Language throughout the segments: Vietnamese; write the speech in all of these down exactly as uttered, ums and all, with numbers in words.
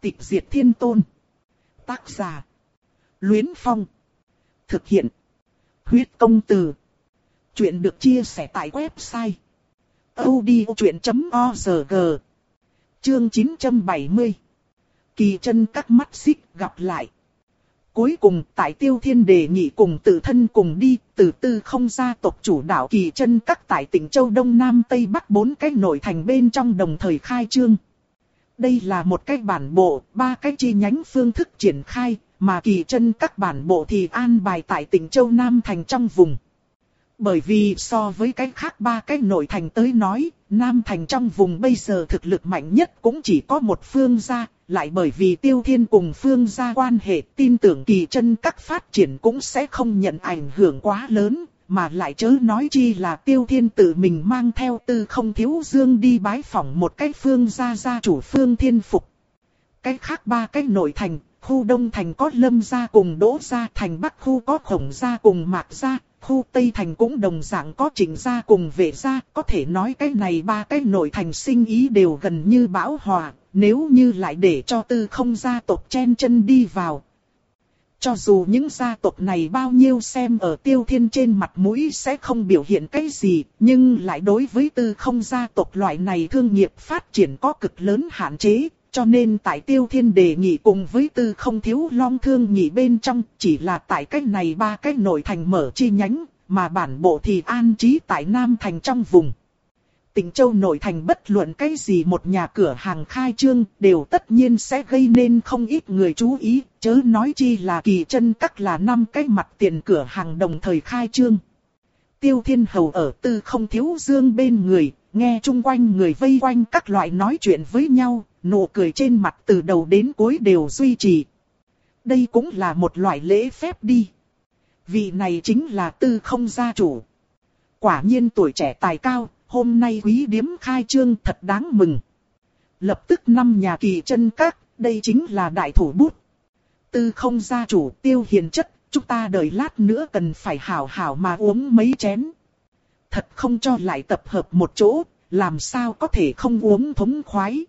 Tịch diệt thiên tôn. Tác giả. Luyến Phong. Thực hiện. Huyết công từ. Chuyện được chia sẻ tại website audiochuyện chấm org. Chương chín trăm bảy mươi. Kỳ chân các mắt xích gặp lại. Cuối cùng tại Tiêu Thiên đề nghị cùng tự thân cùng đi, từ tư không gia tộc chủ đạo kỳ chân các tại tỉnh Châu Đông Nam Tây Bắc bốn cái nội thành bên trong đồng thời khai trương. Đây là một cái bản bộ, ba cái chi nhánh phương thức triển khai, mà kỳ chân các bản bộ thì an bài tại tỉnh Châu Nam thành trong vùng. Bởi vì so với cái khác ba cái nội thành tới nói, Nam thành trong vùng bây giờ thực lực mạnh nhất cũng chỉ có một phương gia, lại bởi vì Tiêu Thiên cùng phương gia quan hệ, tin tưởng kỳ chân các phát triển cũng sẽ không nhận ảnh hưởng quá lớn, mà lại chớ nói chi là Tiêu Thiên tự mình mang theo Tư Không Thiếu Dương đi bái phỏng một cái phương gia gia chủ Phương Thiên Phục. Cái khác ba cái nội thành, khu Đông thành có Lâm gia cùng Đỗ gia, thành Bắc khu có Khổng gia cùng Mạc gia, khu Tây thành cũng đồng dạng có Trịnh gia cùng Vệ gia, có thể nói cái này ba cái nội thành sinh ý đều gần như bão hòa, nếu như lại để cho Tư Không gia tộc chen chân đi vào. Cho dù những gia tộc này bao nhiêu xem ở Tiêu Thiên trên mặt mũi sẽ không biểu hiện cái gì, nhưng lại đối với Tư Không gia tộc loại này thương nghiệp phát triển có cực lớn hạn chế, cho nên tại Tiêu Thiên đề nghị cùng với Tư Không Thiếu Long thương nghị bên trong, chỉ là tại cách này ba cái nội thành mở chi nhánh, mà bản bộ thì an trí tại Nam thành trong vùng. Tỉnh Châu nội thành bất luận cái gì một nhà cửa hàng khai trương đều tất nhiên sẽ gây nên không ít người chú ý, chớ nói chi là kỳ chân các là năm cái mặt tiền cửa hàng đồng thời khai trương. Tiêu Thiên Hầu ở Tư Không Thiếu Dương bên người, nghe chung quanh người vây quanh các loại nói chuyện với nhau, nụ cười trên mặt từ đầu đến cuối đều duy trì. Đây cũng là một loại lễ phép đi. Vị này chính là Tư Không gia chủ. Quả nhiên tuổi trẻ tài cao. Hôm nay quý điếm khai trương thật đáng mừng. Lập tức năm nhà kỳ chân các, đây chính là đại thủ bút. Tư Không gia chủ Tiêu hiền chất, chúng ta đợi lát nữa cần phải hảo hảo mà uống mấy chén. Thật không cho lại tập hợp một chỗ, làm sao có thể không uống thống khoái.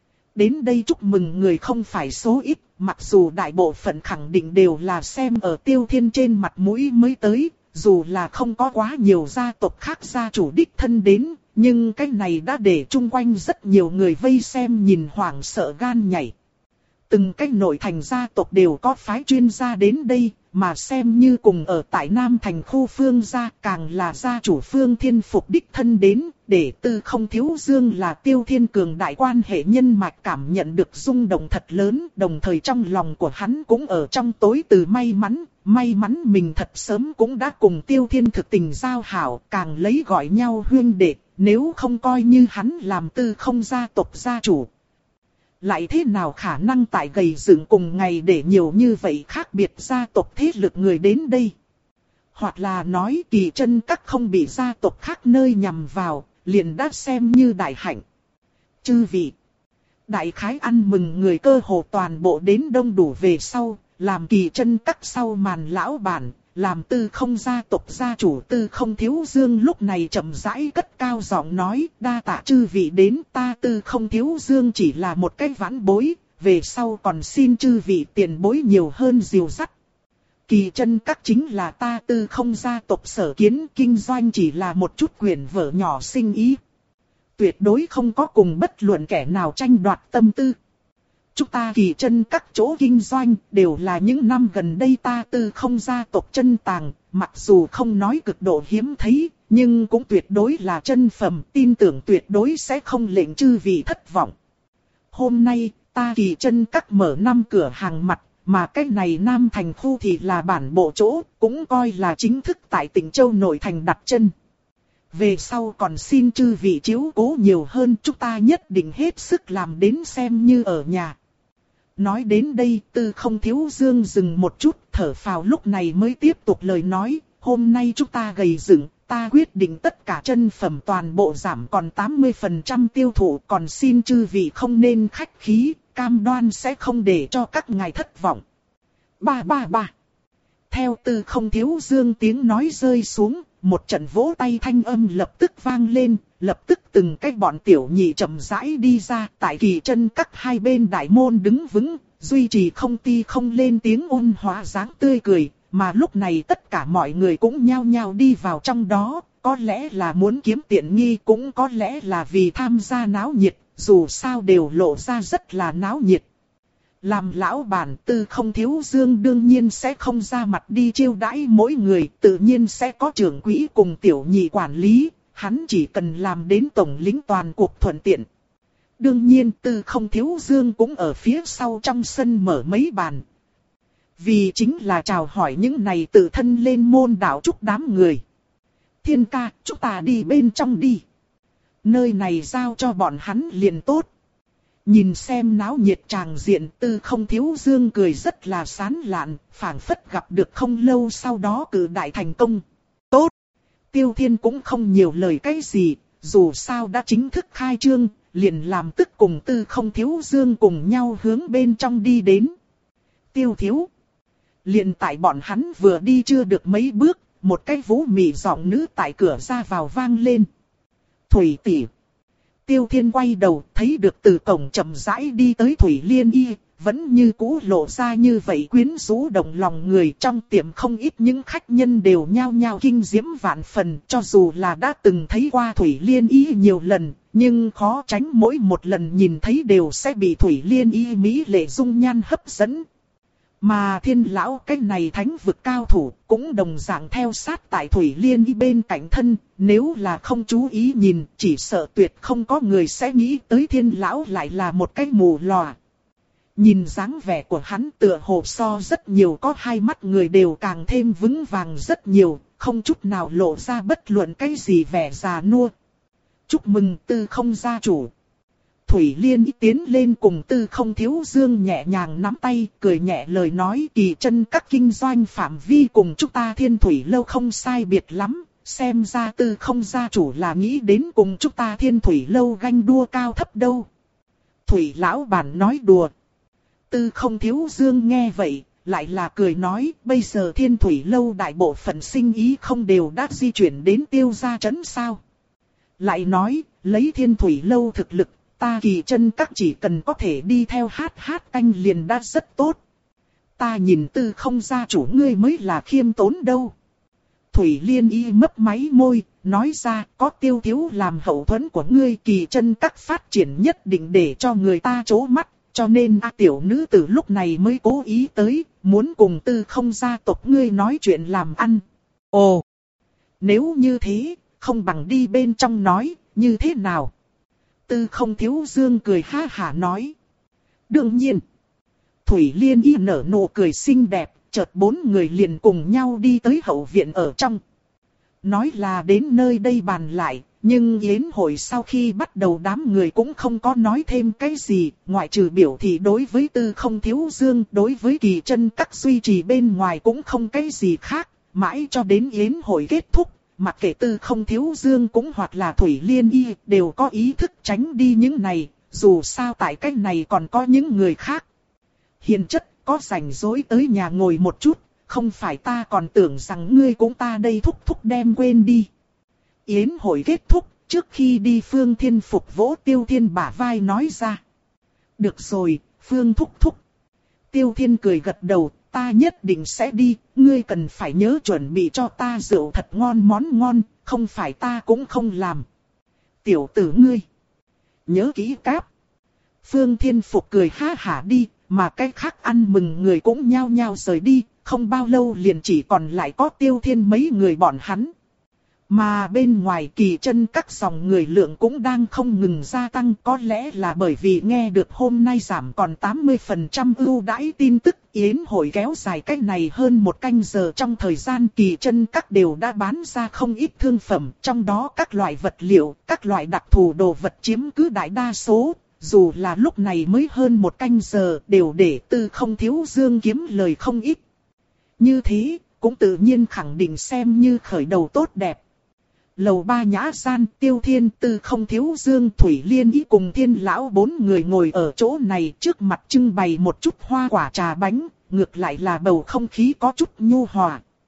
Đến đây chúc mừng người không phải số ít, mặc dù đại bộ phận khẳng định đều là xem ở Tiêu Thiên trên mặt mũi mới tới. Dù là không có quá nhiều gia tộc khác gia chủ đích thân đến, nhưng cái này đã để chung quanh rất nhiều người vây xem nhìn hoảng sợ gan nhảy. Từng cái nội thành gia tộc đều có phái chuyên gia đến đây, mà xem như cùng ở tại Nam thành khu Phương gia càng là gia chủ Phương Thiên Phục đích thân đến, để Tư Không Thiếu Dương là Tiêu Thiên cường đại quan hệ nhân mạch cảm nhận được rung động thật lớn, đồng thời trong lòng của hắn cũng ở trong tối từ may mắn. May mắn mình thật sớm cũng đã cùng Tiêu Thiên thực tình giao hảo, càng lấy gọi nhau huyên đệ, nếu không coi như hắn làm Tư Không gia tộc gia chủ. Lại thế nào khả năng tại gầy dựng cùng ngày để nhiều như vậy khác biệt gia tộc thế lực người đến đây. Hoặc là nói kỳ chân các không bị gia tộc khác nơi nhằm vào, liền đã xem như đại hạnh. Chư vị, đại khái ăn mừng người cơ hồ toàn bộ đến đông đủ về sau. Làm kỳ chân các sau màn lão bản, làm Tư Không gia tộc gia chủ Tư Không Thiếu Dương lúc này chậm rãi cất cao giọng nói, đa tạ chư vị đến, ta Tư Không Thiếu Dương chỉ là một cái vãn bối, về sau còn xin chư vị tiền bối nhiều hơn dìu dắt. Kỳ chân các chính là ta Tư Không gia tộc sở kiến, kinh doanh chỉ là một chút quyển vở nhỏ sinh ý. Tuyệt đối không có cùng bất luận kẻ nào tranh đoạt tâm tư. Chúng ta kỳ chân các chỗ kinh doanh đều là những năm gần đây ta Tư Không gia tộc chân tàng, mặc dù không nói cực độ hiếm thấy, nhưng cũng tuyệt đối là chân phẩm, tin tưởng tuyệt đối sẽ không lệnh chư vị thất vọng. Hôm nay, ta kỳ chân các mở năm cửa hàng mặt, mà cái này Nam thành khu thì là bản bộ chỗ, cũng coi là chính thức tại tỉnh Châu nội thành đặt chân. Về sau còn xin chư vị chiếu cố nhiều hơn, chúng ta nhất định hết sức làm đến xem như ở nhà. Nói đến đây, Tư Không Thiếu Dương dừng một chút, thở phào lúc này mới tiếp tục lời nói, hôm nay chúng ta gầy dựng, ta quyết định tất cả chân phẩm toàn bộ giảm còn tám mươi phần trăm tiêu thụ, còn xin chư vị không nên khách khí, cam đoan sẽ không để cho các ngài thất vọng. Ba ba ba. Theo Tư Không Thiếu Dương tiếng nói rơi xuống, một trận vỗ tay thanh âm lập tức vang lên, lập tức từng cái bọn tiểu nhị chậm rãi đi ra, tại Kỳ Chân Các hai bên đại môn đứng vững, duy trì không ti không lên tiếng ôn hòa dáng tươi cười, mà lúc này tất cả mọi người cũng nhao nhao đi vào trong đó, có lẽ là muốn kiếm tiện nghi, cũng có lẽ là vì tham gia náo nhiệt, dù sao đều lộ ra rất là náo nhiệt. Làm lão bản Tư Không Thiếu Dương đương nhiên sẽ không ra mặt đi chiêu đãi mỗi người, tự nhiên sẽ có trưởng quỹ cùng tiểu nhị quản lý, hắn chỉ cần làm đến tổng lĩnh toàn cuộc thuận tiện. Đương nhiên Tư Không Thiếu Dương cũng ở phía sau trong sân mở mấy bàn. Vì chính là chào hỏi những này tự thân lên môn đạo trúc đám người. Thiên ca, chúng ta đi bên trong đi. Nơi này giao cho bọn hắn liền tốt. Nhìn xem náo nhiệt tràng diện, Tư Không Thiếu Dương cười rất là sán lạn, phảng phất gặp được không lâu sau đó cử đại thành công. Tốt! Tiêu Thiên cũng không nhiều lời cái gì, dù sao đã chính thức khai trương, liền làm tức cùng Tư Không Thiếu Dương cùng nhau hướng bên trong đi đến. Tiêu Thiếu! Liền tại bọn hắn vừa đi chưa được mấy bước, một cái vũ mị giọng nữ tại cửa ra vào vang lên. Thủy tỷ! Tiêu Thiên quay đầu, thấy được từ cổng chậm rãi đi tới Thủy Liên Y, vẫn như cũ lộ ra như vậy quyến rũ động lòng người. Trong tiệm không ít những khách nhân đều nhao nhao kinh diễm vạn phần, cho dù là đã từng thấy qua Thủy Liên Y nhiều lần, nhưng khó tránh mỗi một lần nhìn thấy đều sẽ bị Thủy Liên Y mỹ lệ dung nhan hấp dẫn. Mà Thiên lão cái này thánh vực cao thủ cũng đồng dạng theo sát tại Thủy Liên Y bên cạnh thân, nếu là không chú ý nhìn, chỉ sợ tuyệt không có người sẽ nghĩ tới Thiên lão lại là một cái mù lòa. Nhìn dáng vẻ của hắn tựa hồ so rất nhiều có hai mắt người đều càng thêm vững vàng rất nhiều, không chút nào lộ ra bất luận cái gì vẻ già nua. Chúc mừng Tư Không gia chủ. Thủy Liên Y tiến lên cùng Tư Không Thiếu Dương nhẹ nhàng nắm tay, cười nhẹ lời nói Kỳ Chân Các kinh doanh phạm vi cùng chúng ta Thiên Thủy Lâu không sai biệt lắm, xem ra Tư Không gia chủ là nghĩ đến cùng chúng ta Thiên Thủy Lâu ganh đua cao thấp đâu. Thủy lão bản nói đùa. Tư Không Thiếu Dương nghe vậy, lại là cười nói, bây giờ Thiên Thủy Lâu đại bộ phận sinh ý không đều đã di chuyển đến Tiêu gia trấn sao. Lại nói, lấy Thiên Thủy Lâu thực lực, ta Kỳ Chân Các chỉ cần có thể đi theo hát hát canh liền đã rất tốt. Ta nhìn Tư Không gia chủ ngươi mới là khiêm tốn đâu. Thủy Liên Y mấp máy môi, nói ra có Tiêu thiếu làm hậu thuẫn của ngươi Kỳ Chân Các phát triển nhất định để cho người ta chố mắt. Cho nên a tiểu nữ từ lúc này mới cố ý tới, muốn cùng Tư Không gia tộc ngươi nói chuyện làm ăn. Ồ! Nếu như thế, không bằng đi bên trong nói, như thế nào? Tư Không Thiếu Dương cười ha hả nói. Đương nhiên. Thủy Liên Y nở nụ cười xinh đẹp, chợt bốn người liền cùng nhau đi tới hậu viện ở trong. Nói là đến nơi đây bàn lại, nhưng yến hội sau khi bắt đầu đám người cũng không có nói thêm cái gì, ngoại trừ biểu thị đối với Tư Không Thiếu Dương, đối với Kỳ Chân Các duy trì bên ngoài cũng không cái gì khác, mãi cho đến yến hội kết thúc. Mặc kệ Tư Không Thiếu Dương cũng hoặc là Thủy Liên Y đều có ý thức tránh đi những này, dù sao tại cách này còn có những người khác. Hiền chất có rảnh rỗi tới nhà ngồi một chút, không phải ta còn tưởng rằng ngươi cũng ta đây thúc thúc đem quên đi. Yến hội kết thúc, trước khi đi Phương Thiên Phục vỗ Tiêu Thiên bả vai nói ra. Được rồi, Phương thúc thúc. Tiêu Thiên cười gật đầu. Ta nhất định sẽ đi, ngươi cần phải nhớ chuẩn bị cho ta rượu thật ngon món ngon, không phải ta cũng không làm. Tiểu tử ngươi, nhớ kỹ cáp. Phương Thiên Phục cười ha hả đi, mà cái khác ăn mừng người cũng nhao nhao rời đi, không bao lâu liền chỉ còn lại có Tiêu Thiên mấy người bọn hắn. Mà bên ngoài Kỳ Chân Các dòng người lượng cũng đang không ngừng gia tăng, có lẽ là bởi vì nghe được hôm nay giảm còn tám mươi phần trăm ưu đãi tin tức. Yến hội kéo dài cách này hơn một canh giờ, trong thời gian Kỳ Chân Các đều đã bán ra không ít thương phẩm, trong đó các loại vật liệu, các loại đặc thù đồ vật chiếm cứ đại đa số. Dù là lúc này mới hơn một canh giờ đều để Tư Không Thiếu Dương kiếm lời không ít. Như thế, cũng tự nhiên khẳng định xem như khởi đầu tốt đẹp. Lầu ba nhã gian, Tiêu Thiên, Tư Không Thiếu Dương, Thủy Liên Y cùng Thiên lão bốn người ngồi ở chỗ này, trước mặt trưng bày một chút hoa quả trà bánh, ngược lại là bầu không khí có chút nhu hòa.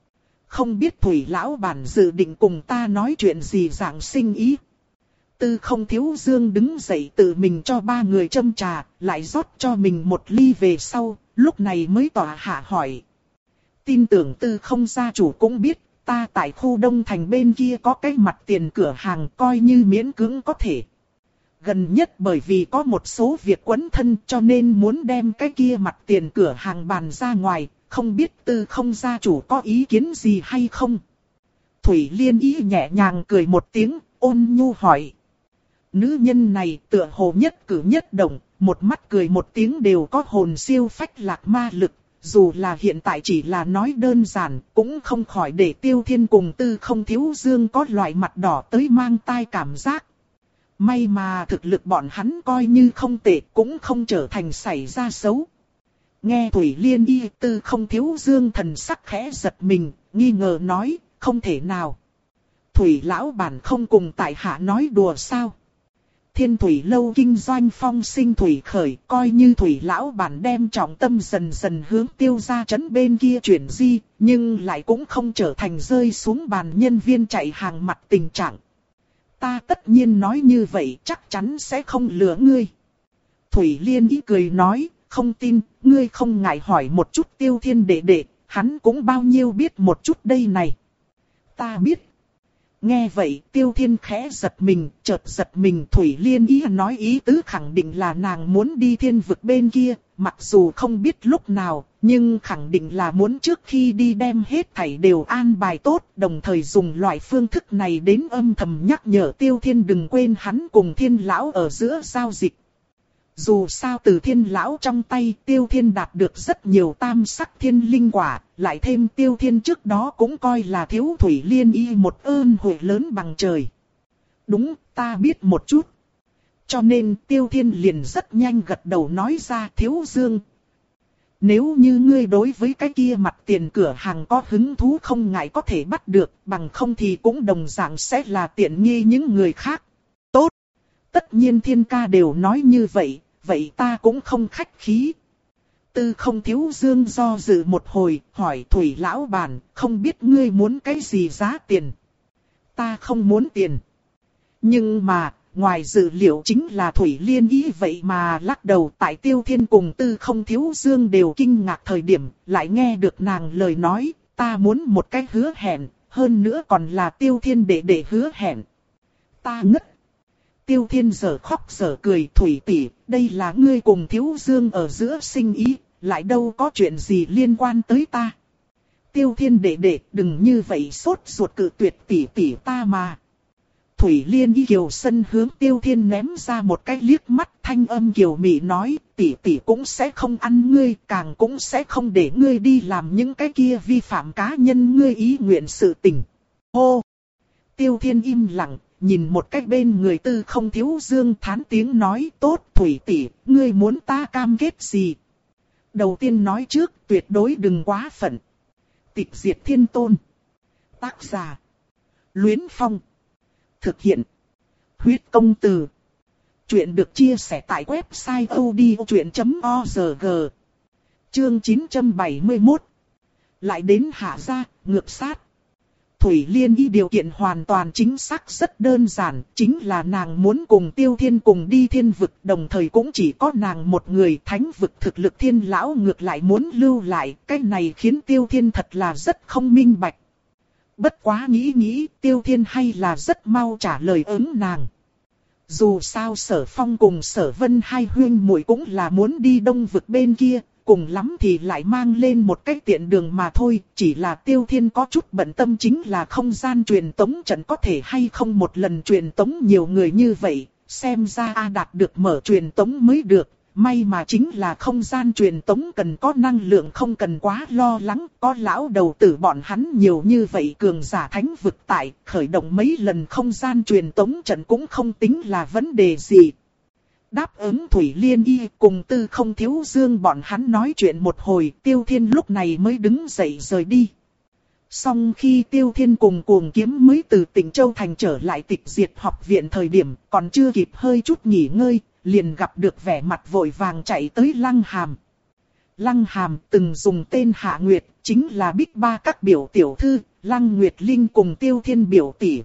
không biết Thủy lão bản dự định cùng ta nói chuyện gì dạng sinh ý. Tư Không Thiếu Dương đứng dậy tự mình cho ba người châm trà, lại rót cho mình một ly về sau, lúc này mới tòa hạ hỏi. Tin tưởng Tư Không gia chủ cũng biết, ta tại khu Đông Thành bên kia có cái mặt tiền cửa hàng coi như miễn cưỡng có thể. Gần nhất bởi vì có một số việc quấn thân cho nên muốn đem cái kia mặt tiền cửa hàng bàn ra ngoài, không biết Tư Không gia chủ có ý kiến gì hay không. Thủy Liên Ý nhẹ nhàng cười một tiếng, ôn nhu hỏi. Nữ nhân này tựa hồ nhất cử nhất động, một mắt cười một tiếng đều có hồn siêu phách lạc ma lực. Dù là hiện tại chỉ là nói đơn giản, cũng không khỏi để Tiêu Thiên cùng Tư Không Thiếu Dương có loại mặt đỏ tới mang tai cảm giác. May mà thực lực bọn hắn coi như không tệ, cũng không trở thành xảy ra xấu. Nghe Thủy Liên Y, Tư Không Thiếu Dương thần sắc khẽ giật mình, nghi ngờ nói, không thể nào. Thủy lão bản không cùng tại hạ nói đùa sao? Thiên Thủy lâu kinh doanh phong sinh thủy khởi, coi như Thủy lão bản đem trọng tâm dần dần hướng Tiêu gia trấn bên kia chuyển di, nhưng lại cũng không trở thành rơi xuống bàn nhân viên chạy hàng mặt tình trạng. Ta tất nhiên nói như vậy chắc chắn sẽ không lừa ngươi. Thủy Liên Ý cười nói, không tin, ngươi không ngại hỏi một chút Tiêu Thiên đệ đệ, hắn cũng bao nhiêu biết một chút đây này. Ta biết. Nghe vậy Tiêu Thiên khẽ giật mình, chợt giật mình. Thủy Liên Ý nói ý tứ khẳng định là nàng muốn đi thiên vực bên kia, mặc dù không biết lúc nào, nhưng khẳng định là muốn trước khi đi đem hết thảy đều an bài tốt, đồng thời dùng loại phương thức này đến âm thầm nhắc nhở Tiêu Thiên đừng quên hắn cùng Thiên lão ở giữa giao dịch. Dù sao từ Thiên lão trong tay Tiêu Thiên đạt được rất nhiều tam sắc thiên linh quả, lại thêm Tiêu Thiên trước đó cũng coi là thiếu Thủy Liên Y một ơn huệ lớn bằng trời. Đúng, ta biết một chút. Cho nên Tiêu Thiên liền rất nhanh gật đầu nói ra, Thiếu Dương. Nếu như ngươi đối với cái kia mặt tiền cửa hàng có hứng thú không ngại có thể bắt được, bằng không thì cũng đồng dạng sẽ là tiện nghi những người khác. Tốt. Tất nhiên Thiên ca đều nói như vậy, vậy ta cũng không khách khí. Tư Không Thiếu Dương do dự một hồi, hỏi Thủy lão bản, không biết ngươi muốn cái gì giá tiền? Ta không muốn tiền. Nhưng mà, ngoài dự liệu chính là Thủy Liên Ý vậy mà lắc đầu. Tại Tiêu Thiên cùng Tư Không Thiếu Dương đều kinh ngạc thời điểm, lại nghe được nàng lời nói, ta muốn một cái hứa hẹn, hơn nữa còn là Tiêu Thiên để để hứa hẹn. Ta ngất. Tiêu Thiên giờ khóc giờ cười, Thủy tỷ, đây là ngươi cùng Thiếu Dương ở giữa sinh ý, lại đâu có chuyện gì liên quan tới ta. Tiêu Thiên đệ đệ, đừng như vậy sốt ruột cự tuyệt tỷ tỷ ta mà. Thủy Liên Y kiều sân hướng Tiêu Thiên ném ra một cái liếc mắt, thanh âm kiều mị nói, tỷ tỷ cũng sẽ không ăn ngươi, càng cũng sẽ không để ngươi đi làm những cái kia vi phạm cá nhân ngươi ý nguyện sự tình. Hô! Tiêu Thiên im lặng, nhìn một cách bên người Tư Không Thiếu Dương thán tiếng nói, tốt Thủy tỷ, ngươi muốn ta cam kết gì? Đầu tiên nói trước, tuyệt đối đừng quá phận. Tịch diệt thiên tôn. Tác giả. Luyến Phong. Thực hiện. Huyết công từ. Chuyện được chia sẻ tại website odchuyện chấm org. Chương chín trăm bảy mươi mốt. Lại đến hạ gia, ngược sát. Thủy Liên Y điều kiện hoàn toàn chính xác rất đơn giản, chính là nàng muốn cùng Tiêu Thiên cùng đi thiên vực, đồng thời cũng chỉ có nàng một người. Thánh vực thực lực Thiên lão ngược lại muốn lưu lại, cái này khiến Tiêu Thiên thật là rất không minh bạch. Bất quá nghĩ nghĩ, Tiêu Thiên hay là rất mau trả lời ứng nàng. Dù sao Sở Phong cùng Sở Vân hai huynh muội cũng là muốn đi đông vực bên kia, cùng lắm thì lại mang lên một cái tiện đường mà thôi. Chỉ là Tiêu Thiên có chút bận tâm chính là không gian truyền tống trận có thể hay không một lần truyền tống nhiều người như vậy. Xem ra A đạt được mở truyền tống mới được. May mà chính là không gian truyền tống cần có năng lượng, không cần quá lo lắng. Có lão đầu tử bọn hắn nhiều như vậy cường giả thánh vực tại, khởi động mấy lần không gian truyền tống trận cũng không tính là vấn đề gì. Đáp ứng Thủy Liên Y cùng Tư Không Thiếu Dương bọn hắn nói chuyện một hồi, Tiêu Thiên lúc này mới đứng dậy rời đi. Song khi Tiêu Thiên cùng Cuồng Kiếm mới từ Tịnh Châu Thành trở lại Tịch Diệt học viện thời điểm, còn chưa kịp hơi chút nghỉ ngơi, liền gặp được vẻ mặt vội vàng chạy tới Lăng Hàm. Lăng Hàm từng dùng tên Hạ Nguyệt, chính là Bích Ba các biểu tiểu thư, Lăng Nguyệt Linh cùng Tiêu Thiên biểu tỷ.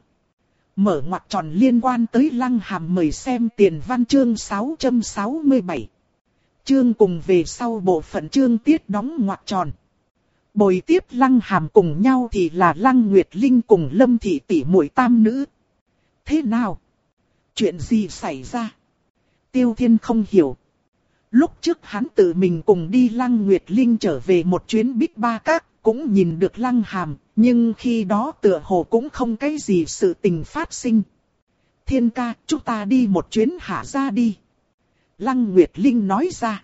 Mở ngoặc tròn liên quan tới Lăng Hàm mời xem tiền văn chương sáu trăm sáu mươi bảy. Chương cùng về sau bộ phận chương tiết đóng ngoặc tròn. Bồi tiếp Lăng Hàm cùng nhau thì là Lăng Nguyệt Linh cùng Lâm Thị tỷ muội tam nữ. Thế nào? Chuyện gì xảy ra? Tiêu Thiên không hiểu. Lúc trước hắn tự mình cùng đi Lăng Nguyệt Linh trở về một chuyến Bích Ba Các, cũng nhìn được Lăng Hàm, nhưng khi đó tựa hồ cũng không cái gì sự tình phát sinh. Thiên ca, chúng ta đi một chuyến Hạ gia đi. Lăng Nguyệt Linh nói ra.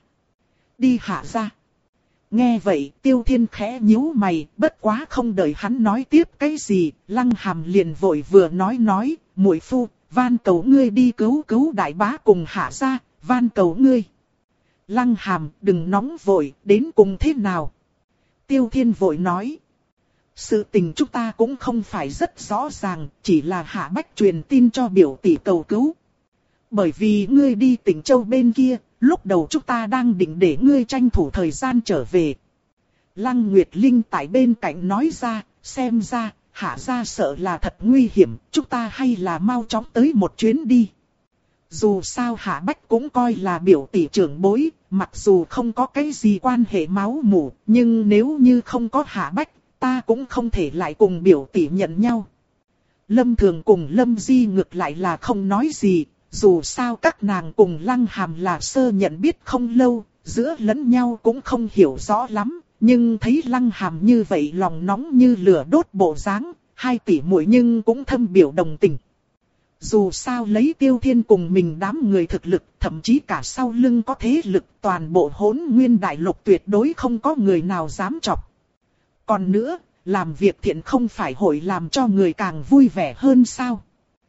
Đi Hạ gia. Nghe vậy Tiêu Thiên khẽ nhíu mày, bất quá không đợi hắn nói tiếp cái gì, Lăng Hàm liền vội vừa nói nói, muội phu, van cầu ngươi đi cứu cứu đại bá cùng Hạ gia, van cầu ngươi. Lăng Hàm đừng nóng vội, đến cùng thế nào? Tiêu Thiên vội nói. Sự tình chúng ta cũng không phải rất rõ ràng, chỉ là Hạ Bách truyền tin cho biểu tỷ cầu cứu. Bởi vì ngươi đi tỉnh Châu bên kia, lúc đầu chúng ta đang định để ngươi tranh thủ thời gian trở về. Lăng Nguyệt Linh tại bên cạnh nói ra, xem ra, Hạ gia sợ là thật nguy hiểm, chúng ta hay là mau chóng tới một chuyến đi. Dù sao Hạ Bách cũng coi là biểu tỷ trưởng bối, mặc dù không có cái gì quan hệ máu mủ, nhưng nếu như không có Hạ Bách, ta cũng không thể lại cùng biểu tỷ nhận nhau. Lâm Thường cùng Lâm Di ngược lại là không nói gì, dù sao các nàng cùng Lăng Hàm là sơ nhận biết không lâu, giữa lẫn nhau cũng không hiểu rõ lắm, nhưng thấy Lăng Hàm như vậy lòng nóng như lửa đốt bộ dáng, hai tỷ muội nhưng cũng thâm biểu đồng tình. Dù sao lấy Tiêu Thiên cùng mình đám người thực lực, thậm chí cả sau lưng có thế lực, toàn bộ Hỗn Nguyên Đại Lục tuyệt đối không có người nào dám chọc. Còn nữa, làm việc thiện không phải hội làm cho người càng vui vẻ hơn sao?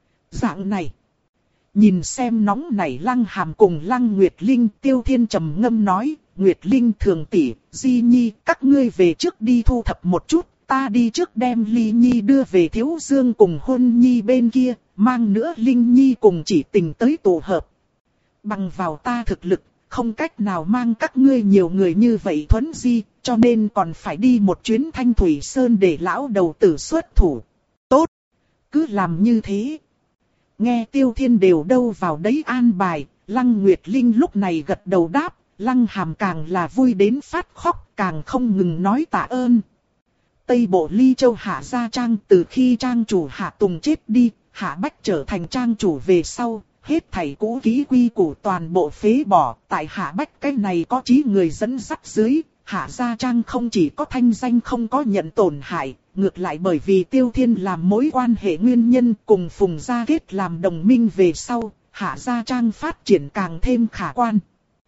Dạng này. Nhìn xem nóng nảy Lăng Hàm cùng Lăng Nguyệt Linh, Tiêu Thiên trầm ngâm nói, Nguyệt Linh Thường tỷ, Di Nhi, các ngươi về trước đi thu thập một chút, ta đi trước đem Ly Nhi đưa về Thiếu Dương cùng Huân Nhi bên kia, mang nữa Linh Nhi cùng Chỉ Tình tới tụ hợp. Bằng vào ta thực lực, không cách nào mang các ngươi nhiều người như vậy thuấn di, cho nên còn phải đi một chuyến Thanh Thủy Sơn để lão đầu tử xuất thủ. Tốt, cứ làm như thế. Nghe Tiêu Thiên đều đâu vào đấy an bài, Lăng Nguyệt Linh lúc này gật đầu đáp, Lăng Hàm càng là vui đến phát khóc, càng không ngừng nói tạ ơn. Tây Bộ Ly Châu Hạ gia trang, từ khi trang chủ Hạ Tùng chết đi, Hạ Bách trở thành trang chủ về sau, hết thảy cũ kỹ quy củ toàn bộ phế bỏ, tại Hạ Bách cái này có chí người dẫn dắt dưới, Hạ gia trang không chỉ có thanh danh không có nhận tổn hại, ngược lại bởi vì Tiêu Thiên làm mối quan hệ nguyên nhân cùng Phùng gia kết làm đồng minh về sau, Hạ gia trang phát triển càng thêm khả quan.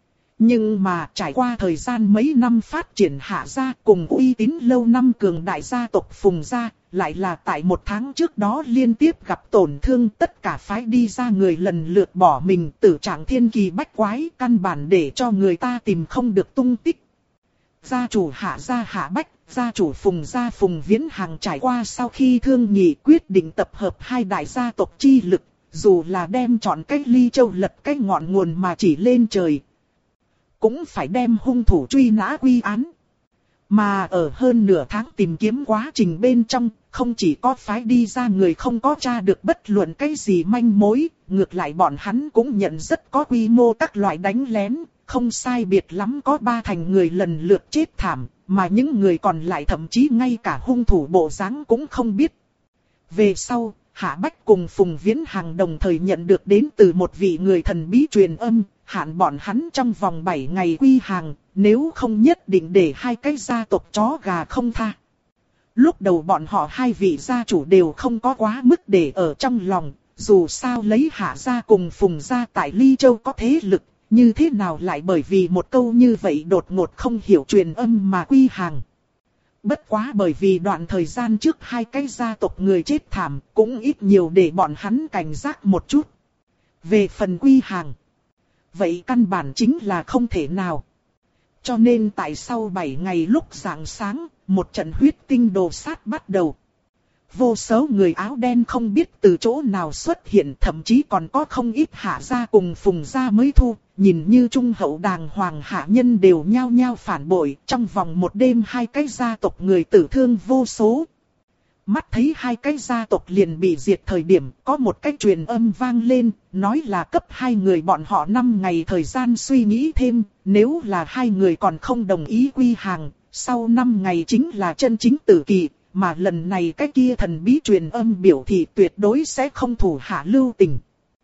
Nhưng mà trải qua thời gian mấy năm phát triển Hạ gia cùng uy tín lâu năm cường đại gia tộc Phùng gia, lại là tại một tháng trước đó liên tiếp gặp tổn thương, tất cả phái đi ra người lần lượt bỏ mình, tử trạng thiên kỳ bách quái, căn bản để cho người ta tìm không được tung tích. Gia chủ Hạ gia Hạ Bách, gia chủ Phùng gia Phùng Viễn Hằng trải qua sau khi thương nghị quyết định tập hợp hai đại gia tộc chi lực, dù là đem chọn cái Ly Châu lật cái ngọn nguồn mà chỉ lên trời, cũng phải đem hung thủ truy nã quy án. Mà ở hơn nửa tháng tìm kiếm quá trình bên trong, không chỉ có phái đi ra người không có tra được bất luận cái gì manh mối, ngược lại bọn hắn cũng nhận rất có quy mô các loại đánh lén, không sai biệt lắm có ba thành người lần lượt chết thảm, mà những người còn lại thậm chí ngay cả hung thủ bộ dáng cũng không biết. Về sau, Hạ Bách cùng Phùng Viễn Hằng đồng thời nhận được đến từ một vị người thần bí truyền âm, hạn bọn hắn trong vòng bảy ngày quy hàng, nếu không nhất định để hai cái gia tộc chó gà không tha. Lúc đầu bọn họ hai vị gia chủ đều không có quá mức để ở trong lòng, dù sao lấy Hạ gia cùng Phùng gia tại Ly Châu có thế lực, như thế nào lại bởi vì một câu như vậy đột ngột không hiểu truyền âm mà quy hàng. Bất quá bởi vì đoạn thời gian trước hai cái gia tộc người chết thảm, cũng ít nhiều để bọn hắn cảnh giác một chút. Về phần quy hàng, vậy căn bản chính là không thể nào. Cho nên tại sau bảy ngày lúc rạng sáng, một trận huyết tinh đồ sát bắt đầu. Vô số người áo đen không biết từ chỗ nào xuất hiện, thậm chí còn có không ít Hạ gia cùng Phùng gia mới thu, nhìn như trung hậu đàng hoàng hạ nhân đều nhao nhao phản bội, trong vòng một đêm hai cái gia tộc người tử thương vô số. Mắt thấy hai cái gia tộc liền bị diệt thời điểm, có một cái truyền âm vang lên, nói là cấp hai người bọn họ năm ngày thời gian suy nghĩ thêm, nếu là hai người còn không đồng ý quy hàng, sau năm ngày chính là chân chính tử kỳ, mà lần này cái kia thần bí truyền âm biểu thị tuyệt đối sẽ không thủ hạ lưu tình.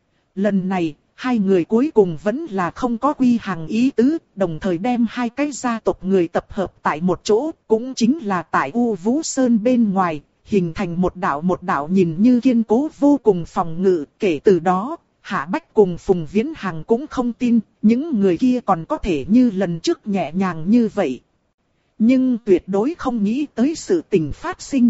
Lần này, hai người cuối cùng vẫn là không có quy hàng ý tứ, đồng thời đem hai cái gia tộc người tập hợp tại một chỗ, cũng chính là tại U Vũ Sơn bên ngoài, hình thành một đạo một đạo nhìn như kiên cố vô cùng phòng ngự. Kể từ đó, Hạ Bách cùng Phùng Viễn Hằng cũng không tin, những người kia còn có thể như lần trước nhẹ nhàng như vậy. Nhưng tuyệt đối không nghĩ tới sự tình phát sinh.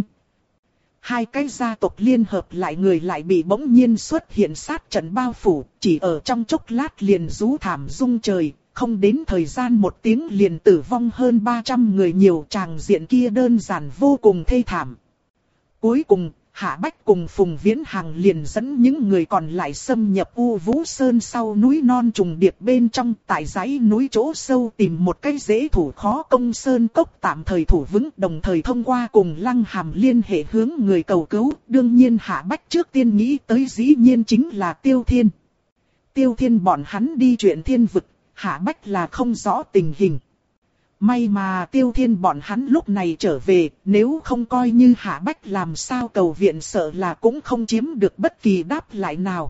Hai cái gia tộc liên hợp lại người lại bị bỗng nhiên xuất hiện sát trận bao phủ, chỉ ở trong chốc lát liền rú thảm rung trời, không đến thời gian một tiếng liền tử vong hơn ba trăm người, nhiều tràng diện kia đơn giản vô cùng thê thảm. Cuối cùng, Hạ Bách cùng Phùng Viễn Hằng liền dẫn những người còn lại xâm nhập U Vũ Sơn sau núi non trùng điệp bên trong, tại dãy núi chỗ sâu tìm một cái dễ thủ khó công sơn cốc tạm thời thủ vững, đồng thời thông qua cùng Lăng Hàm liên hệ hướng người cầu cứu. Đương nhiên Hạ Bách trước tiên nghĩ tới dĩ nhiên chính là Tiêu Thiên. Tiêu Thiên bọn hắn đi chuyện thiên vực, Hạ Bách là không rõ tình hình. May mà Tiêu Thiên bọn hắn lúc này trở về, nếu không coi như Hạ Bách làm sao cầu viện sợ là cũng không chiếm được bất kỳ đáp lại nào.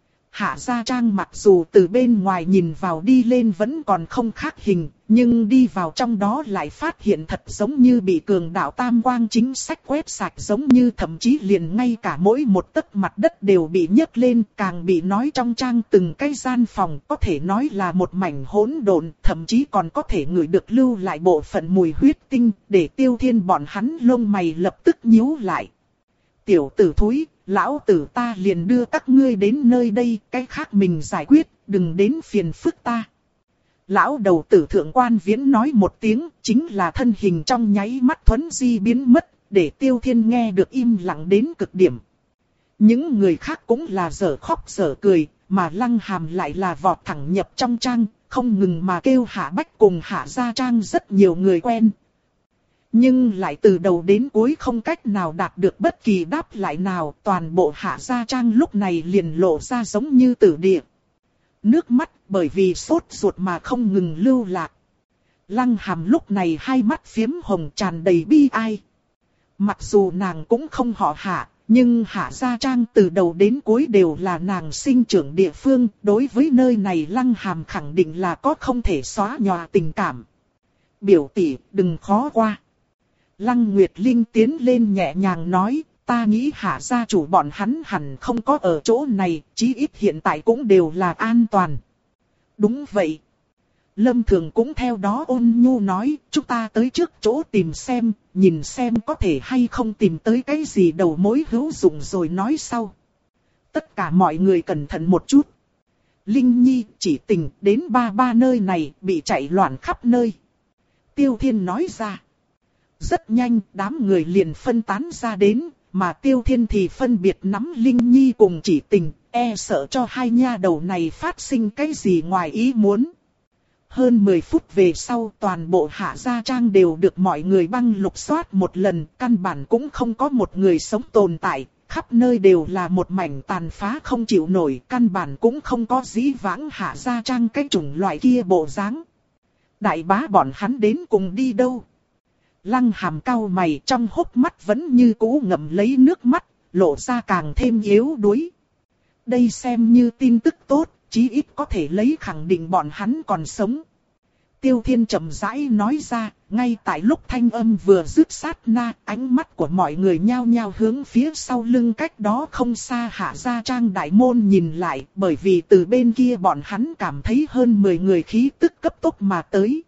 Hạ Gia Trang mặc dù từ bên ngoài nhìn vào đi lên vẫn còn không khác hình, nhưng đi vào trong đó lại phát hiện thật giống như bị cường đạo tam quang chính sách quét sạch, giống như thậm chí liền ngay cả mỗi một tấc mặt đất đều bị nhấc lên, càng bị nói trong trang từng cái gian phòng có thể nói là một mảnh hỗn độn, thậm chí còn có thể ngửi được lưu lại bộ phận mùi huyết tinh, để Tiêu Thiên bọn hắn lông mày lập tức nhíu lại. Tiểu tử thúi, lão tử ta liền đưa các ngươi đến nơi đây, cái khác mình giải quyết, đừng đến phiền phức ta. Lão đầu tử Thượng Quan Viễn nói một tiếng, chính là thân hình trong nháy mắt thuấn di biến mất, để Tiêu Thiên nghe được im lặng đến cực điểm. Những người khác cũng là dở khóc dở cười, mà Lăng Hàm lại là vọt thẳng nhập trong trang, không ngừng mà kêu Hạ Bách cùng Hạ Gia Trang rất nhiều người quen. Nhưng lại từ đầu đến cuối không cách nào đạt được bất kỳ đáp lại nào, toàn bộ Hạ Gia Trang lúc này liền lộ ra giống như tử địa. Nước mắt bởi vì sốt ruột mà không ngừng lưu lạc. Lăng Hàm lúc này hai mắt phiếm hồng tràn đầy bi ai. Mặc dù nàng cũng không họ Hạ, nhưng Hạ Gia Trang từ đầu đến cuối đều là nàng sinh trưởng địa phương, đối với nơi này Lăng Hàm khẳng định là có không thể xóa nhòa tình cảm. Biểu tỷ, đừng khó qua. Lăng Nguyệt Linh tiến lên nhẹ nhàng nói, ta nghĩ Hạ gia chủ bọn hắn hẳn không có ở chỗ này, chí ít hiện tại cũng đều là an toàn. Đúng vậy. Lâm Thường cũng theo đó ôn nhu nói, chúng ta tới trước chỗ tìm xem, nhìn xem có thể hay không tìm tới cái gì đầu mối hữu dụng rồi nói sau. Tất cả mọi người cẩn thận một chút. Linh Nhi chỉ tình đến ba ba nơi này bị chạy loạn khắp nơi. Tiêu Thiên nói ra. Rất nhanh đám người liền phân tán ra đến, mà Tiêu Thiên thì phân biệt nắm Linh Nhi cùng chỉ tình, e sợ cho hai nha đầu này phát sinh cái gì ngoài ý muốn. Hơn mười phút về sau toàn bộ Hạ Gia Trang đều được mọi người băng lục soát một lần, căn bản cũng không có một người sống tồn tại, khắp nơi đều là một mảnh tàn phá không chịu nổi, căn bản cũng không có dĩ vãng Hạ Gia Trang cái chủng loại kia bộ dáng. Đại bá bọn hắn đến cùng đi đâu? Lăng Hàm cau mày, trong hốc mắt vẫn như cũ ngậm lấy nước mắt, lộ ra càng thêm yếu đuối. Đây xem như tin tức tốt, chí ít có thể lấy khẳng định bọn hắn còn sống. Tiêu Thiên chậm rãi nói ra, ngay tại lúc thanh âm vừa dứt sát na, ánh mắt của mọi người nhao nhao hướng phía sau lưng cách đó không xa Hạ Gia Trang đại môn nhìn lại, bởi vì từ bên kia bọn hắn cảm thấy hơn mười người khí tức cấp tốc mà tới.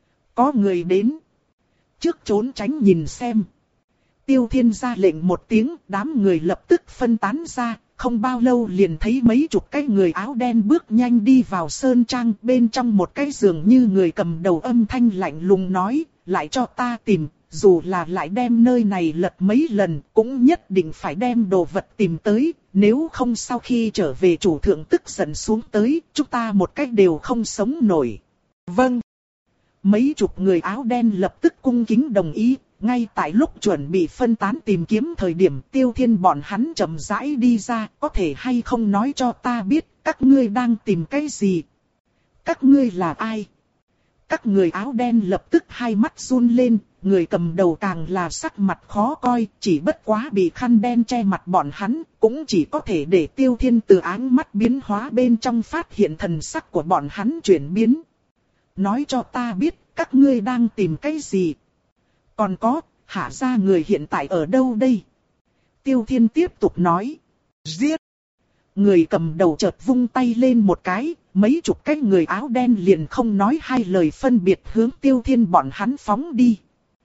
Có người đến. Trước trốn tránh nhìn xem. Tiêu Thiên ra lệnh một tiếng, đám người lập tức phân tán ra, không bao lâu liền thấy mấy chục cái người áo đen bước nhanh đi vào sơn trang, bên trong một cái giường như người cầm đầu âm thanh lạnh lùng nói, lại cho ta tìm, dù là lại đem nơi này lật mấy lần, cũng nhất định phải đem đồ vật tìm tới, Nếu không sau khi trở về chủ thượng tức giận xuống tới, chúng ta một cách đều không sống nổi. Vâng. Mấy chục người áo đen lập tức cung kính đồng ý. Ngay tại lúc chuẩn bị phân tán tìm kiếm thời điểm Tiêu Thiên bọn hắn chậm rãi đi ra, có thể hay không nói cho ta biết các ngươi đang tìm cái gì? Các ngươi là ai? Các người áo đen lập tức hai mắt run lên, người cầm đầu càng là sắc mặt khó coi, chỉ bất quá bị khăn đen che mặt bọn hắn, cũng chỉ có thể để Tiêu Thiên từ áng mắt biến hóa bên trong phát hiện thần sắc của bọn hắn chuyển biến. Nói cho ta biết các ngươi đang tìm cái gì? Còn có, Hạ gia người hiện tại ở đâu đây? Tiêu Thiên tiếp tục nói. Giết! Người cầm đầu chợt vung tay lên một cái, mấy chục cái người áo đen liền không nói hai lời phân biệt hướng Tiêu Thiên bọn hắn phóng đi.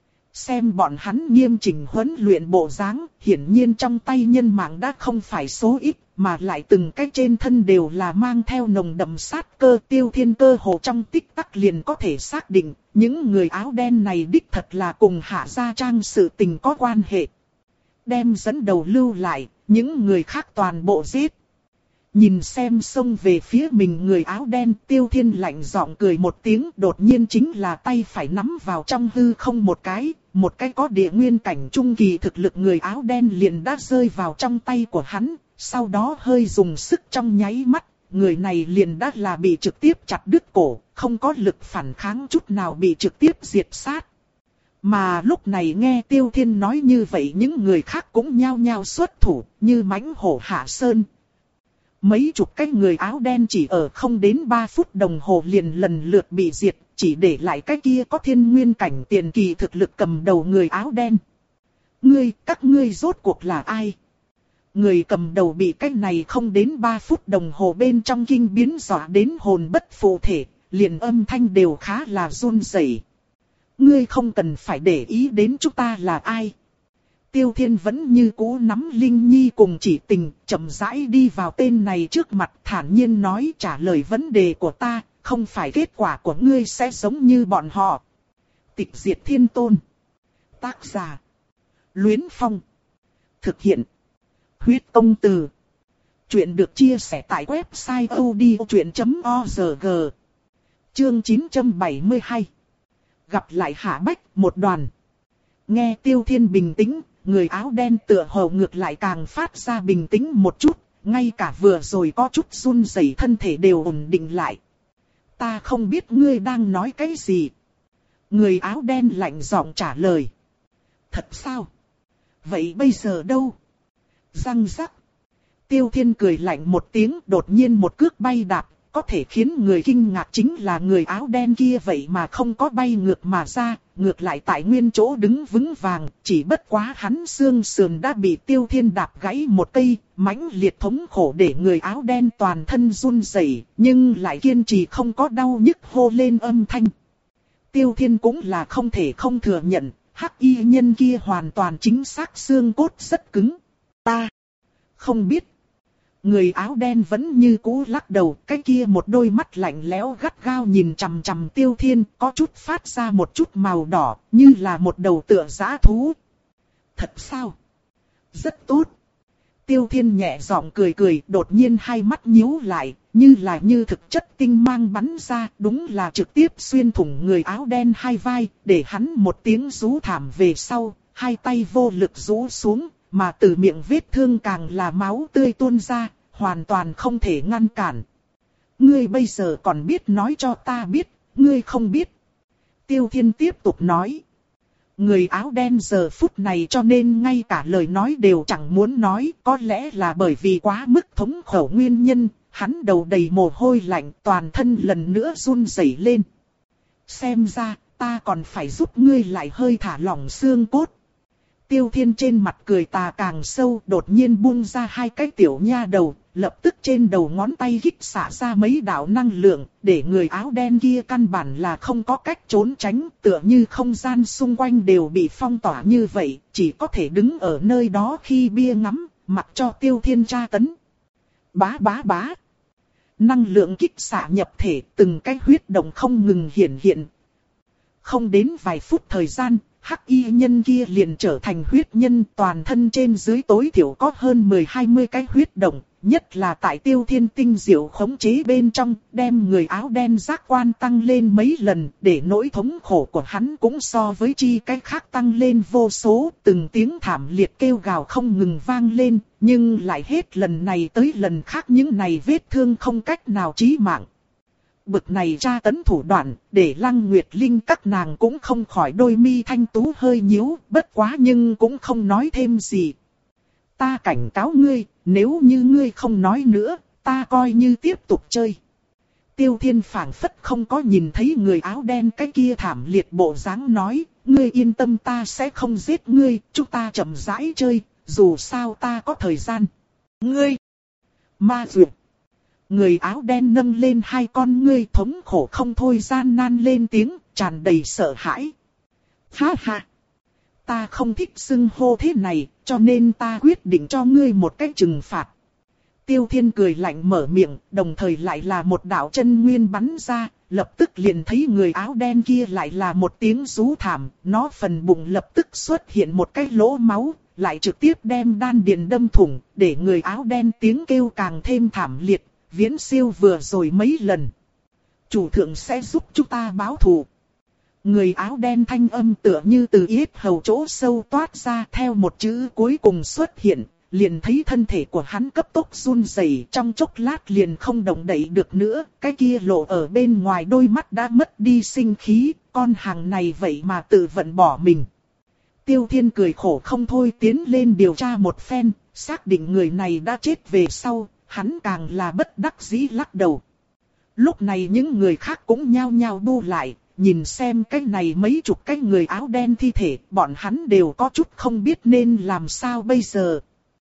Xem bọn hắn nghiêm chỉnh huấn luyện bộ dáng, hiển nhiên trong tay nhân mạng đã không phải số ít, mà lại từng cái trên thân đều là mang theo nồng đậm sát cơ. Tiêu Thiên cơ hồ trong tích tắc liền có thể xác định, những người áo đen này đích thật là cùng Hạ gia trang sự tình có quan hệ. Đem dẫn đầu lưu lại, những người khác toàn bộ giết. Nhìn xem xông về phía mình người áo đen, Tiêu Thiên lạnh giọng cười một tiếng, đột nhiên chính là tay phải nắm vào trong hư không một cái, một cái có địa nguyên cảnh trung kỳ thực lực người áo đen liền đã rơi vào trong tay của hắn, sau đó hơi dùng sức trong nháy mắt, người này liền đã là bị trực tiếp chặt đứt cổ, không có lực phản kháng chút nào bị trực tiếp diệt sát. Mà lúc này nghe Tiêu Thiên nói như vậy những người khác cũng nhao nhao xuất thủ, như mãnh hổ hạ sơn. Mấy chục cái người áo đen chỉ ở không đến ba phút đồng hồ liền lần lượt bị diệt, chỉ để lại cái kia có thiên nguyên cảnh tiền kỳ thực lực cầm đầu người áo đen. Ngươi, các ngươi rốt cuộc là ai? Người cầm đầu bị cái này không đến ba phút đồng hồ bên trong kinh biến dọa đến hồn bất phụ thể, liền âm thanh đều khá là run rẩy. Ngươi không cần phải để ý đến chúng ta là ai. Tiêu Thiên vẫn như cũ nắm Linh Nhi cùng Chỉ Tình, chậm rãi đi vào tên này trước mặt, thản nhiên nói trả lời vấn đề của ta, không phải kết quả của ngươi sẽ giống như bọn họ. Tịch Diệt Thiên Tôn. Tác giả: Luyến Phong. Thực hiện: Huyết Công Từ. Chuyện được chia sẻ tại website o d o chuyện chấm org. Chương chín trăm bảy mươi hai. Gặp lại Hạ Bách, một đoàn. Nghe Tiêu Thiên bình tĩnh, người áo đen tựa hồ ngược lại càng phát ra bình tĩnh một chút, ngay cả vừa rồi có chút run rẩy thân thể đều ổn định lại. Ta không biết ngươi đang nói cái gì. Người áo đen lạnh giọng trả lời. Thật sao? Vậy bây giờ đâu? Răng rắc. Tiêu Thiên cười lạnh một tiếng, đột nhiên một cước bay đạp. Có thể khiến người kinh ngạc chính là người áo đen kia vậy mà không có bay ngược mà ra, ngược lại tại nguyên chỗ đứng vững vàng, chỉ bất quá hắn xương sườn đã bị Tiêu Thiên đạp gãy một cây, mãnh liệt thống khổ để người áo đen toàn thân run rẩy, nhưng lại kiên trì không có đau nhức hô lên âm thanh. Tiêu Thiên cũng là không thể không thừa nhận, hắc y nhân kia hoàn toàn chính xác xương cốt rất cứng. Ta không biết. Người áo đen vẫn như cũ lắc đầu, cái kia một đôi mắt lạnh lẽo gắt gao nhìn chằm chằm Tiêu Thiên, có chút phát ra một chút màu đỏ, như là một đầu tựa dã thú. Thật sao? Rất tốt. Tiêu Thiên nhẹ giọng cười cười, đột nhiên hai mắt nhíu lại, như là như thực chất tinh mang bắn ra, đúng là trực tiếp xuyên thủng người áo đen hai vai, để hắn một tiếng rú thảm về sau, hai tay vô lực rũ xuống. Mà từ miệng vết thương càng là máu tươi tuôn ra, hoàn toàn không thể ngăn cản. Ngươi bây giờ còn biết nói cho ta biết, ngươi không biết. Tiêu Thiên tiếp tục nói. Người áo đen giờ phút này cho nên ngay cả lời nói đều chẳng muốn nói, có lẽ là bởi vì quá mức thống khổ nguyên nhân, hắn đầu đầy mồ hôi lạnh, toàn thân lần nữa run rẩy lên. Xem ra, ta còn phải giúp ngươi lại hơi thả lỏng xương cốt. Tiêu Thiên trên mặt cười tà càng sâu, đột nhiên buông ra hai cái tiểu nha đầu, lập tức trên đầu ngón tay hít xả ra mấy đạo năng lượng, để người áo đen kia căn bản là không có cách trốn tránh, tựa như không gian xung quanh đều bị phong tỏa như vậy, chỉ có thể đứng ở nơi đó khi bia ngắm, mặc cho Tiêu Thiên tra tấn. Bá bá bá. Năng lượng kích xạ nhập thể, từng cái huyết động không ngừng hiện hiện. Không đến vài phút thời gian, hắc y nhân kia liền trở thành huyết nhân, toàn thân trên dưới tối thiểu có hơn mười hai mươi cái huyết động, nhất là tại Tiêu Thiên tinh diệu khống chế bên trong, đem người áo đen giác quan tăng lên mấy lần, để nỗi thống khổ của hắn cũng so với chi cái khác tăng lên vô số, từng tiếng thảm liệt kêu gào không ngừng vang lên, nhưng lại hết lần này tới lần khác những này vết thương không cách nào chí mạng. Bực này tra tấn thủ đoạn, để Lăng Nguyệt Linh các nàng cũng không khỏi đôi mi thanh tú hơi nhíu, bất quá nhưng cũng không nói thêm gì. Ta cảnh cáo ngươi, nếu như ngươi không nói nữa, ta coi như tiếp tục chơi. Tiêu Thiên phảng phất không có nhìn thấy người áo đen cái kia thảm liệt bộ dáng nói, ngươi yên tâm ta sẽ không giết ngươi, chúng ta chậm rãi chơi, dù sao ta có thời gian. Ngươi! Ma duyệt! Người áo đen nâng lên hai con ngươi thống khổ không thôi gian nan lên tiếng, tràn đầy sợ hãi. Ha ha! Ta không thích xưng hô thế này, cho nên ta quyết định cho ngươi một cách trừng phạt. Tiêu Thiên cười lạnh mở miệng, đồng thời lại là một đạo chân nguyên bắn ra, lập tức liền thấy người áo đen kia lại là một tiếng rú thảm, nó phần bụng lập tức xuất hiện một cái lỗ máu, lại trực tiếp đem đan điền đâm thủng, để người áo đen tiếng kêu càng thêm thảm liệt, viễn siêu vừa rồi mấy lần. Chủ thượng sẽ giúp chúng ta báo thù. Người áo đen thanh âm tựa như từ yết hầu chỗ sâu toát ra, theo một chữ cuối cùng xuất hiện, liền thấy thân thể của hắn cấp tốc run rẩy, trong chốc lát liền không động đậy được nữa, cái kia lộ ở bên ngoài đôi mắt đã mất đi sinh khí, con hàng này vậy mà tự vận bỏ mình. Tiêu Thiên cười khổ không thôi tiến lên điều tra một phen, xác định người này đã chết về sau, hắn càng là bất đắc dĩ lắc đầu. Lúc này những người khác cũng nhao nhao bu lại, nhìn xem cái này mấy chục cái người áo đen thi thể, bọn hắn đều có chút không biết nên làm sao bây giờ.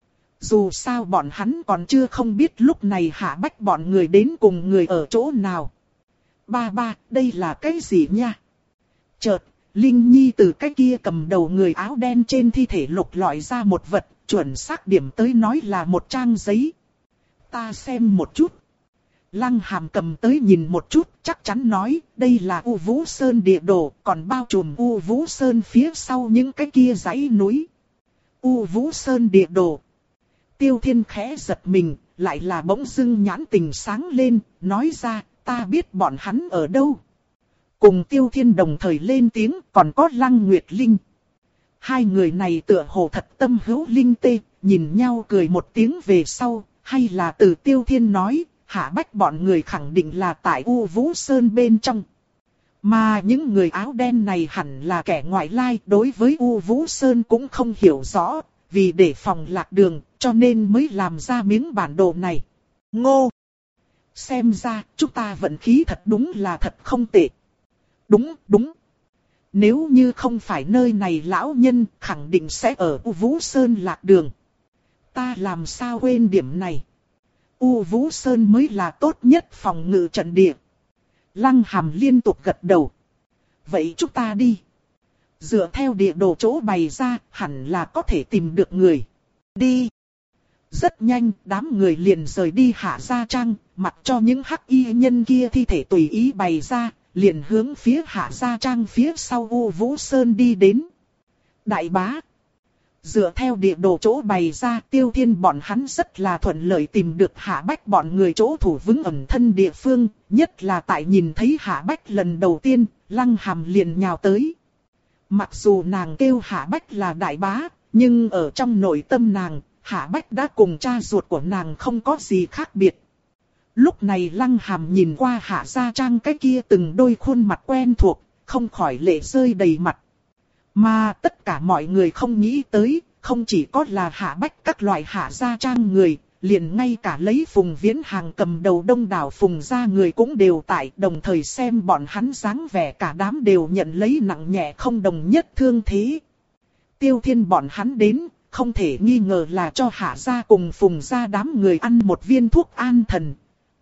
Dù sao bọn hắn còn chưa không biết lúc này Hạ Bách bọn người đến cùng người ở chỗ nào. Ba ba, đây là cái gì nha? Chợt, Linh Nhi từ cái kia cầm đầu người áo đen trên thi thể lục lọi ra một vật, chuẩn xác điểm tới nói là một trang giấy. Ta xem một chút. Lăng Hàm cầm tới nhìn một chút, chắc chắn nói, đây là U Vũ Sơn địa đồ, còn bao trùm U Vũ Sơn phía sau những cái kia dãy núi. U Vũ Sơn địa đồ. Tiêu Thiên khẽ giật mình, lại là bỗng dưng nhãn tình sáng lên, nói ra, ta biết bọn hắn ở đâu. Cùng Tiêu Thiên đồng thời lên tiếng, còn có Lăng Nguyệt Linh. Hai người này tựa hồ thật tâm hữu linh tê, nhìn nhau cười một tiếng về sau, hay là từ Tiêu Thiên nói, Hạ Bách bọn người khẳng định là tại U Vũ Sơn bên trong. Mà những người áo đen này hẳn là kẻ ngoại lai, đối với U Vũ Sơn cũng không hiểu rõ, vì để phòng lạc đường, cho nên mới làm ra miếng bản đồ này. Ngô! Xem ra, chúng ta vận khí thật đúng là thật không tệ. Đúng, đúng. Nếu như không phải nơi này lão nhân, khẳng định sẽ ở U Vũ Sơn lạc đường. Ta làm sao quên điểm này? U Vũ Sơn mới là tốt nhất phòng ngự trận địa. Lăng Hàm liên tục gật đầu. Vậy chúng ta đi. Dựa theo địa đồ chỗ bày ra, hẳn là có thể tìm được người. Đi. Rất nhanh, đám người liền rời đi Hạ Gia Trang, mặc cho những hắc y nhân kia thi thể tùy ý bày ra, liền hướng phía Hạ Gia Trang phía sau U Vũ Sơn đi đến. Đại bá. Dựa theo địa đồ chỗ bày ra, Tiêu Thiên bọn hắn rất là thuận lợi tìm được Hạ Bách bọn người chỗ thủ vững ẩn thân địa phương, nhất là tại nhìn thấy Hạ Bách lần đầu tiên, Lăng Hàm liền nhào tới. Mặc dù nàng kêu Hạ Bách là đại bá, nhưng ở trong nội tâm nàng, Hạ Bách đã cùng cha ruột của nàng không có gì khác biệt. Lúc này Lăng Hàm nhìn qua Hạ Gia Trang cái kia từng đôi khuôn mặt quen thuộc, không khỏi lệ rơi đầy mặt. Mà tất cả mọi người không nghĩ tới, không chỉ có là Hạ Bách các loại Hạ Gia Trang người, liền ngay cả lấy Phùng Viễn Hàng cầm đầu đông đảo Phùng gia người cũng đều tại, đồng thời xem bọn hắn dáng vẻ cả đám đều nhận lấy nặng nhẹ không đồng nhất thương thế. Tiêu Thiên bọn hắn đến, không thể nghi ngờ là cho Hạ Gia cùng Phùng gia đám người ăn một viên thuốc an thần.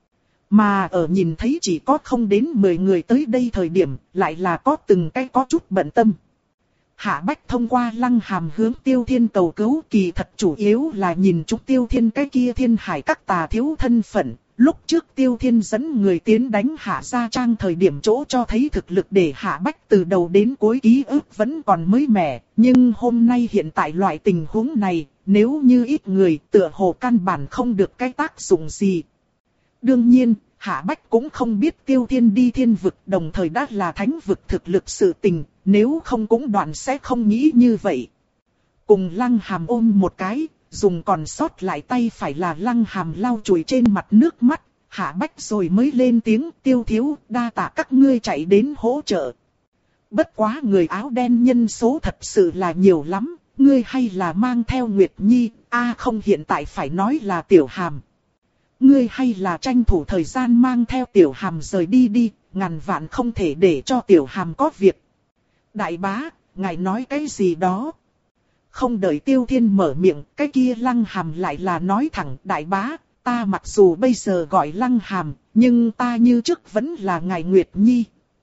Mà ở nhìn thấy chỉ có không đến mười người tới đây thời điểm, lại là có từng cái có chút bận tâm. Hạ Bách thông qua Lăng Hàm hướng Tiêu Thiên cầu cứu, kỳ thật chủ yếu là nhìn chúng Tiêu Thiên cái kia Thiên Hải các tà thiếu thân phận, Lúc trước Tiêu Thiên dẫn người tiến đánh Hạ Gia Trang thời điểm chỗ cho thấy thực lực để Hạ Bách từ đầu đến cuối ký ức vẫn còn mới mẻ, nhưng hôm nay hiện tại loại tình huống này, nếu như ít người tựa hồ căn bản không được cái tác dụng gì. Đương nhiên, Hạ Bách cũng không biết Tiêu Thiên đi thiên vực đồng thời đã là thánh vực thực lực sự tình, nếu không cũng đoạn sẽ không nghĩ như vậy. Cùng Lăng Hàm ôm một cái, dùng còn sót lại tay phải là Lăng Hàm lau chùi trên mặt nước mắt, Hạ Bách rồi mới lên tiếng Tiêu thiếu, đa tạ các ngươi chạy đến hỗ trợ. Bất quá người áo đen nhân số thật sự là nhiều lắm, ngươi hay là mang theo Nguyệt Nhi, a à không hiện tại phải nói là Tiểu Hàm. Ngươi hay là tranh thủ thời gian mang theo Tiểu Hàm rời đi đi, ngàn vạn không thể để cho Tiểu Hàm có việc. Đại bá, ngài nói cái gì đó? Không đợi Tiêu Thiên mở miệng, cái kia Lăng Hàm lại là nói thẳng, đại bá, ta mặc dù bây giờ gọi Lăng Hàm, nhưng ta như trước vẫn là ngài Nguyệt Nhi.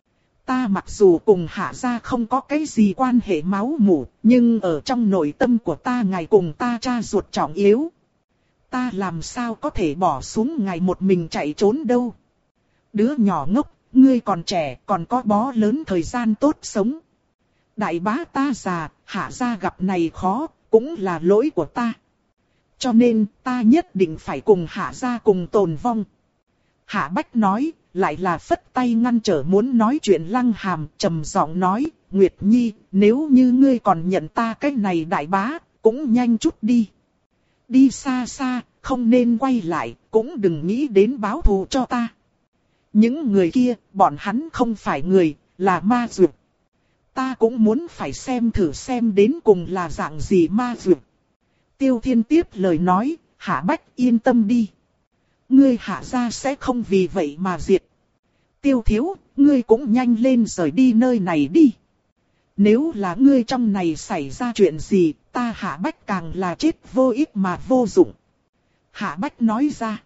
Ta mặc dù cùng Hạ gia không có cái gì quan hệ máu mủ, nhưng ở trong nội tâm của ta ngài cùng ta cha ruột trọng yếu. Ta làm sao có thể bỏ xuống ngài một mình chạy trốn đâu. Đứa nhỏ ngốc, ngươi còn trẻ, còn có bó lớn thời gian tốt sống. Đại bá ta già, Hạ gia gặp này khó, cũng là lỗi của ta. Cho nên, ta nhất định phải cùng Hạ gia cùng tồn vong. Hạ Bách nói, lại là phất tay ngăn trở muốn nói chuyện Lăng Hàm, trầm giọng nói, Nguyệt Nhi, nếu như ngươi còn nhận ta cái này đại bá, cũng nhanh chút đi. Đi xa xa, không nên quay lại, cũng đừng nghĩ đến báo thù cho ta. Những người kia, bọn hắn không phải người, là ma dược. Ta cũng muốn phải xem thử xem đến cùng là dạng gì ma dược. Tiêu Thiên tiếp lời nói, Hạ Bách yên tâm đi. Ngươi Hạ gia sẽ không vì vậy mà diệt. Tiêu thiếu, ngươi cũng nhanh lên rời đi nơi này đi. Nếu là ngươi trong này xảy ra chuyện gì, ta Hạ Bách càng là chết vô ích mà vô dụng. Hạ Bách nói ra.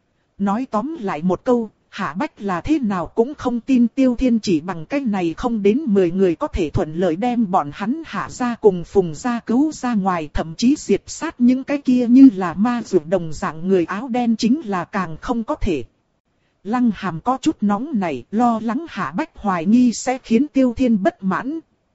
Nói tóm lại một câu, Hạ Bách là thế nào cũng không tin Tiêu Thiên chỉ bằng cách này không đến mười người có thể thuận lợi đem bọn hắn Hạ gia cùng Phùng gia cứu ra ngoài, thậm chí diệt sát những cái kia như là ma dược đồng dạng người áo đen chính là càng không có thể. Lăng Hàm có chút nóng này, lo lắng Hạ Bách hoài nghi sẽ khiến Tiêu Thiên bất mãn.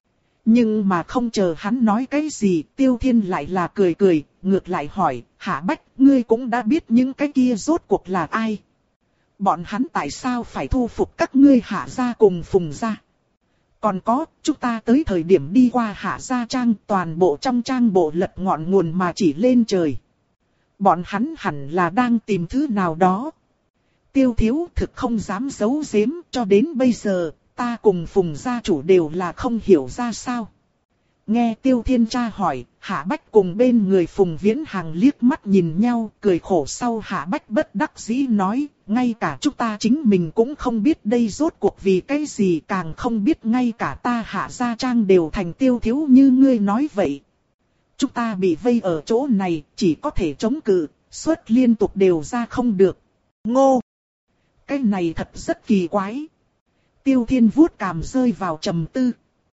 Nhưng mà không chờ hắn nói cái gì, Tiêu Thiên lại là cười cười, ngược lại hỏi, Hạ Bách, ngươi cũng đã biết những cái kia rốt cuộc là ai? Bọn hắn tại sao phải thu phục các ngươi Hạ gia cùng Phùng gia? Còn có, chúng ta tới thời điểm đi qua Hạ gia trang, toàn bộ trong trang bộ lật ngọn nguồn mà chỉ lên trời. Bọn hắn hẳn là đang tìm thứ nào đó. Tiêu thiếu thực không dám giấu giếm, cho đến bây giờ, ta cùng Phùng gia chủ đều là không hiểu ra sao. Nghe Tiêu Thiên tra hỏi, Hạ Bách cùng bên người Phùng Viễn Hằng liếc mắt nhìn nhau, cười khổ sau Hạ Bách bất đắc dĩ nói, ngay cả chúng ta chính mình cũng không biết đây rốt cuộc vì cái gì, càng không biết ngay cả ta Hạ gia trang đều thành tiêu thiếu như ngươi nói vậy. Chúng ta bị vây ở chỗ này, chỉ có thể chống cự, suốt liên tục đều ra không được. Ngô! Cái này thật rất kỳ quái. Tiêu Thiên vuốt cằm rơi vào trầm tư.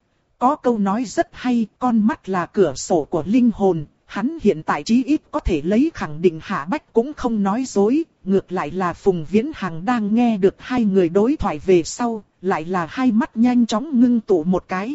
Có câu nói rất hay, con mắt là cửa sổ của linh hồn, hắn hiện tại chí ít có thể lấy khẳng định Hạ Bách cũng không nói dối, ngược lại là Phùng Viễn Hằng đang nghe được hai người đối thoại về sau, lại là hai mắt nhanh chóng ngưng tụ một cái.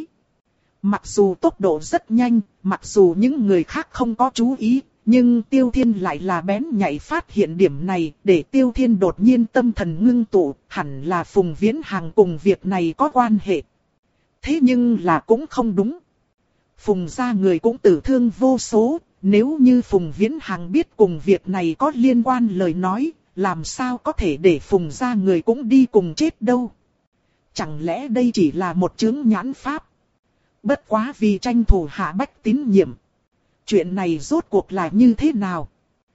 Mặc dù tốc độ rất nhanh, mặc dù những người khác không có chú ý, nhưng Tiêu Thiên lại là bén nhạy phát hiện điểm này, để Tiêu Thiên đột nhiên tâm thần ngưng tụ, hẳn là Phùng Viễn Hằng cùng việc này có quan hệ. Thế nhưng là cũng không đúng. Phùng gia người cũng tử thương vô số, nếu như Phùng Viễn Hằng biết cùng việc này có liên quan lời nói, làm sao có thể để Phùng gia người cũng đi cùng chết đâu. Chẳng lẽ đây chỉ là một chướng nhãn pháp? Bất quá vì tranh thủ Hạ Bách tín nhiệm. Chuyện này rốt cuộc là như thế nào?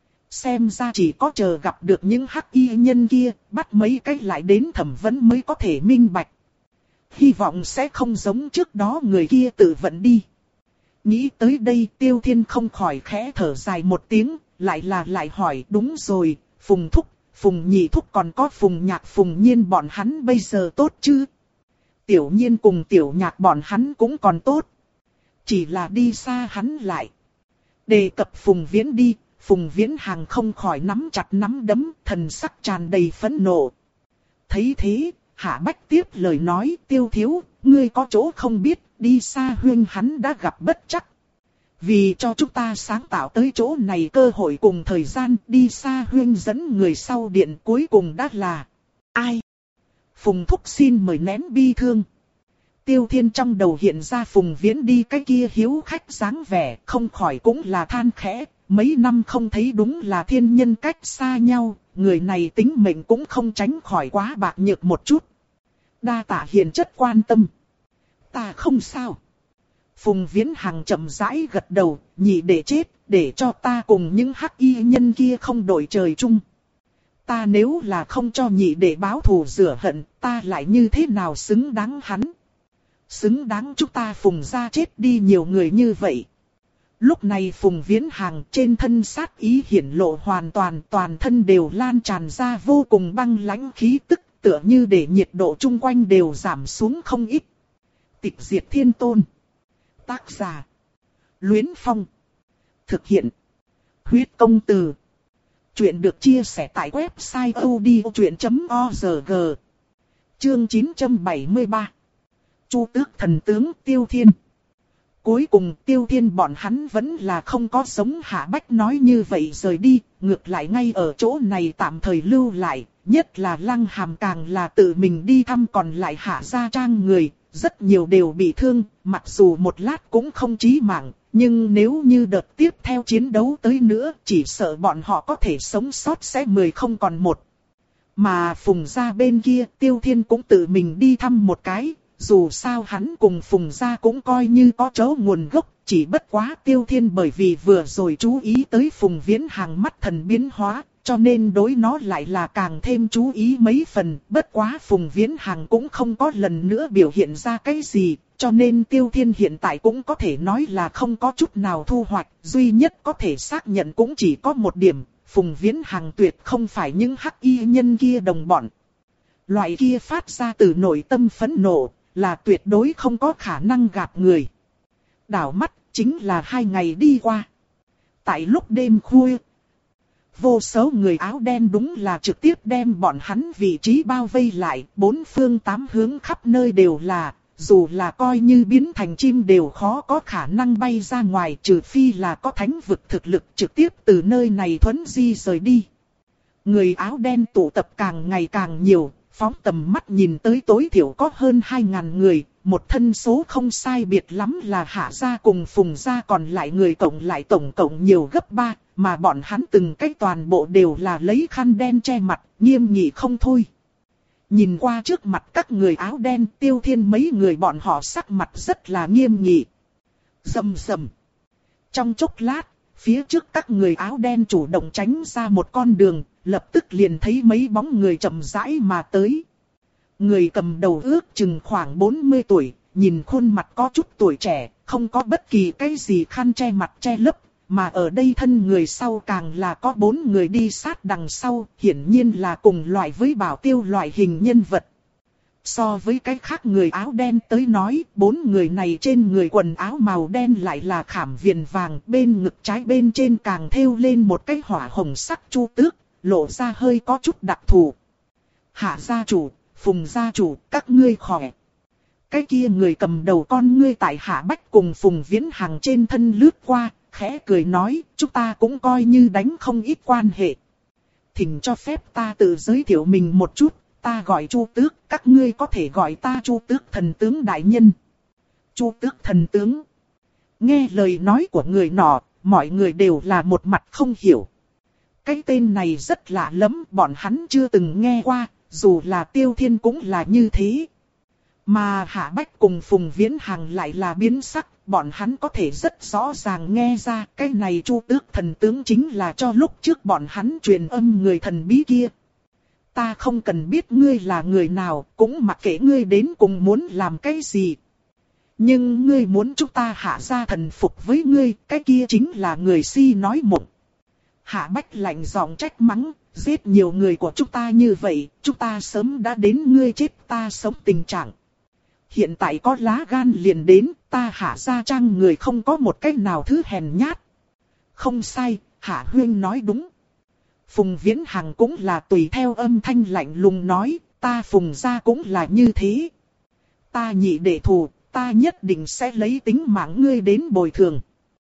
Xem ra chỉ có chờ gặp được những hắc y nhân kia, bắt mấy cách lại đến thẩm vấn mới có thể minh bạch. Hy vọng sẽ không giống trước đó người kia tự vận đi. Nghĩ tới đây Tiêu Thiên không khỏi khẽ thở dài một tiếng, lại là lại hỏi đúng rồi, Phùng Thúc, Phùng Nhị Thúc còn có Phùng Nhạc Phùng Nhiên bọn hắn bây giờ tốt chứ? Tiểu Nhiên cùng Tiểu Nhạc bọn hắn cũng còn tốt. Chỉ là đi xa hắn lại. Đề cập Phùng Viễn đi, Phùng Viễn Hằng không khỏi nắm chặt nắm đấm, thần sắc tràn đầy phẫn nộ. Thấy thế, Hạ Bách tiếp lời nói, Tiêu thiếu, ngươi có chỗ không biết, đi xa huyên hắn đã gặp bất trắc. Vì cho chúng ta sáng tạo tới chỗ này cơ hội cùng thời gian, đi xa huyên dẫn người sau điện cuối cùng đã là ai? Phùng Thúc xin mời nén bi thương. Tiêu Thiên trong đầu hiện ra Phùng Viễn đi cái kia hiếu khách dáng vẻ, không khỏi cũng là than khẽ, mấy năm không thấy đúng là thiên nhân cách xa nhau, người này tính mệnh cũng không tránh khỏi quá bạc nhược một chút. Đa tạ hiền chất quan tâm. Ta không sao. Phùng Viễn Hằng chậm rãi gật đầu, nhị để chết, để cho ta cùng những hắc y nhân kia không đổi trời chung. Ta nếu là không cho nhị để báo thù rửa hận, ta lại như thế nào xứng đáng hắn? Xứng đáng chúng ta Phùng gia chết đi nhiều người như vậy. Lúc này Phùng Viễn Hằng trên thân sát ý hiển lộ hoàn toàn, toàn thân đều lan tràn ra vô cùng băng lãnh khí tức, tựa như để nhiệt độ chung quanh đều giảm xuống không ít. Tịch diệt thiên tôn. Tác giả. Luyến Phong. Thực hiện. Huyết công từ. Chuyện được chia sẻ tại website odchuyện chấm org. Chương chín trăm bảy mươi ba. Chu Tước thần tướng Tiêu Thiên. Cuối cùng Tiêu Thiên bọn hắn vẫn là không có giống Hạ Bách nói như vậy rời đi, ngược lại ngay ở chỗ này tạm thời lưu lại, nhất là Lăng Hàm càng là tự mình đi thăm còn lại Hạ gia trang người, rất nhiều đều bị thương, mặc dù một lát cũng không chí mạng, nhưng nếu như đợt tiếp theo chiến đấu tới nữa, chỉ sợ bọn họ có thể sống sót sẽ mười không còn một. Mà Phùng gia bên kia Tiêu Thiên cũng tự mình đi thăm một cái. Dù sao hắn cùng Phùng gia cũng coi như có chỗ nguồn gốc, chỉ bất quá Tiêu Thiên bởi vì vừa rồi chú ý tới Phùng Viễn Hằng mắt thần biến hóa, cho nên đối nó lại là càng thêm chú ý mấy phần. Bất quá Phùng Viễn Hằng cũng không có lần nữa biểu hiện ra cái gì, cho nên Tiêu Thiên hiện tại cũng có thể nói là không có chút nào thu hoạch, duy nhất có thể xác nhận cũng chỉ có một điểm, Phùng Viễn Hằng tuyệt không phải những hắc y nhân kia đồng bọn. Loại kia phát ra từ nội tâm phẫn nộ, là tuyệt đối không có khả năng gạt người. Đảo mắt, chính là hai ngày đi qua. Tại lúc đêm khuya, vô số người áo đen đúng là trực tiếp đem bọn hắn vị trí bao vây lại, bốn phương tám hướng khắp nơi đều là, dù là coi như biến thành chim đều khó có khả năng bay ra ngoài, trừ phi là có thánh vực thực lực trực tiếp từ nơi này thuấn di rời đi. Người áo đen tụ tập càng ngày càng nhiều. Phóng tầm mắt nhìn tới tối thiểu có hơn hai ngàn người, một thân số không sai biệt lắm là Hạ gia cùng Phùng gia, còn lại người cộng lại tổng cộng nhiều gấp ba, mà bọn hắn từng cái toàn bộ đều là lấy khăn đen che mặt, nghiêm nghị không thôi. Nhìn qua trước mặt các người áo đen, Tiêu Thiên mấy người bọn họ sắc mặt rất là nghiêm nghị. Rầm rầm. Trong chốc lát, phía trước các người áo đen chủ động tránh ra một con đường, lập tức liền thấy mấy bóng người chậm rãi mà tới. Người cầm đầu ước chừng khoảng bốn mươi tuổi, nhìn khuôn mặt có chút tuổi trẻ, không có bất kỳ cái gì khăn che mặt che lấp, mà ở đây thân người sau càng là có bốn người đi sát đằng sau, hiển nhiên là cùng loại với Bảo Tiêu loại hình nhân vật. So với cái khác người áo đen tới nói, bốn người này trên người quần áo màu đen lại là khảm viền vàng, bên ngực trái bên trên càng thêu lên một cái hỏa hồng sắc chu tước, lộ ra hơi có chút đặc thù. Hạ gia chủ, Phùng gia chủ, các ngươi khỏe. Cái kia người cầm đầu con ngươi tại Hạ Bách cùng Phùng Viễn Hằng trên thân lướt qua, khẽ cười nói, chúng ta cũng coi như đánh không ít quan hệ. Thỉnh cho phép ta tự giới thiệu mình một chút, ta gọi Chu Tước, các ngươi có thể gọi ta Chu Tước thần tướng đại nhân. Chu Tước thần tướng. Nghe lời nói của người nọ, mọi người đều là một mặt không hiểu. Cái tên này rất lạ lắm, bọn hắn chưa từng nghe qua, dù là Tiêu Thiên cũng là như thế. Mà Hạ Bách cùng Phùng Viễn Hằng lại là biến sắc, bọn hắn có thể rất rõ ràng nghe ra cái này Chu Tước thần tướng chính là cho lúc trước bọn hắn truyền âm người thần bí kia. Ta không cần biết ngươi là người nào, cũng mặc kệ ngươi đến cùng muốn làm cái gì. Nhưng ngươi muốn chúng ta Hạ gia thần phục với ngươi, cái kia chính là người si nói mộng. Hạ Bách lạnh giọng trách mắng, giết nhiều người của chúng ta như vậy, chúng ta sớm đã đến ngươi chết ta sống tình trạng. Hiện tại có lá gan liền đến, ta Hạ gia trang người không có một cách nào thứ hèn nhát. Không sai, Hạ huynh nói đúng. Phùng Viễn Hằng cũng là tùy theo âm thanh lạnh lùng nói, ta Phùng gia cũng là như thế. Ta nhị đệ thù, ta nhất định sẽ lấy tính mạng ngươi đến bồi thường.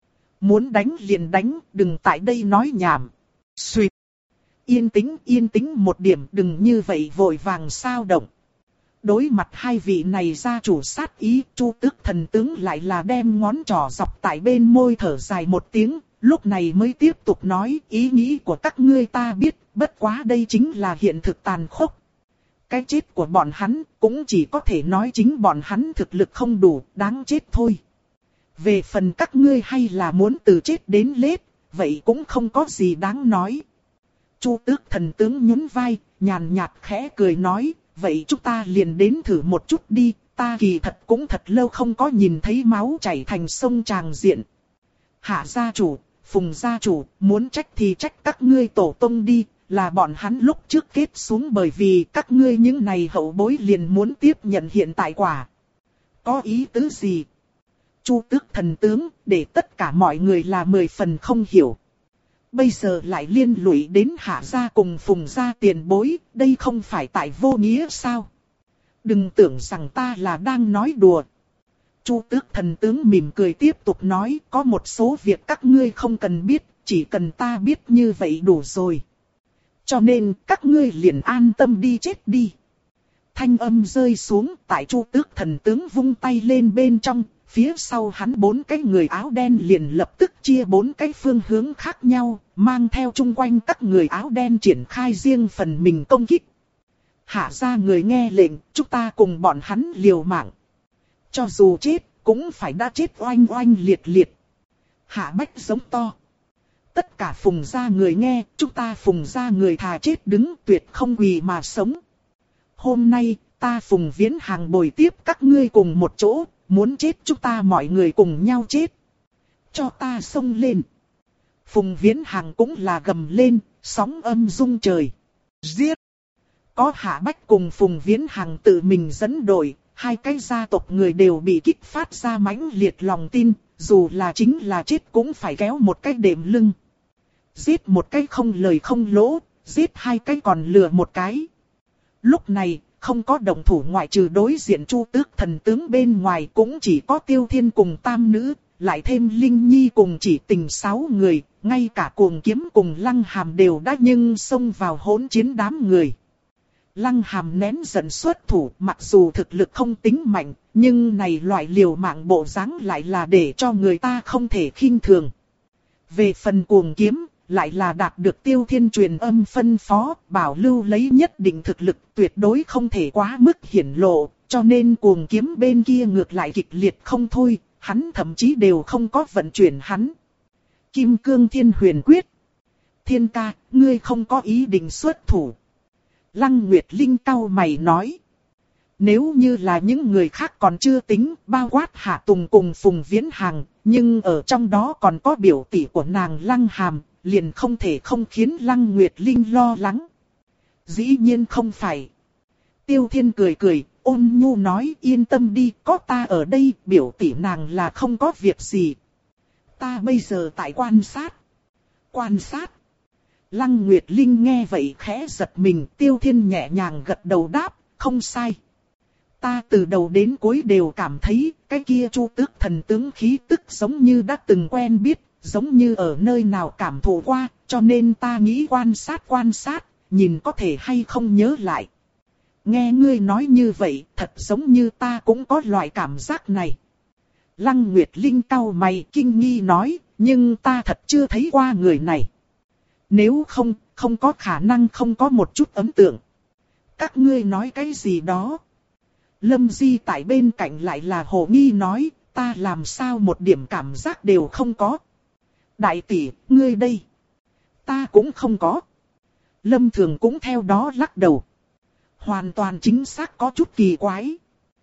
Muốn đánh liền đánh, đừng tại đây nói nhảm. Xuyệt. Yên tĩnh, yên tĩnh một điểm, đừng như vậy vội vàng sao động. Đối mặt hai vị này gia chủ sát ý, Chu Tước Thần Tướng lại là đem ngón trỏ dọc tại bên môi thở dài một tiếng, lúc này mới tiếp tục nói, ý nghĩ của các ngươi ta biết, bất quá đây chính là hiện thực tàn khốc. Cái chết của bọn hắn cũng chỉ có thể nói chính bọn hắn thực lực không đủ, đáng chết thôi. Về phần các ngươi hay là muốn từ chết đến lết, vậy cũng không có gì đáng nói. Chu Tước Thần Tướng nhún vai, nhàn nhạt khẽ cười nói, vậy chúng ta liền đến thử một chút đi, ta kỳ thật cũng thật lâu không có nhìn thấy máu chảy thành sông tràng diện. Hạ gia chủ, Phùng gia chủ, muốn trách thì trách các ngươi tổ tông đi, là bọn hắn lúc trước kết xuống bởi vì các ngươi những này hậu bối liền muốn tiếp nhận hiện tại quả. Có ý tứ gì? Chu Tước Thần Tướng, để tất cả mọi người là mười phần không hiểu. Bây giờ lại liên lụy đến Hạ gia cùng Phùng gia tiền bối, đây không phải tại vô nghĩa sao? Đừng tưởng rằng ta là đang nói đùa. Chu Tước Thần Tướng mỉm cười tiếp tục nói, có một số việc các ngươi không cần biết, chỉ cần ta biết như vậy đủ rồi. Cho nên các ngươi liền an tâm đi chết đi. Thanh âm rơi xuống, tại Chu Tước Thần Tướng vung tay lên bên trong, phía sau hắn bốn cái người áo đen liền lập tức chia bốn cái phương hướng khác nhau, mang theo chung quanh các người áo đen triển khai riêng phần mình công kích. Hạ gia người nghe lệnh, chúng ta cùng bọn hắn liều mạng. Cho dù chết, cũng phải đã chết oanh oanh liệt liệt. Hạ Bách giống to. Tất cả Phùng gia người nghe, chúng ta Phùng gia người thà chết đứng tuyệt không quỳ mà sống. Hôm nay, ta Phùng Viễn Hằng bồi tiếp các ngươi cùng một chỗ, muốn chết chúng ta mọi người cùng nhau chết. Cho ta xông lên. Phùng Viễn Hằng cũng là gầm lên, sóng âm rung trời. Giết! Có Hạ Bách cùng Phùng Viễn Hằng tự mình dẫn đội, hai cái gia tộc người đều bị kích phát ra mãnh liệt lòng tin, dù là chính là chết cũng phải kéo một cái đệm lưng. Giết một cái không lời không lỗ, giết hai cái còn lừa một cái. Lúc này, không có động thủ ngoại trừ đối diện Chu Tước Thần Tướng bên ngoài cũng chỉ có Tiêu Thiên cùng tam nữ, lại thêm Linh Nhi cùng chỉ tình sáu người, ngay cả Cuồng Kiếm cùng Lăng Hàm đều đã nhưng xông vào hỗn chiến đám người. Lăng Hàm nén giận xuất thủ, mặc dù thực lực không tính mạnh, nhưng này loại liều mạng bộ dáng lại là để cho người ta không thể khinh thường. Về phần Cuồng Kiếm, lại là đạt được Tiêu Thiên truyền âm phân phó, bảo lưu lấy nhất định thực lực tuyệt đối không thể quá mức hiển lộ, cho nên Cuồng Kiếm bên kia ngược lại kịch liệt không thôi, hắn thậm chí đều không có vận chuyển hắn. Kim Cương Thiên Huyền Quyết. Thiên ca, ngươi không có ý định xuất thủ. Lăng Nguyệt Linh cau mày nói. Nếu như là những người khác còn chưa tính, bao quát Hạ Tùng cùng Phùng Viễn Hằng, nhưng ở trong đó còn có biểu tỷ của nàng Lăng Hàm, liền không thể không khiến Lăng Nguyệt Linh lo lắng. Dĩ nhiên không phải. Tiêu Thiên cười cười, ôn nhu nói yên tâm đi, có ta ở đây, biểu tỷ nàng là không có việc gì. Ta bây giờ tại quan sát. Quan sát. Lăng Nguyệt Linh nghe vậy khẽ giật mình, Tiêu Thiên nhẹ nhàng gật đầu đáp, không sai. Ta từ đầu đến cuối đều cảm thấy, cái kia Chu Tước Thần Tướng khí tức giống như đã từng quen biết, giống như ở nơi nào cảm thụ qua, cho nên ta nghĩ quan sát quan sát, nhìn có thể hay không nhớ lại. Nghe ngươi nói như vậy, thật giống như ta cũng có loại cảm giác này. Lăng Nguyệt Linh cau mày kinh nghi nói, nhưng ta thật chưa thấy qua người này. Nếu không, không có khả năng không có một chút ấn tượng. Các ngươi nói cái gì đó? Lâm Di tại bên cạnh lại là hồ nghi nói, ta làm sao một điểm cảm giác đều không có. Đại tỷ, ngươi đây. Ta cũng không có. Lâm Thường cũng theo đó lắc đầu. Hoàn toàn chính xác có chút kỳ quái.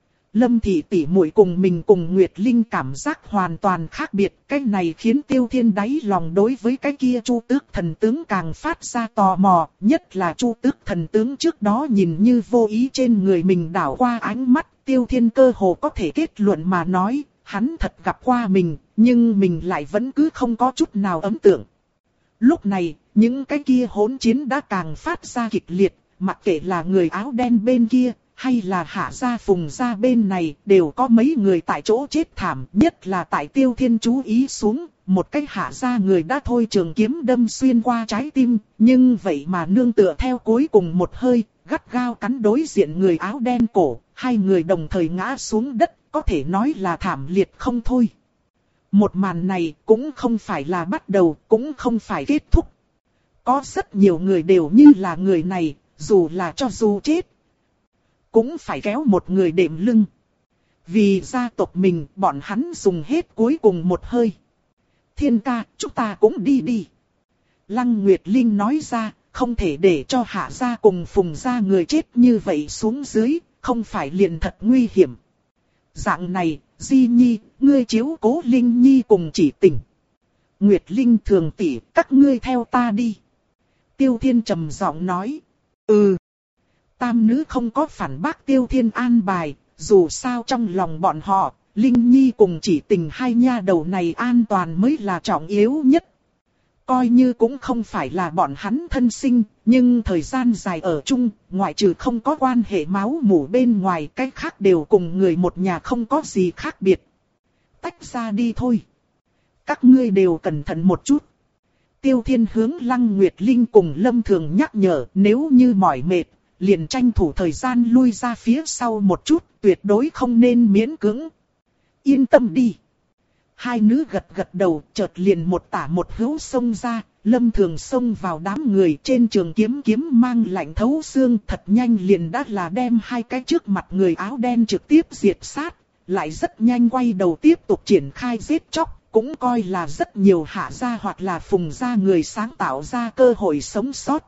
Lâm thị tỷ muội cùng mình cùng Nguyệt Linh cảm giác hoàn toàn khác biệt. Cái này khiến Tiêu Thiên đáy lòng đối với cái kia Chu Tước Thần Tướng càng phát ra tò mò. Nhất là Chu Tước Thần Tướng trước đó nhìn như vô ý trên người mình đảo qua ánh mắt. Tiêu Thiên cơ hồ có thể kết luận mà nói, hắn thật gặp qua mình, nhưng mình lại vẫn cứ không có chút nào ấn tượng. Lúc này, những cái kia hỗn chiến đã càng phát ra kịch liệt, mặc kệ là người áo đen bên kia, hay là Hạ gia Phùng gia bên này, đều có mấy người tại chỗ chết thảm, nhất là tại Tiêu Thiên chú ý xuống, một cái Hạ gia người đã thôi trường kiếm đâm xuyên qua trái tim, nhưng vậy mà nương tựa theo cuối cùng một hơi, gắt gao cắn đối diện người áo đen cổ, hai người đồng thời ngã xuống đất, có thể nói là thảm liệt không thôi. Một màn này cũng không phải là bắt đầu, cũng không phải kết thúc. Có rất nhiều người đều như là người này, dù là cho dù chết, cũng phải kéo một người đệm lưng. Vì gia tộc mình, bọn hắn dùng hết cuối cùng một hơi. Thiên ca, chúng ta cũng đi đi. Lăng Nguyệt Linh nói ra, không thể để cho Hạ gia cùng Phùng gia người chết như vậy xuống dưới, không phải liền thật nguy hiểm. Dạng này, Di Nhi, ngươi chiếu cố Linh Nhi cùng Chỉ Tình. Nguyệt Linh thường tỷ, các ngươi theo ta đi. Tiêu Thiên trầm giọng nói. Ừ. Tam nữ không có phản bác Tiêu Thiên an bài, dù sao trong lòng bọn họ, Linh Nhi cùng Chỉ Tình hai nha đầu này an toàn mới là trọng yếu nhất. Coi như cũng không phải là bọn hắn thân sinh, nhưng thời gian dài ở chung, ngoại trừ không có quan hệ máu mủ bên ngoài, cái khác đều cùng người một nhà không có gì khác biệt. Tách ra đi thôi. Các ngươi đều cẩn thận một chút. Tiêu Thiên hướng Lăng Nguyệt Linh cùng Lâm Thường nhắc nhở, nếu như mỏi mệt, liền tranh thủ thời gian lui ra phía sau một chút, tuyệt đối không nên miễn cưỡng. Yên tâm đi. Hai nữ gật gật đầu, chợt liền một tả một hữu xông ra, Lâm Thường xông vào đám người trên trường kiếm kiếm mang lạnh thấu xương, thật nhanh liền đã là đem hai cái trước mặt người áo đen trực tiếp diệt sát, lại rất nhanh quay đầu tiếp tục triển khai giết chóc, cũng coi là rất nhiều Hạ gia hoặc là Phùng gia người sáng tạo ra cơ hội sống sót.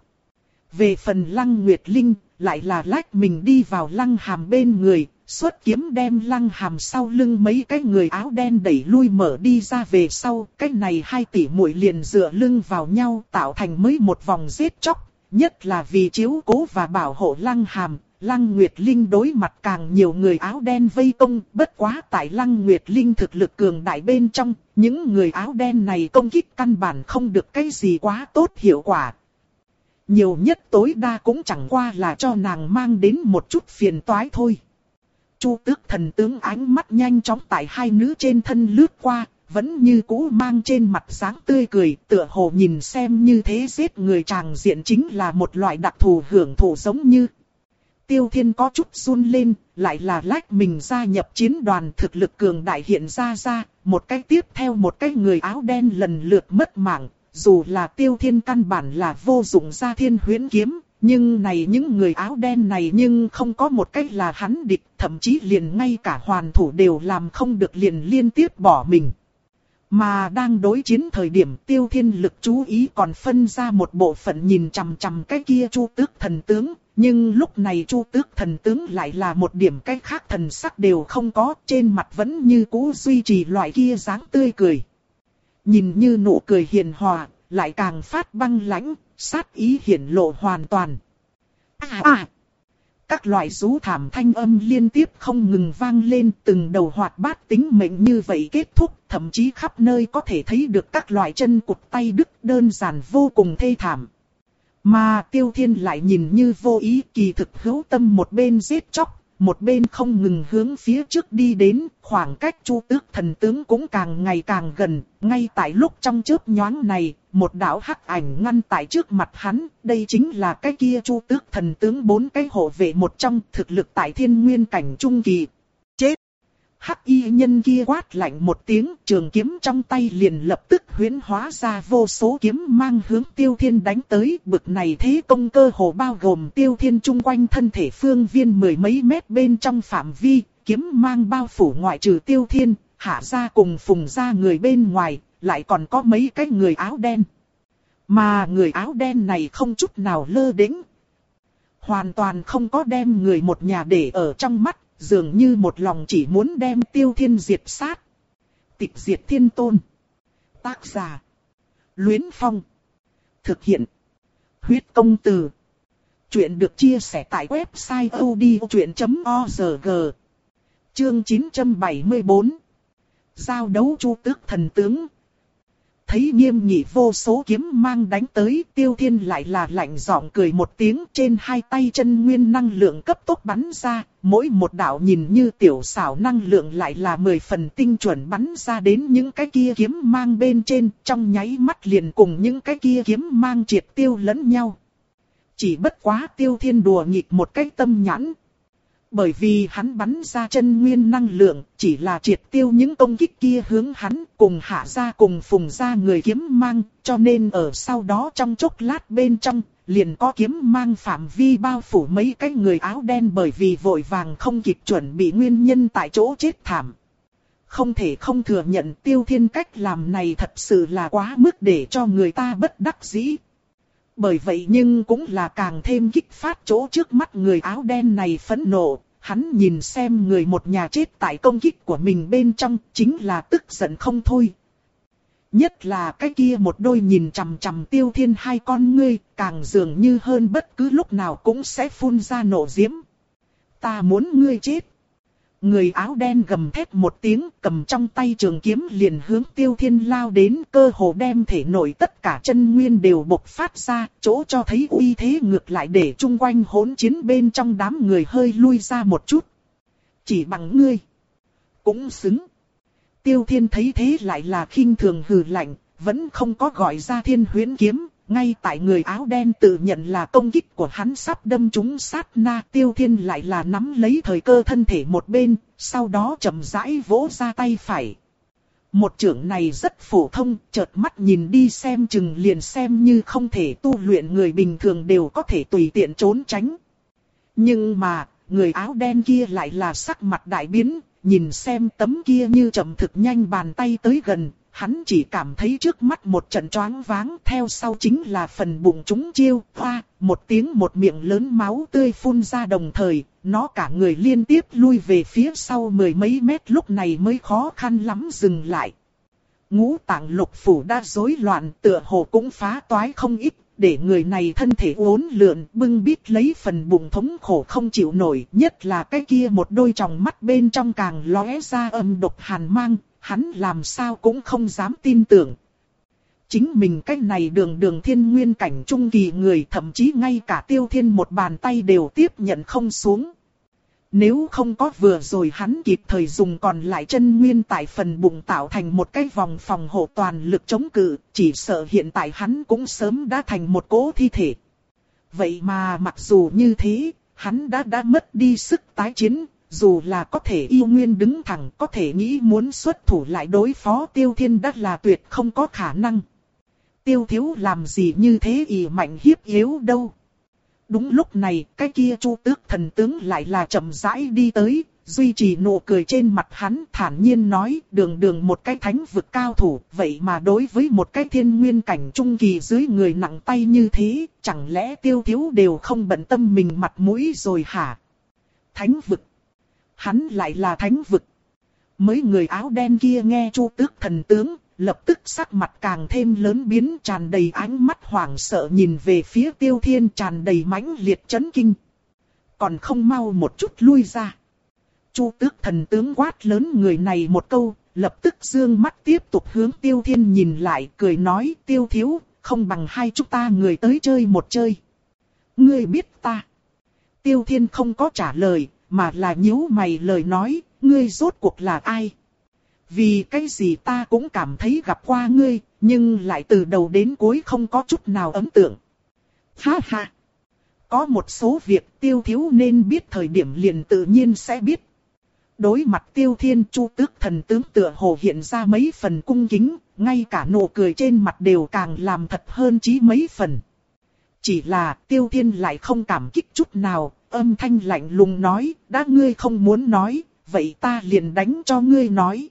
Về phần Lăng Nguyệt Linh, lại là lách mình đi vào Lăng Hàm bên người, xuất kiếm đem Lăng Hàm sau lưng mấy cái người áo đen đẩy lui mở đi ra về sau, cái này hai tỷ muội liền dựa lưng vào nhau tạo thành mới một vòng giết chóc, nhất là vì chiếu cố và bảo hộ Lăng Hàm. Lăng Nguyệt Linh đối mặt càng nhiều người áo đen vây công, bất quá tại Lăng Nguyệt Linh thực lực cường đại bên trong, những người áo đen này công kích căn bản không được cái gì quá tốt hiệu quả. Nhiều nhất tối đa cũng chẳng qua là cho nàng mang đến một chút phiền toái thôi. Chu Tước thần tướng ánh mắt nhanh chóng tại hai nữ trên thân lướt qua, vẫn như cũ mang trên mặt dáng tươi cười, tựa hồ nhìn xem như thế giết người tràng diện chính là một loại đặc thù hưởng thụ giống như. Tiêu Thiên có chút run lên, lại là lách mình gia nhập chiến đoàn thực lực cường đại hiện ra ra, một cái tiếp theo một cái người áo đen lần lượt mất mạng, dù là Tiêu Thiên căn bản là vô dụng ra thiên huyễn kiếm, nhưng này những người áo đen này nhưng không có một cách là hắn địch, thậm chí liền ngay cả hoàn thủ đều làm không được liền liên tiếp bỏ mình. Mà đang đối chiến thời điểm Tiêu Thiên lực chú ý còn phân ra một bộ phận nhìn chằm chằm cái kia Chu Tước thần tướng, nhưng lúc này Chu Tước thần tướng lại là một điểm cái khác thần sắc đều không có, trên mặt vẫn như cũ duy trì loại kia dáng tươi cười. Nhìn như nụ cười hiền hòa, lại càng phát băng lãnh, sát ý hiển lộ hoàn toàn. À à! Các loại rú thảm thanh âm liên tiếp không ngừng vang lên, từng đầu hoạt bát tính mệnh như vậy kết thúc, thậm chí khắp nơi có thể thấy được các loại chân cụt tay đứt đơn giản vô cùng thê thảm. Mà Tiêu Thiên lại nhìn như vô ý, kỳ thực hữu tâm một bên giết chóc, một bên không ngừng hướng phía trước đi đến, khoảng cách Chu Tước thần tướng cũng càng ngày càng gần, ngay tại lúc trong chớp nhoáng này, một đạo hắc ảnh ngăn tại trước mặt hắn, đây chính là cái kia Chu Tước thần tướng bốn cái hộ vệ một trong, thực lực tại thiên nguyên cảnh trung kỳ. Chết! Hắc y nhân kia quát lạnh một tiếng, trường kiếm trong tay liền lập tức huyễn hóa ra vô số kiếm mang hướng Tiêu Thiên đánh tới, bực này thế công cơ hồ bao gồm Tiêu Thiên chung quanh thân thể phương viên mười mấy mét bên trong phạm vi, kiếm mang bao phủ ngoại trừ Tiêu Thiên, Hạ gia cùng Phùng gia người bên ngoài, lại còn có mấy cái người áo đen. Mà người áo đen này không chút nào lơ đễnh, hoàn toàn không có đem người một nhà để ở trong mắt, dường như một lòng chỉ muốn đem Tiêu Thiên diệt sát. Tịch diệt thiên tôn. Tác giả: Luyến Phong. Thực hiện: Huyết công từ. Chuyện được chia sẻ tại website o d o chuyện chấm org. Chương chín trăm bảy mươi bốn. Giao đấu Chu Tước thần tướng. thấy nghiêm nghị vô số kiếm mang đánh tới, Tiêu Thiên lại là lạnh giọng cười một tiếng, trên hai tay chân nguyên năng lượng cấp tốc bắn ra, mỗi một đạo nhìn như tiểu xảo năng lượng lại là mười phần tinh chuẩn bắn ra đến những cái kia kiếm mang bên trên, trong nháy mắt liền cùng những cái kia kiếm mang triệt tiêu lẫn nhau. Chỉ bất quá Tiêu Thiên đùa nghịch một cái tâm nhãn. Bởi vì hắn bắn ra chân nguyên năng lượng, chỉ là triệt tiêu những công kích kia hướng hắn cùng hạ ra cùng phùng ra người kiếm mang, cho nên ở sau đó trong chốc lát bên trong, liền có kiếm mang phạm vi bao phủ mấy cái người áo đen bởi vì vội vàng không kịp chuẩn bị nguyên nhân tại chỗ chết thảm. Không thể không thừa nhận Tiêu Thiên cách làm này thật sự là quá mức để cho người ta bất đắc dĩ. Bởi vậy nhưng cũng là càng thêm kích phát chỗ trước mắt người áo đen này phẫn nộ, hắn nhìn xem người một nhà chết tại công kích của mình bên trong, chính là tức giận không thôi. Nhất là cái kia một đôi nhìn chằm chằm Tiêu Thiên hai con ngươi, càng dường như hơn bất cứ lúc nào cũng sẽ phun ra nộ diễm. Ta muốn ngươi chết. Người áo đen gầm thét một tiếng, cầm trong tay trường kiếm liền hướng Tiêu Thiên lao đến, cơ hồ đem thể nội tất cả chân nguyên đều bộc phát ra, chỗ cho thấy uy thế ngược lại để chung quanh hỗn chiến bên trong đám người hơi lui ra một chút. Chỉ bằng ngươi, cũng xứng. Tiêu Thiên thấy thế lại là khinh thường hừ lạnh, vẫn không có gọi ra Thiên Huyễn kiếm. Ngay tại người áo đen tự nhận là công kích của hắn sắp đâm trúng sát na, Tiêu Thiên lại là nắm lấy thời cơ thân thể một bên, sau đó chậm rãi vỗ ra tay phải. Một chưởng này rất phổ thông, chợt mắt nhìn đi xem chừng liền xem như không thể tu luyện người bình thường đều có thể tùy tiện trốn tránh. Nhưng mà, người áo đen kia lại là sắc mặt đại biến, nhìn xem tấm kia như chậm thực nhanh bàn tay tới gần. Hắn chỉ cảm thấy trước mắt một trận choáng váng, theo sau chính là phần bụng trúng chiêu, hoa, một tiếng một miệng lớn máu tươi phun ra đồng thời, nó cả người liên tiếp lui về phía sau mười mấy mét lúc này mới khó khăn lắm dừng lại. Ngũ tạng lục phủ đã rối loạn, tựa hồ cũng phá toái không ít, để người này thân thể uốn lượn, bưng bít lấy phần bụng thống khổ không chịu nổi, nhất là cái kia một đôi tròng mắt bên trong càng lóe ra âm độc hàn mang. Hắn làm sao cũng không dám tin tưởng. Chính mình cái này đường đường thiên nguyên cảnh trung kỳ người, thậm chí ngay cả Tiêu Thiên một bàn tay đều tiếp nhận không xuống. Nếu không có vừa rồi hắn kịp thời dùng còn lại chân nguyên tại phần bụng tạo thành một cái vòng phòng hộ toàn lực chống cự, chỉ sợ hiện tại hắn cũng sớm đã thành một cỗ thi thể. Vậy mà mặc dù như thế, hắn đã đã mất đi sức tái chiến. Dù là có thể yêu nguyên đứng thẳng, có thể nghĩ muốn xuất thủ lại đối phó Tiêu Thiên đã là tuyệt không có khả năng. Tiêu thiếu làm gì như thế ỷ mạnh hiếp yếu đâu. Đúng lúc này, cái kia Chu Tước thần tướng lại là chậm rãi đi tới, duy trì nụ cười trên mặt hắn, thản nhiên nói, đường đường một cái thánh vực cao thủ, vậy mà đối với một cái thiên nguyên cảnh trung kỳ dưới người nặng tay như thế, chẳng lẽ Tiêu thiếu đều không bận tâm mình mặt mũi rồi hả? Thánh vực. Hắn lại là thánh vực. Mấy người áo đen kia nghe Chu Tước thần tướng, lập tức sắc mặt càng thêm lớn biến, tràn đầy ánh mắt hoảng sợ nhìn về phía Tiêu Thiên, tràn đầy mãnh liệt chấn kinh. Còn không mau một chút lui ra. Chu Tước thần tướng quát lớn người này một câu, lập tức dương mắt tiếp tục hướng Tiêu Thiên nhìn lại, cười nói, Tiêu thiếu, không bằng hai chúng ta người tới chơi một chơi. Ngươi biết ta. Tiêu Thiên không có trả lời, mà là nhíu mày lời nói, ngươi rốt cuộc là ai? Vì cái gì ta cũng cảm thấy gặp qua ngươi, nhưng lại từ đầu đến cuối không có chút nào ấn tượng. Ha ha! Có một số việc Tiêu thiếu nên biết thời điểm liền tự nhiên sẽ biết. Đối mặt Tiêu Thiên, Chu Tước thần tướng tựa hồ hiện ra mấy phần cung kính, ngay cả nụ cười trên mặt đều càng làm thật hơn chí mấy phần. Chỉ là Tiêu Thiên lại không cảm kích chút nào, âm thanh lạnh lùng nói, đã ngươi không muốn nói, vậy ta liền đánh cho ngươi nói.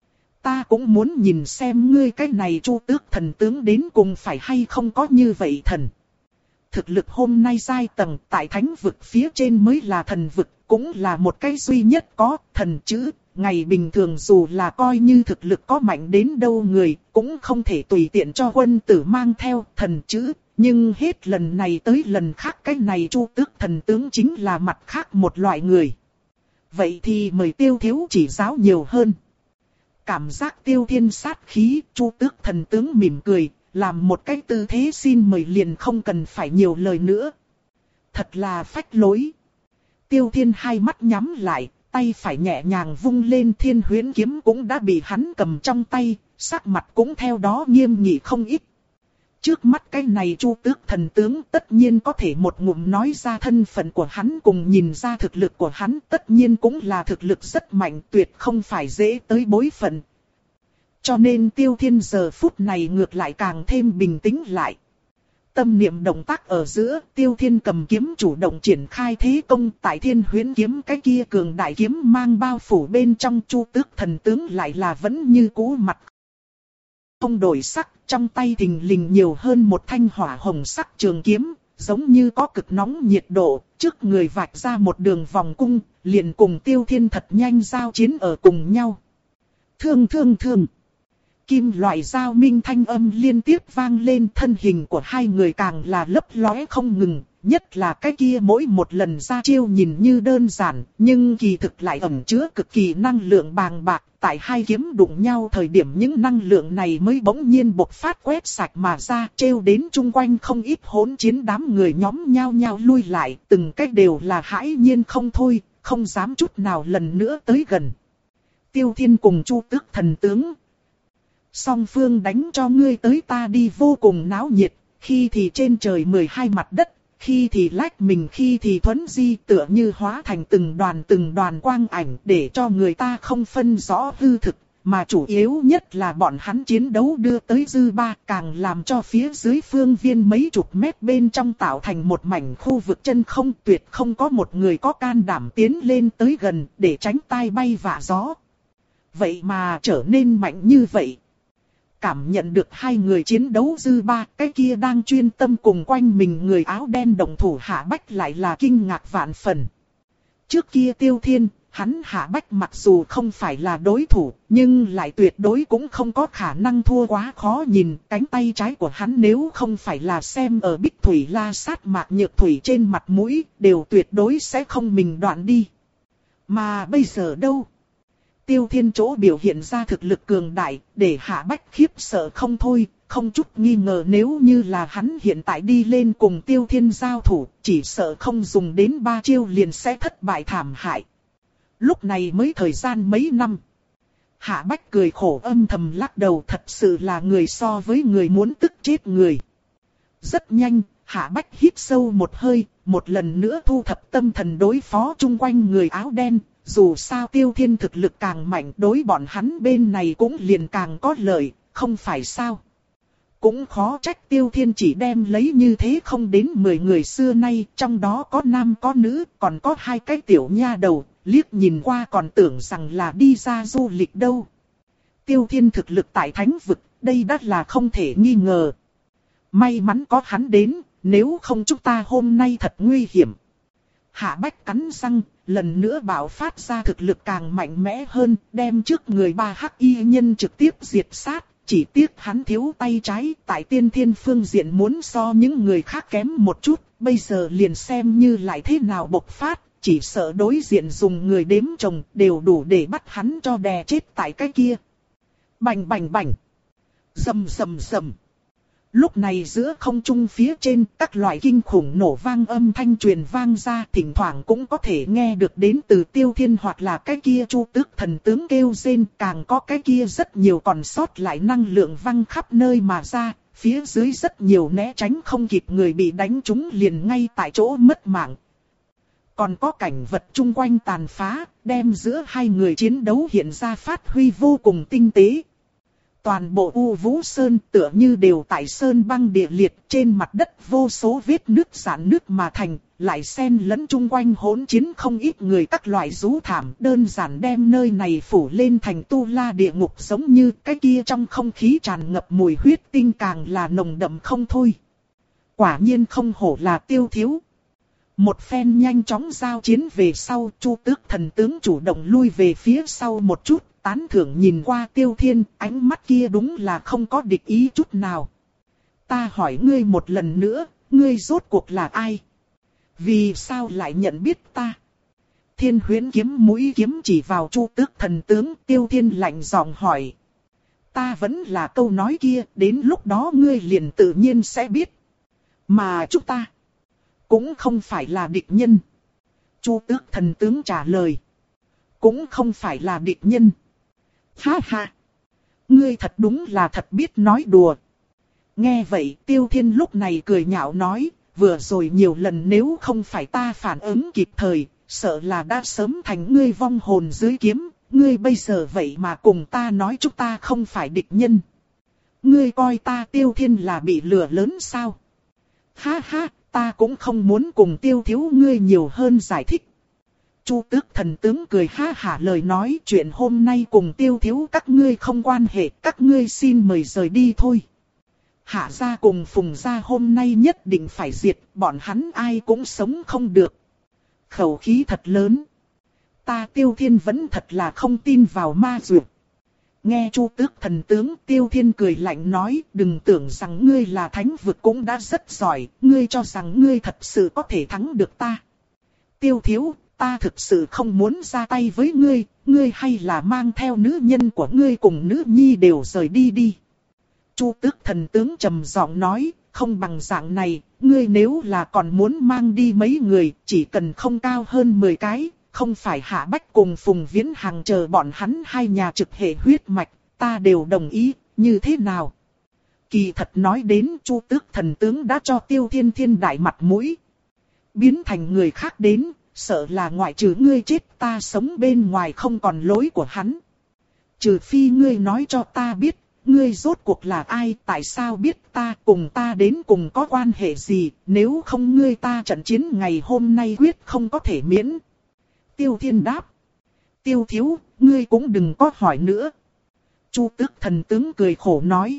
Ta cũng muốn nhìn xem ngươi cái này Chu Tước thần tướng đến cùng phải hay không có như vậy thần. Thực lực hôm nay giai tầng tại thánh vực phía trên mới là thần vực, cũng là một cái duy nhất có thần chữ. Ngày bình thường dù là coi như thực lực có mạnh đến đâu người, cũng không thể tùy tiện cho quân tử mang theo thần chữ. Nhưng hết lần này tới lần khác cái này Chu Tước thần tướng chính là mặt khác một loại người. Vậy thì mời Tiêu thiếu chỉ giáo nhiều hơn. Cảm giác Tiêu Thiên sát khí, Chu Tước thần tướng mỉm cười, làm một cái tư thế xin mời liền không cần phải nhiều lời nữa. Thật là phách lối. Tiêu Thiên hai mắt nhắm lại, tay phải nhẹ nhàng vung lên, Thiên Huyễn kiếm cũng đã bị hắn cầm trong tay, sắc mặt cũng theo đó nghiêm nghị không ít. Trước mắt cái này Chu Tước thần tướng tất nhiên có thể một ngụm nói ra thân phận của hắn, cùng nhìn ra thực lực của hắn, tất nhiên cũng là thực lực rất mạnh, tuyệt không phải dễ tới bối phận. Cho nên Tiêu Thiên giờ phút này ngược lại càng thêm bình tĩnh lại. Tâm niệm động tác ở giữa, Tiêu Thiên cầm kiếm chủ động triển khai thế công, tại Thiên Huyễn kiếm cái kia cường đại kiếm mang bao phủ bên trong, Chu Tước thần tướng lại là vẫn như cũ mặt không đổi sắc, trong tay thình lình nhiều hơn một thanh hỏa hồng sắc trường kiếm, giống như có cực nóng nhiệt độ, trước người vạch ra một đường vòng cung, liền cùng Tiêu Thiên thật nhanh giao chiến ở cùng nhau. Thương thương thương. Kim loại giao minh thanh âm liên tiếp vang lên, thân hình của hai người càng là lấp lóe không ngừng, nhất là cái kia mỗi một lần ra chiêu nhìn như đơn giản, nhưng kỳ thực lại ẩn chứa cực kỳ năng lượng bàng bạc, tại hai kiếm đụng nhau thời điểm những năng lượng này mới bỗng nhiên bộc phát quét sạch mà ra, trêu đến chung quanh không ít hỗn chiến đám người nhóm nhao nhao lui lại, từng cách đều là hãi nhiên không thôi, không dám chút nào lần nữa tới gần. Tiêu Thiên cùng Chu Tước thần tướng. Song phương đánh cho ngươi tới ta đi vô cùng náo nhiệt, khi thì trên trời mười hai mặt đất, khi thì lách mình, khi thì thuấn di, tựa như hóa thành từng đoàn từng đoàn quang ảnh để cho người ta không phân rõ hư thực, mà chủ yếu nhất là bọn hắn chiến đấu đưa tới dư ba, càng làm cho phía dưới phương viên mấy chục mét bên trong tạo thành một mảnh khu vực chân không, tuyệt không có một người có can đảm tiến lên tới gần để tránh tai bay vạ gió. Vậy mà trở nên mạnh như vậy. Cảm nhận được hai người chiến đấu dư ba, cái kia đang chuyên tâm cùng quanh mình người áo đen động thủ Hạ Bách lại là kinh ngạc vạn phần. Trước kia Tiêu Thiên, hắn Hạ Bách mặc dù không phải là đối thủ, nhưng lại tuyệt đối cũng không có khả năng thua quá khó nhìn. Cánh tay trái của hắn nếu không phải là xem ở Bích Thủy La Sát Mạc Nhược Thủy trên mặt mũi, đều tuyệt đối sẽ không mình đoạn đi. Mà bây giờ đâu? Tiêu Thiên chỗ biểu hiện ra thực lực cường đại, để Hạ Bách khiếp sợ không thôi, không chút nghi ngờ nếu như là hắn hiện tại đi lên cùng Tiêu Thiên giao thủ, chỉ sợ không dùng đến ba chiêu liền sẽ thất bại thảm hại. Lúc này mới thời gian mấy năm. Hạ Bách cười khổ âm thầm lắc đầu, thật sự là người so với người muốn tức chết người. Rất nhanh, Hạ Bách hít sâu một hơi, một lần nữa thu thập tâm thần đối phó chung quanh người áo đen. Dù sao Tiêu Thiên thực lực càng mạnh, đối bọn hắn bên này cũng liền càng có lợi, không phải sao? Cũng khó trách Tiêu Thiên chỉ đem lấy như thế không đến mười người xưa nay, trong đó có nam có nữ, còn có hai cái tiểu nha đầu, liếc nhìn qua còn tưởng rằng là đi ra du lịch đâu. Tiêu Thiên thực lực tại thánh vực, đây đắt là không thể nghi ngờ. May mắn có hắn đến, nếu không chúng ta hôm nay thật nguy hiểm. Hạ Bách cắn răng, lần nữa bạo phát ra thực lực càng mạnh mẽ hơn, đem trước người ba hắc y nhân trực tiếp diệt sát. Chỉ tiếc hắn thiếu tay trái, tại tiên thiên phương diện muốn so những người khác kém một chút, bây giờ liền xem như lại thế nào bộc phát, chỉ sợ đối diện dùng người đếm chồng đều đủ để bắt hắn cho đè chết tại cái kia. Bành bành bành, rầm rầm rầm. Lúc này giữa không trung phía trên, các loại kinh khủng nổ vang âm thanh truyền vang ra, thỉnh thoảng cũng có thể nghe được đến từ Tiêu Thiên hoặc là cái kia Chu Tước thần tướng kêu rên, càng có cái kia rất nhiều còn sót lại năng lượng văng khắp nơi mà ra, phía dưới rất nhiều né tránh không kịp người bị đánh trúng liền ngay tại chỗ mất mạng. Còn có cảnh vật chung quanh tàn phá, đem giữa hai người chiến đấu hiện ra phát huy vô cùng tinh tế. Toàn bộ U Vũ Sơn tựa như đều tại sơn băng địa liệt, trên mặt đất vô số vết nứt rạn nứt mà thành, lại xen lẫn chung quanh hỗn chiến không ít người các loại rú thảm, đơn giản đem nơi này phủ lên thành tu la địa ngục, giống như cái kia trong không khí tràn ngập mùi huyết tinh càng là nồng đậm không thôi. Quả nhiên không hổ là Tiêu thiếu. Một phen nhanh chóng giao chiến về sau, Chu Tước thần tướng chủ động lui về phía sau một chút, tán thưởng nhìn qua Tiêu Thiên, ánh mắt kia đúng là không có địch ý chút nào. Ta hỏi ngươi một lần nữa, ngươi rốt cuộc là ai? Vì sao lại nhận biết ta? Thiên Huyễn kiếm mũi kiếm chỉ vào Chu Tước thần tướng, Tiêu Thiên lạnh giọng hỏi. Ta vẫn là câu nói kia, đến lúc đó ngươi liền tự nhiên sẽ biết. Mà chúng ta cũng không phải là địch nhân. Chu Tước thần tướng trả lời. Cũng không phải là địch nhân. Ha ha. Ngươi thật đúng là thật biết nói đùa. Nghe vậy Tiêu Thiên lúc này cười nhạo nói. Vừa rồi nhiều lần nếu không phải ta phản ứng kịp thời, sợ là đã sớm thành ngươi vong hồn dưới kiếm. Ngươi bây giờ vậy mà cùng ta nói chúng ta không phải địch nhân. Ngươi coi ta Tiêu Thiên là bị lừa lớn sao? Ha ha, ta cũng không muốn cùng Tiêu thiếu ngươi nhiều hơn giải thích. Chu Tước thần tướng cười ha hả lời nói, chuyện hôm nay cùng Tiêu thiếu các ngươi không quan hệ, các ngươi xin mời rời đi thôi. Hạ gia cùng Phùng gia hôm nay nhất định phải diệt, bọn hắn ai cũng sống không được. Khẩu khí thật lớn. Ta Tiêu Thiên vẫn thật là không tin vào ma dược. Nghe Chu Tước thần tướng, Tiêu Thiên cười lạnh nói, đừng tưởng rằng ngươi là thánh vực cũng đã rất giỏi, ngươi cho rằng ngươi thật sự có thể thắng được ta. Tiêu thiếu, ta thực sự không muốn ra tay với ngươi, ngươi hay là mang theo nữ nhân của ngươi cùng nữ nhi đều rời đi đi. Chu Tước thần tướng trầm giọng nói, không bằng dạng này, ngươi nếu là còn muốn mang đi mấy người, chỉ cần không cao hơn mười cái. Không phải Hạ Bách cùng Phùng Viễn Hằng chờ bọn hắn hai nhà trực hệ huyết mạch, ta đều đồng ý, như thế nào? Kỳ thật nói đến Chu Tước thần tướng đã cho Tiêu Thiên thiên đại mặt mũi. Biến thành người khác đến, sợ là ngoại trừ ngươi chết ta sống bên ngoài không còn lối của hắn. Trừ phi ngươi nói cho ta biết, ngươi rốt cuộc là ai, tại sao biết ta, cùng ta đến cùng có quan hệ gì, nếu không ngươi ta trận chiến ngày hôm nay quyết không có thể miễn. Tiêu Thiên đáp. Tiêu thiếu, ngươi cũng đừng có hỏi nữa. Chu Tước thần tướng cười khổ nói.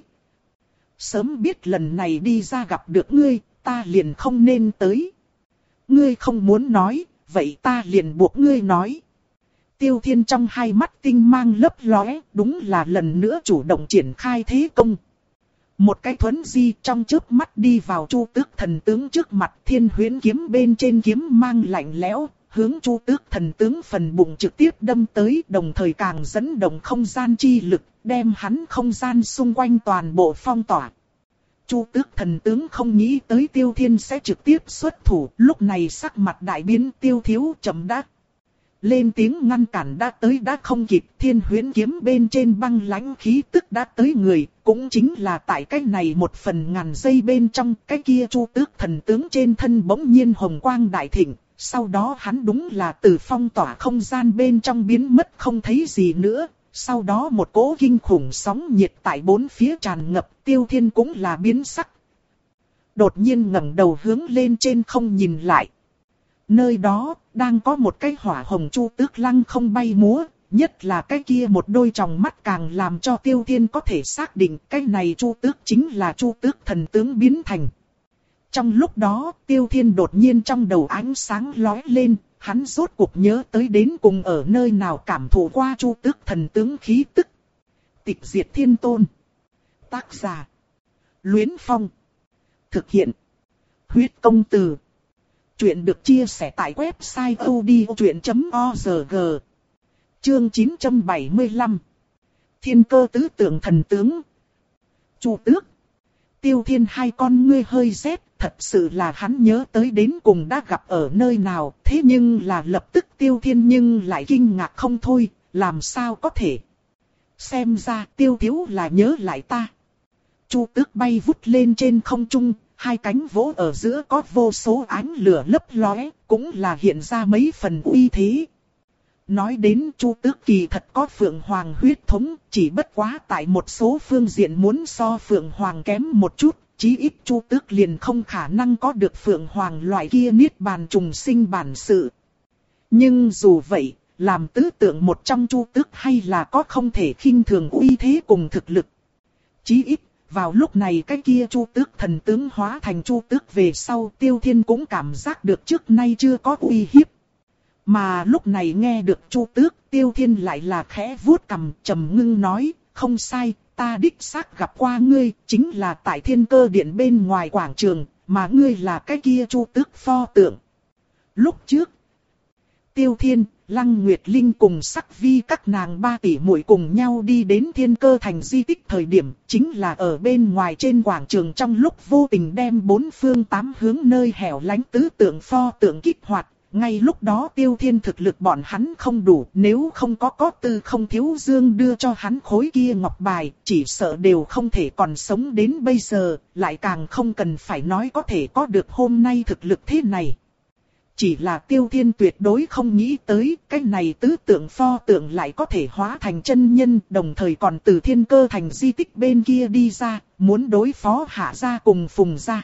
Sớm biết lần này đi ra gặp được ngươi, ta liền không nên tới. Ngươi không muốn nói, vậy ta liền buộc ngươi nói. Tiêu Thiên trong hai mắt tinh mang lấp lóe, đúng là lần nữa chủ động triển khai thế công. Một cái thuấn di trong chớp mắt đi vào Chu Tước thần tướng trước mặt, Thiên Huyễn kiếm bên trên kiếm mang lạnh lẽo. Hướng Chu Tước thần tướng phần bụng trực tiếp đâm tới, đồng thời càng dẫn động không gian chi lực, đem hắn không gian xung quanh toàn bộ phong tỏa. Chu Tước thần tướng không nghĩ tới Tiêu Thiên sẽ trực tiếp xuất thủ, lúc này sắc mặt đại biến, Tiêu thiếu chậm đã. Lên tiếng ngăn cản đã tới đã không kịp, Thiên Huyễn kiếm bên trên băng lãnh khí tức đã tới người, cũng chính là tại cái này một phần ngàn giây bên trong, cái kia Chu Tước thần tướng trên thân bỗng nhiên hồng quang đại thịnh. Sau đó hắn đúng là từ phong tỏa không gian bên trong biến mất không thấy gì nữa. Sau đó một cỗ kinh khủng sóng nhiệt tại bốn phía tràn ngập, Tiêu Thiên cũng là biến sắc. Đột nhiên ngẩng đầu hướng lên trên không nhìn lại. Nơi đó, đang có một cái hỏa hồng Chu Tước lăng không bay múa, nhất là cái kia một đôi tròng mắt càng làm cho Tiêu Thiên có thể xác định cái này Chu Tước chính là Chu Tước thần tướng biến thành. Trong lúc đó, Tiêu Thiên đột nhiên trong đầu ánh sáng lóe lên, hắn rốt cuộc nhớ tới đến cùng ở nơi nào cảm thụ qua Chu Tước thần tướng khí tức. Tịch diệt thiên tôn. Tác giả. Luyến Phong. Thực hiện. Huyết công từ. Chuyện được chia sẻ tại website odchuyện chấm org. Chương chín trăm bảy mươi lăm. Thiên cơ tứ tượng thần tướng. Chu Tước. Tiêu Thiên hai con ngươi hơi rét, thật sự là hắn nhớ tới đến cùng đã gặp ở nơi nào, thế nhưng là lập tức Tiêu Thiên nhưng lại kinh ngạc không thôi, làm sao có thể. Xem ra Tiêu thiếu là nhớ lại ta. Chu Tước bay vút lên trên không trung, hai cánh vỗ ở giữa có vô số ánh lửa lấp lóe, cũng là hiện ra mấy phần uy thế. Nói đến Chu Tước kỳ thật có Phượng Hoàng huyết thống, chỉ bất quá tại một số phương diện muốn so Phượng Hoàng kém một chút, chí ít Chu Tước liền không khả năng có được Phượng Hoàng loại kia niết bàn trùng sinh bản sự. Nhưng dù vậy, làm tứ tượng một trong Chu Tước hay là có không thể khinh thường uy thế cùng thực lực. Chí ít, vào lúc này cái kia Chu Tước thần tướng hóa thành Chu Tước về sau, Tiêu Thiên cũng cảm giác được trước nay chưa có uy hiếp. Mà lúc này nghe được Chu Tước, Tiêu Thiên lại là khẽ vuốt cằm, trầm ngưng nói, không sai, ta đích xác gặp qua ngươi, chính là tại Thiên Cơ Điện bên ngoài quảng trường, mà ngươi là cái kia Chu Tước pho tượng. Lúc trước, Tiêu Thiên, Lăng Nguyệt Linh cùng Sắc Vi các nàng ba tỷ muội cùng nhau đi đến Thiên Cơ Thành di tích thời điểm, chính là ở bên ngoài trên quảng trường trong lúc vô tình đem bốn phương tám hướng nơi hẻo lánh tứ tượng pho tượng kích hoạt. Ngay lúc đó Tiêu Thiên thực lực bọn hắn không đủ, nếu không có có Tư Không Thiếu Dương đưa cho hắn khối kia ngọc bài, chỉ sợ đều không thể còn sống đến bây giờ, lại càng không cần phải nói có thể có được hôm nay thực lực thế này. Chỉ là Tiêu Thiên tuyệt đối không nghĩ tới, cái này tứ tượng pho tượng lại có thể hóa thành chân nhân, đồng thời còn từ Thiên Cơ Thành di tích bên kia đi ra, muốn đối phó Hạ gia cùng Phùng gia.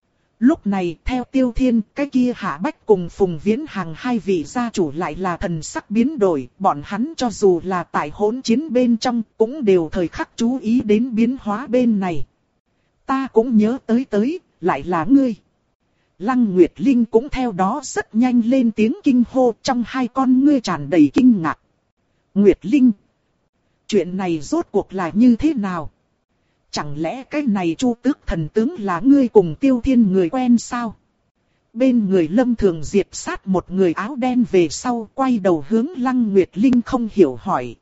Lúc này, theo Tiêu Thiên, cái kia Hạ Bách cùng Phùng Viễn Hằng hai vị gia chủ lại là thần sắc biến đổi, bọn hắn cho dù là tại hỗn chiến bên trong, cũng đều thời khắc chú ý đến biến hóa bên này. Ta cũng nhớ tới tới, lại là ngươi. Lăng Nguyệt Linh cũng theo đó rất nhanh lên tiếng kinh hô, trong hai con ngươi tràn đầy kinh ngạc. Nguyệt Linh, chuyện này rốt cuộc là như thế nào? Chẳng lẽ cái này Chu Tước thần tướng là ngươi cùng Tiêu Thiên người quen sao? Bên người Lâm Thường Diệp sát một người áo đen về sau, quay đầu hướng Lăng Nguyệt Linh không hiểu hỏi.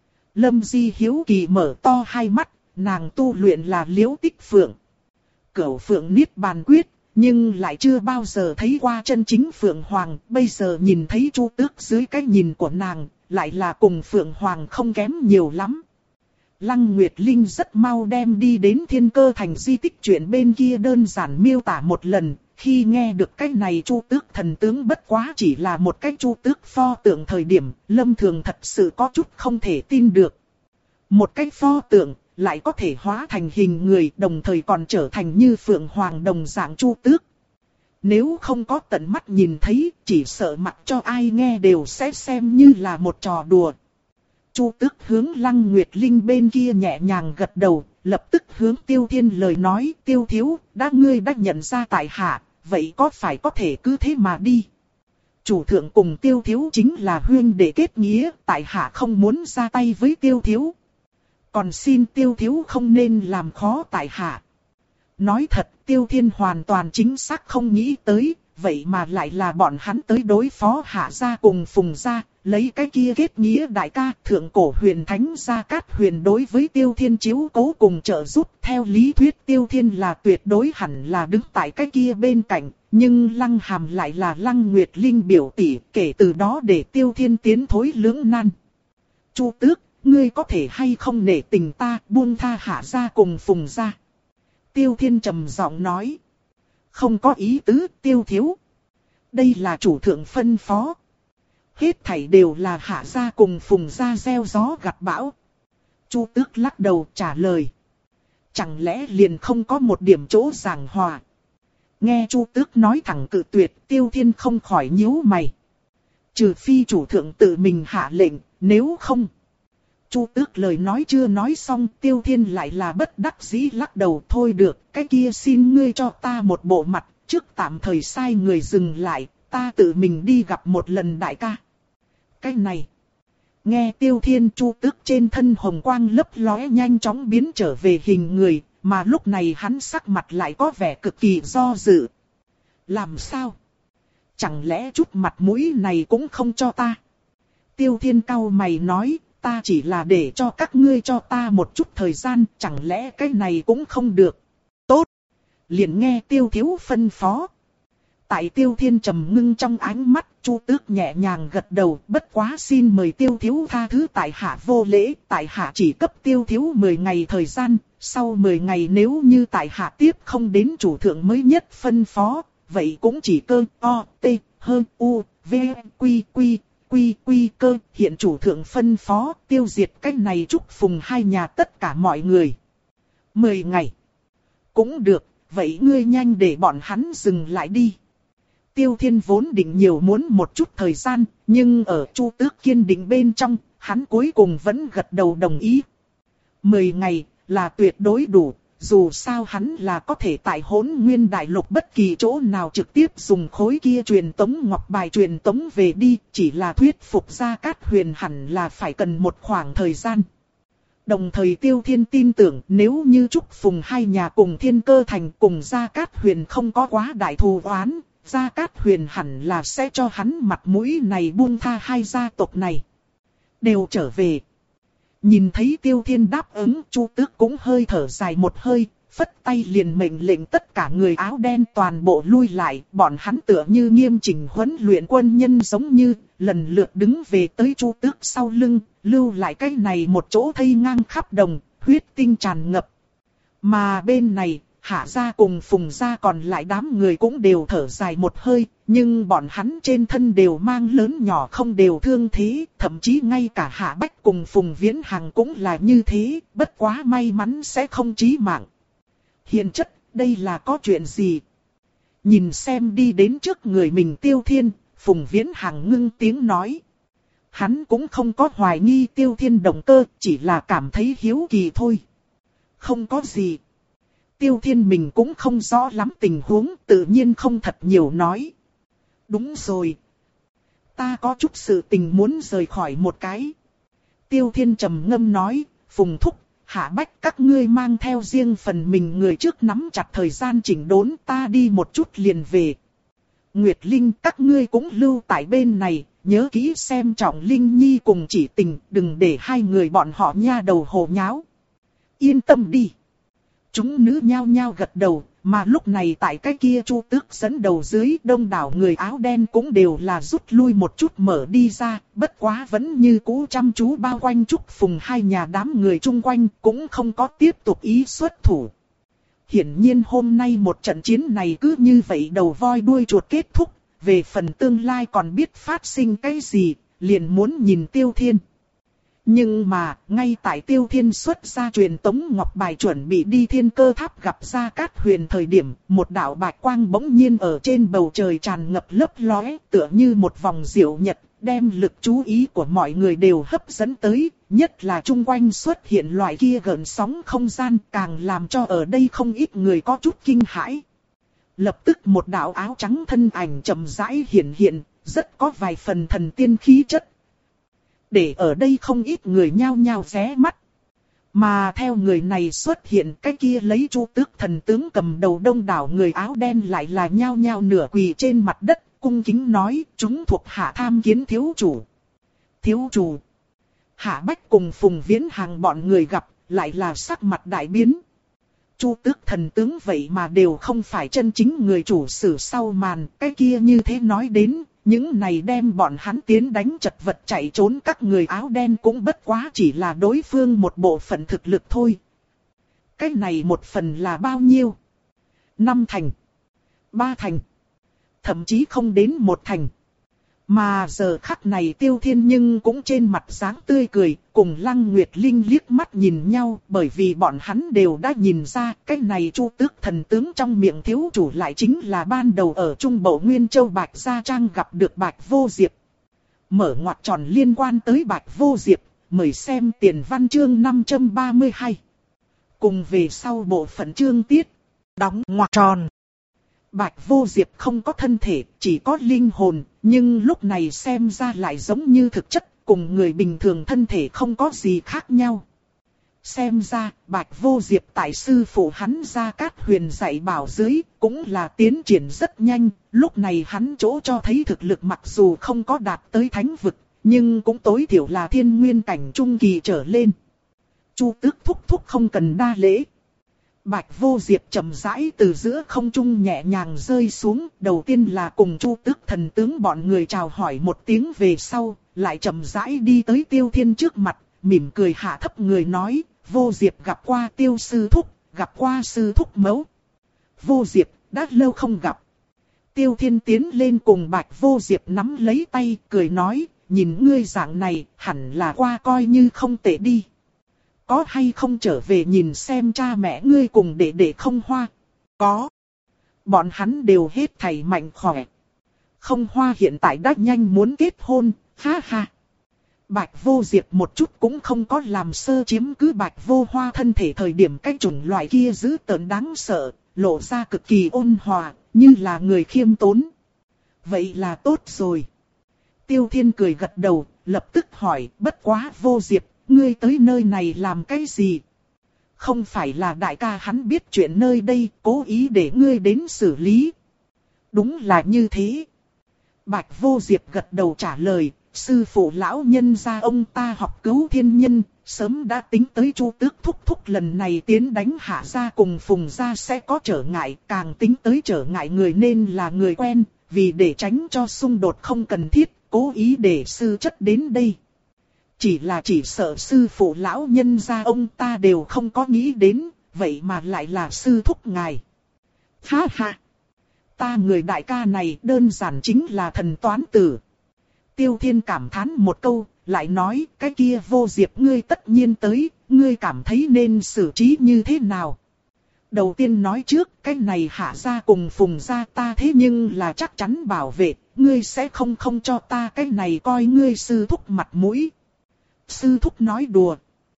Lâm Di hiếu kỳ mở to hai mắt, nàng tu luyện là Liễu Tích Phượng. Cửu Phượng Niết Bàn Quyết, nhưng lại chưa bao giờ thấy qua chân chính Phượng Hoàng, bây giờ nhìn thấy Chu Tước dưới cái nhìn của nàng, lại là cùng Phượng Hoàng không kém nhiều lắm. Lăng Nguyệt Linh rất mau đem đi đến Thiên Cơ Thành di tích chuyện bên kia đơn giản miêu tả một lần, khi nghe được cái này Chu Tước thần tướng bất quá chỉ là một cái Chu Tước pho tượng thời điểm, Lâm Thường thật sự có chút không thể tin được. Một cái pho tượng lại có thể hóa thành hình người, đồng thời còn trở thành như Phượng Hoàng đồng dạng Chu Tước. Nếu không có tận mắt nhìn thấy, chỉ sợ mặc cho ai nghe đều sẽ xem như là một trò đùa. Chu Tước hướng Lăng Nguyệt Linh bên kia nhẹ nhàng gật đầu, lập tức hướng Tiêu Thiên lời nói, Tiêu thiếu, đã ngươi đã nhận ra tại hạ, vậy có phải có thể cứ thế mà đi. Chủ thượng cùng Tiêu thiếu chính là huyên đệ kết nghĩa, tại hạ không muốn ra tay với Tiêu thiếu. Còn xin Tiêu thiếu không nên làm khó tại hạ. Nói thật, Tiêu Thiên hoàn toàn chính xác không nghĩ tới, vậy mà lại là bọn hắn tới đối phó Hạ gia cùng Phùng gia, lấy cái kia kết nghĩa đại ca, thượng cổ huyền thánh Gia Cát Huyền đối với Tiêu Thiên chiếu cố cùng trợ giúp. Theo lý thuyết Tiêu Thiên là tuyệt đối hẳn là đứng tại cái kia bên cạnh, nhưng Lăng Hàm lại là Lăng Nguyệt Linh biểu tỷ, kể từ đó để Tiêu Thiên tiến thối lưỡng nan. Chu Tước, ngươi có thể hay không nể tình ta, buông tha Hạ gia cùng Phùng gia. Tiêu Thiên trầm giọng nói. Không có ý tứ, Tiêu thiếu. Đây là chủ thượng phân phó. Hết thảy đều là Hạ gia cùng Phùng gia gieo gió gặt bão. Chu Tước lắc đầu trả lời. Chẳng lẽ liền không có một điểm chỗ giảng hòa? Nghe Chu Tước nói thẳng cự tuyệt, Tiêu Thiên không khỏi nhíu mày. Trừ phi chủ thượng tự mình hạ lệnh, nếu không. Chu Tước lời nói chưa nói xong, Tiêu Thiên lại là bất đắc dĩ lắc đầu. Thôi được, cái kia xin ngươi cho ta một bộ mặt, trước tạm thời sai người dừng lại, ta tự mình đi gặp một lần đại ca. Cái này, nghe Tiêu Thiên, Chu Tước trên thân hồng quang lấp lóe nhanh chóng biến trở về hình người, mà lúc này hắn sắc mặt lại có vẻ cực kỳ do dự. Làm sao? Chẳng lẽ chút mặt mũi này cũng không cho ta? Tiêu Thiên cau mày nói. Ta chỉ là để cho các ngươi cho ta một chút thời gian, chẳng lẽ cái này cũng không được. Tốt. Liền nghe Tiêu thiếu phân phó. Tại Tiêu Thiên trầm ngưng trong ánh mắt, Chu Tước nhẹ nhàng gật đầu, bất quá xin mời Tiêu thiếu tha thứ tại hạ vô lễ, tại hạ chỉ cấp Tiêu thiếu mười ngày thời gian, sau mười ngày nếu như tại hạ tiếp không đến chủ thượng mới nhất phân phó, vậy cũng chỉ cơ, o, t, hơn, u, v, quy, quy. Quy quy cơ, hiện chủ thượng phân phó, tiêu diệt cách này chúc Phùng hai nhà tất cả mọi người. Mười ngày. Cũng được, vậy ngươi nhanh để bọn hắn dừng lại đi. Tiêu Thiên vốn định nhiều muốn một chút thời gian, nhưng ở Chu Tước kiên định bên trong, hắn cuối cùng vẫn gật đầu đồng ý. Mười ngày, là tuyệt đối đủ. Dù sao hắn là có thể tại Hỗn Nguyên Đại Lục bất kỳ chỗ nào trực tiếp dùng khối kia truyền tống ngọc bài truyền tống về đi, chỉ là thuyết phục Gia Cát Huyền hẳn là phải cần một khoảng thời gian. Đồng thời Tiêu Thiên tin tưởng nếu như chúc Phùng hai nhà cùng Thiên Cơ Thành cùng Gia Cát Huyền không có quá đại thù oán, Gia Cát Huyền hẳn là sẽ cho hắn mặt mũi này buông tha hai gia tộc này. Đều trở về. Nhìn thấy Tiêu Thiên đáp ứng, Chu Tước cũng hơi thở dài một hơi, phất tay liền mệnh lệnh tất cả người áo đen toàn bộ lui lại, bọn hắn tựa như nghiêm chỉnh huấn luyện quân nhân giống như, lần lượt đứng về tới Chu Tước sau lưng, lưu lại cái này một chỗ thây ngang khắp đồng, huyết tinh tràn ngập. Mà bên này, Hạ gia cùng Phùng gia còn lại đám người cũng đều thở dài một hơi, nhưng bọn hắn trên thân đều mang lớn nhỏ không đều thương thế, thậm chí ngay cả Hạ Bách cùng Phùng Viễn Hằng cũng là như thế, bất quá may mắn sẽ không chí mạng. Hiền chất, đây là có chuyện gì? Nhìn xem đi đến trước người mình Tiêu Thiên, Phùng Viễn Hằng ngưng tiếng nói. Hắn cũng không có hoài nghi Tiêu Thiên động cơ, chỉ là cảm thấy hiếu kỳ thôi. Không có gì. Tiêu Thiên mình cũng không rõ lắm tình huống, tự nhiên không thật nhiều nói. Đúng rồi. Ta có chút sự tình muốn rời khỏi một cái. Tiêu Thiên trầm ngâm nói, Phùng Thúc, Hạ Bách các ngươi mang theo riêng phần mình người trước nắm chặt thời gian chỉnh đốn, ta đi một chút liền về. Nguyệt Linh các ngươi cũng lưu tại bên này, nhớ kỹ xem trọng Linh Nhi cùng Chỉ Tình, đừng để hai người bọn họ nha đầu hồ nháo. Yên tâm đi. Chúng nữ nhao nhao gật đầu, mà lúc này tại cái kia Chu Tước dẫn đầu dưới đông đảo người áo đen cũng đều là rút lui một chút mở đi ra, bất quá vẫn như cũ chăm chú bao quanh Trúc Phùng hai nhà đám người chung quanh cũng không có tiếp tục ý xuất thủ. Hiển nhiên hôm nay một trận chiến này cứ như vậy đầu voi đuôi chuột kết thúc, về phần tương lai còn biết phát sinh cái gì, liền muốn nhìn Tiêu Thiên. Nhưng mà, ngay tại Tiêu Thiên xuất ra truyền tống ngọc bài chuẩn bị đi Thiên Cơ Tháp gặp Gia Cát Huyền thời điểm, một đạo bạch quang bỗng nhiên ở trên bầu trời tràn ngập lấp lóe, tựa như một vòng diệu nhật, đem lực chú ý của mọi người đều hấp dẫn tới, nhất là chung quanh xuất hiện loại kia gợn sóng không gian, càng làm cho ở đây không ít người có chút kinh hãi. Lập tức một đạo áo trắng thân ảnh chậm rãi hiện hiện, rất có vài phần thần tiên khí chất. Để ở đây không ít người nhao nhao ré mắt. Mà theo người này xuất hiện, cái kia lấy Chu Tước thần tướng cầm đầu đông đảo người áo đen lại là nhao nhao nửa quỳ trên mặt đất, cung kính nói, chúng thuộc hạ tham kiến thiếu chủ. Thiếu chủ. Hạ Bách cùng Phùng Viễn Hằng bọn người gặp, lại là sắc mặt đại biến. Chu Tước thần tướng vậy mà đều không phải chân chính người chủ sử sau màn, cái kia như thế nói đến. Những này đem bọn hắn tiến đánh chật vật chạy trốn các người áo đen cũng bất quá chỉ là đối phương một bộ phận thực lực thôi. Cái này một phần là bao nhiêu? Năm thành. Ba thành. Thậm chí không đến một thành. Mà giờ khắc này Tiêu Thiên nhưng cũng trên mặt dáng tươi cười, cùng Lăng Nguyệt Linh liếc mắt nhìn nhau, bởi vì bọn hắn đều đã nhìn ra cái này Chu Tước thần tướng trong miệng thiếu chủ lại chính là ban đầu ở Trung Bộ Nguyên Châu Bạch Gia Trang gặp được Bạch Vô Diệp. Mở ngoặc tròn liên quan tới Bạch Vô Diệp, mời xem tiền văn chương năm trăm ba mươi hai. Cùng về sau bộ phận chương tiết, đóng ngoặc tròn. Bạch Vô Diệp không có thân thể, chỉ có linh hồn, nhưng lúc này xem ra lại giống như thực chất, cùng người bình thường thân thể không có gì khác nhau. Xem ra, Bạch Vô Diệp tại sư phụ hắn Gia Cát Huyền dạy bảo dưới, cũng là tiến triển rất nhanh, lúc này hắn chỗ cho thấy thực lực mặc dù không có đạt tới thánh vực, nhưng cũng tối thiểu là thiên nguyên cảnh trung kỳ trở lên. Chu Tước thúc thúc không cần đa lễ. Bạch Vô Diệp chậm rãi từ giữa không trung nhẹ nhàng rơi xuống, đầu tiên là cùng Chu Tước thần tướng bọn người chào hỏi một tiếng về sau, lại chậm rãi đi tới Tiêu Thiên trước mặt, mỉm cười hạ thấp người nói, Vô Diệp gặp qua Tiêu sư thúc, gặp qua sư thúc mẫu. Vô Diệp, đã lâu không gặp. Tiêu Thiên tiến lên cùng Bạch Vô Diệp nắm lấy tay, cười nói, nhìn ngươi dạng này, hẳn là qua coi như không tệ đi. Có hay không trở về nhìn xem cha mẹ ngươi cùng đệ đệ không Hoa? Có. Bọn hắn đều hết thảy mạnh khỏe. Không Hoa hiện tại đã nhanh muốn kết hôn, ha ha. Bạch Vô Diệp một chút cũng không có làm sơ chiếm cứ Bạch Vô Hoa thân thể thời điểm cái chủng loại kia dữ tợn đáng sợ, lộ ra cực kỳ ôn hòa, như là người khiêm tốn. Vậy là tốt rồi. Tiêu Thiên cười gật đầu, lập tức hỏi, bất quá Vô Diệp, ngươi tới nơi này làm cái gì? Không phải là đại ca hắn biết chuyện nơi đây, cố ý để ngươi đến xử lý. Đúng là như thế. Bạch Vô Diệp gật đầu trả lời, sư phụ lão nhân gia ông ta học cứu thiên nhân, sớm đã tính tới Chu Tước thúc thúc lần này tiến đánh Hạ gia cùng Phùng gia sẽ có trở ngại, càng tính tới trở ngại người nên là người quen, vì để tránh cho xung đột không cần thiết, cố ý để sư chất đến đây. Chỉ là chỉ sợ sư phụ lão nhân gia ông ta đều không có nghĩ đến, vậy mà lại là sư thúc ngài. Ha ha! Ta người đại ca này đơn giản chính là thần toán tử. Tiêu Thiên cảm thán một câu, lại nói cái kia Vô Diệp ngươi tất nhiên tới, ngươi cảm thấy nên xử trí như thế nào? Đầu tiên nói trước, cái này Hạ gia cùng Phùng gia ta thế nhưng là chắc chắn bảo vệ, ngươi sẽ không không cho ta cái này coi ngươi sư thúc mặt mũi. Sư thúc nói đùa.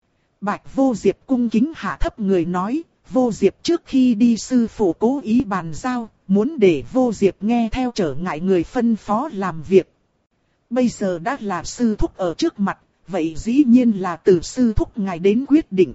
Bạch Vô Diệp cung kính hạ thấp người nói, Vô Diệp trước khi đi sư phụ cố ý bàn giao, muốn để Vô Diệp nghe theo trở ngại người phân phó làm việc. Bây giờ đã là sư thúc ở trước mặt, vậy dĩ nhiên là từ sư thúc ngài đến quyết định.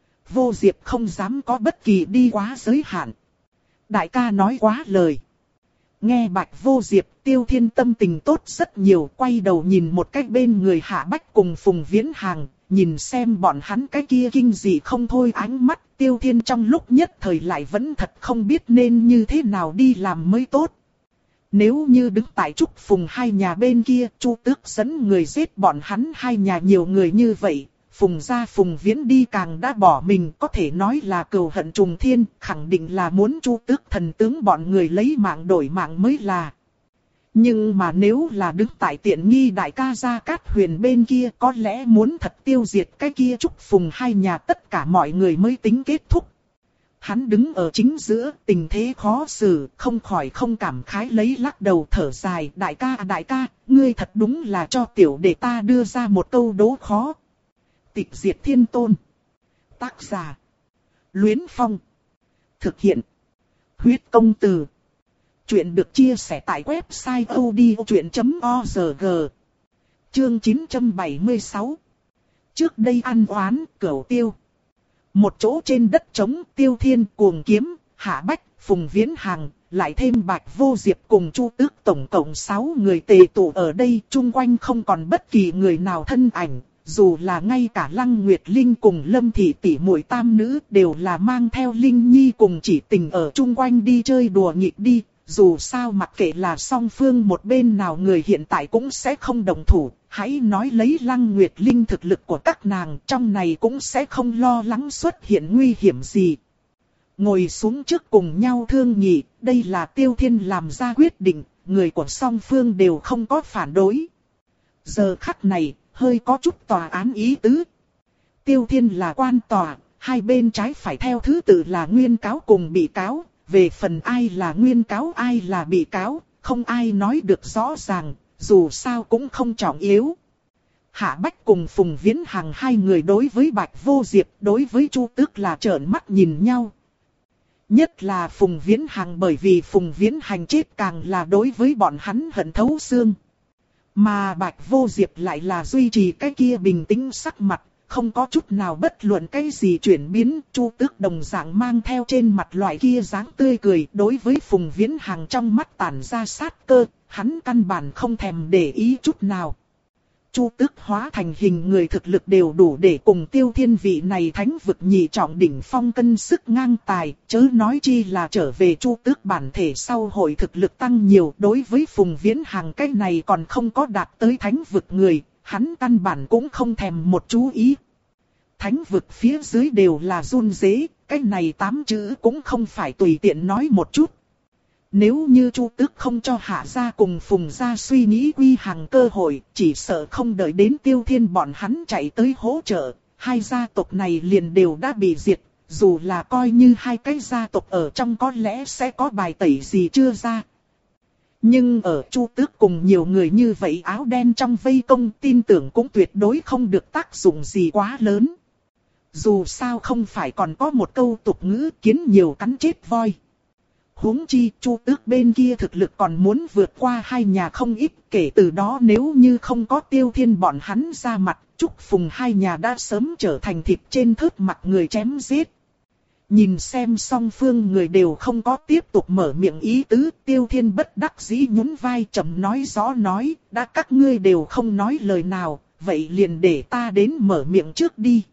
Vô Diệp không dám có bất kỳ đi quá giới hạn. Đại ca nói quá lời. Nghe Bạch Vô Diệp, Tiêu Thiên tâm tình tốt rất nhiều, quay đầu nhìn một cách bên người Hạ Bách cùng Phùng Viễn Hàng, nhìn xem bọn hắn cái kia kinh dị không thôi ánh mắt, Tiêu Thiên trong lúc nhất thời lại vẫn thật không biết nên như thế nào đi làm mới tốt. Nếu như đứng tại Trúc Phùng hai nhà bên kia, Chu Tước dẫn người giết bọn hắn hai nhà nhiều người như vậy, Phùng gia Phùng Viễn đi càng đã bỏ mình, có thể nói là cừu hận trùng thiên, khẳng định là muốn Chu Tước thần tướng bọn người lấy mạng đổi mạng mới là. Nhưng mà nếu là đứng tại tiện nghi đại ca Gia Cát Huyền bên kia, có lẽ muốn thật tiêu diệt cái kia Trúc Phùng hai nhà tất cả mọi người mới tính kết thúc. Hắn đứng ở chính giữa, tình thế khó xử, không khỏi không cảm khái lấy lắc đầu thở dài. Đại ca à đại ca, ngươi thật đúng là cho tiểu đệ ta đưa ra một câu đố khó. Tịch diệt thiên tôn. Tác giả. Luyến Phong. Thực hiện. Huyết công từ. Chuyện được chia sẻ tại website odchuyện chấm org. Chương chín trăm bảy mươi sáu. Trước đây ăn oán, cửu tiêu. Một chỗ trên đất trống, Tiêu Thiên, Cuồng Kiếm, Hạ Bách, Phùng Viễn Hàng, lại thêm Bạch Vô Diệp cùng Chu Tước tổng cộng sáu người tề tụ ở đây, chung quanh không còn bất kỳ người nào thân ảnh, dù là ngay cả Lăng Nguyệt Linh cùng Lâm Thị tỷ muội tam nữ đều là mang theo Linh Nhi cùng chỉ tình ở chung quanh đi chơi đùa nghịch đi. Dù sao mặc kệ là song phương một bên nào người hiện tại cũng sẽ không đồng thủ, hãy nói lấy Lăng Nguyệt Linh thực lực của các nàng trong này cũng sẽ không lo lắng xuất hiện nguy hiểm gì. Ngồi xuống trước cùng nhau thương nghị, đây là Tiêu Thiên làm ra quyết định, người của song phương đều không có phản đối. Giờ khắc này, hơi có chút tòa án ý tứ. Tiêu Thiên là quan tòa, hai bên trái phải theo thứ tự là nguyên cáo cùng bị cáo. Về phần ai là nguyên cáo ai là bị cáo, không ai nói được rõ ràng, dù sao cũng không trọng yếu. Hạ Bách cùng Phùng Viễn Hàng hai người đối với Bạch Vô Diệp, đối với Chu Tước là trợn mắt nhìn nhau. Nhất là Phùng Viễn Hàng bởi vì Phùng Viễn Hành chết càng là đối với bọn hắn hận thấu xương. Mà Bạch Vô Diệp lại là duy trì cái kia bình tĩnh sắc mặt. Không có chút nào bất luận cái gì chuyển biến, Chu Tước đồng dạng mang theo trên mặt loại kia dáng tươi cười, đối với Phùng Viễn Hàng trong mắt tản ra sát cơ, hắn căn bản không thèm để ý chút nào. Chu Tước hóa thành hình người thực lực đều đủ để cùng Tiêu Thiên vị này thánh vực nhị trọng đỉnh phong cân sức ngang tài, chớ nói chi là trở về Chu Tước bản thể sau hội thực lực tăng nhiều, đối với Phùng Viễn Hàng cái này còn không có đạt tới thánh vực người. Hắn căn bản cũng không thèm một chú ý. Thánh vực phía dưới đều là run rế, cái này tám chữ cũng không phải tùy tiện nói một chút. Nếu như Chu Tước không cho Hạ gia cùng Phùng gia suy nghĩ quy hàng cơ hội, chỉ sợ không đợi đến Tiêu Thiên bọn hắn chạy tới hỗ trợ, hai gia tộc này liền đều đã bị diệt, dù là coi như hai cái gia tộc ở trong có lẽ sẽ có bài tẩy gì chưa ra. Nhưng ở Chu Tước cùng nhiều người như vậy áo đen trong vây công tin tưởng cũng tuyệt đối không được tác dụng gì quá lớn. Dù sao không phải còn có một câu tục ngữ kiến nhiều cắn chết voi. Huống chi Chu Tước bên kia thực lực còn muốn vượt qua hai nhà không ít, kể từ đó nếu như không có Tiêu Thiên bọn hắn ra mặt, Trúc Phùng hai nhà đã sớm trở thành thịt trên thớt mặt người chém giết. Nhìn xem song phương người đều không có tiếp tục mở miệng ý tứ, Tiêu Thiên bất đắc dĩ nhún vai trầm nói rõ nói, đã các ngươi đều không nói lời nào, vậy liền để ta đến mở miệng trước đi.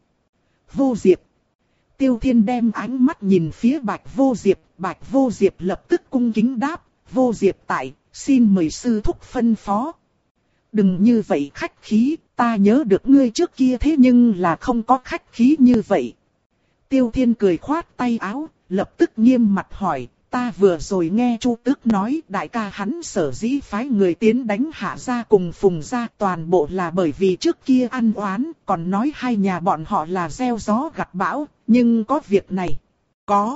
Vô Diệp. Tiêu Thiên đem ánh mắt nhìn phía Bạch Vô Diệp, Bạch Vô Diệp lập tức cung kính đáp, Vô Diệp tại, xin mời sư thúc phân phó. Đừng như vậy khách khí, ta nhớ được ngươi trước kia thế nhưng là không có khách khí như vậy. Tiêu Thiên cười khoát tay áo, lập tức nghiêm mặt hỏi, ta vừa rồi nghe Chu Tước nói đại ca hắn sở dĩ phái người tiến đánh Hạ gia cùng Phùng gia toàn bộ là bởi vì trước kia ăn oán, còn nói hai nhà bọn họ là gieo gió gặt bão, nhưng có việc này. Có.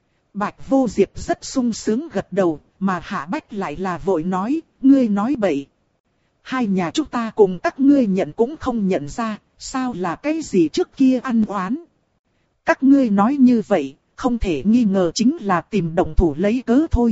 Bạch Vô Diệp rất sung sướng gật đầu, mà Hạ Bách lại là vội nói, ngươi nói bậy. Hai nhà chúng ta cùng các ngươi nhận cũng không nhận ra, sao là cái gì trước kia ăn oán. Các ngươi nói như vậy, không thể nghi ngờ chính là tìm động thủ lấy cớ thôi.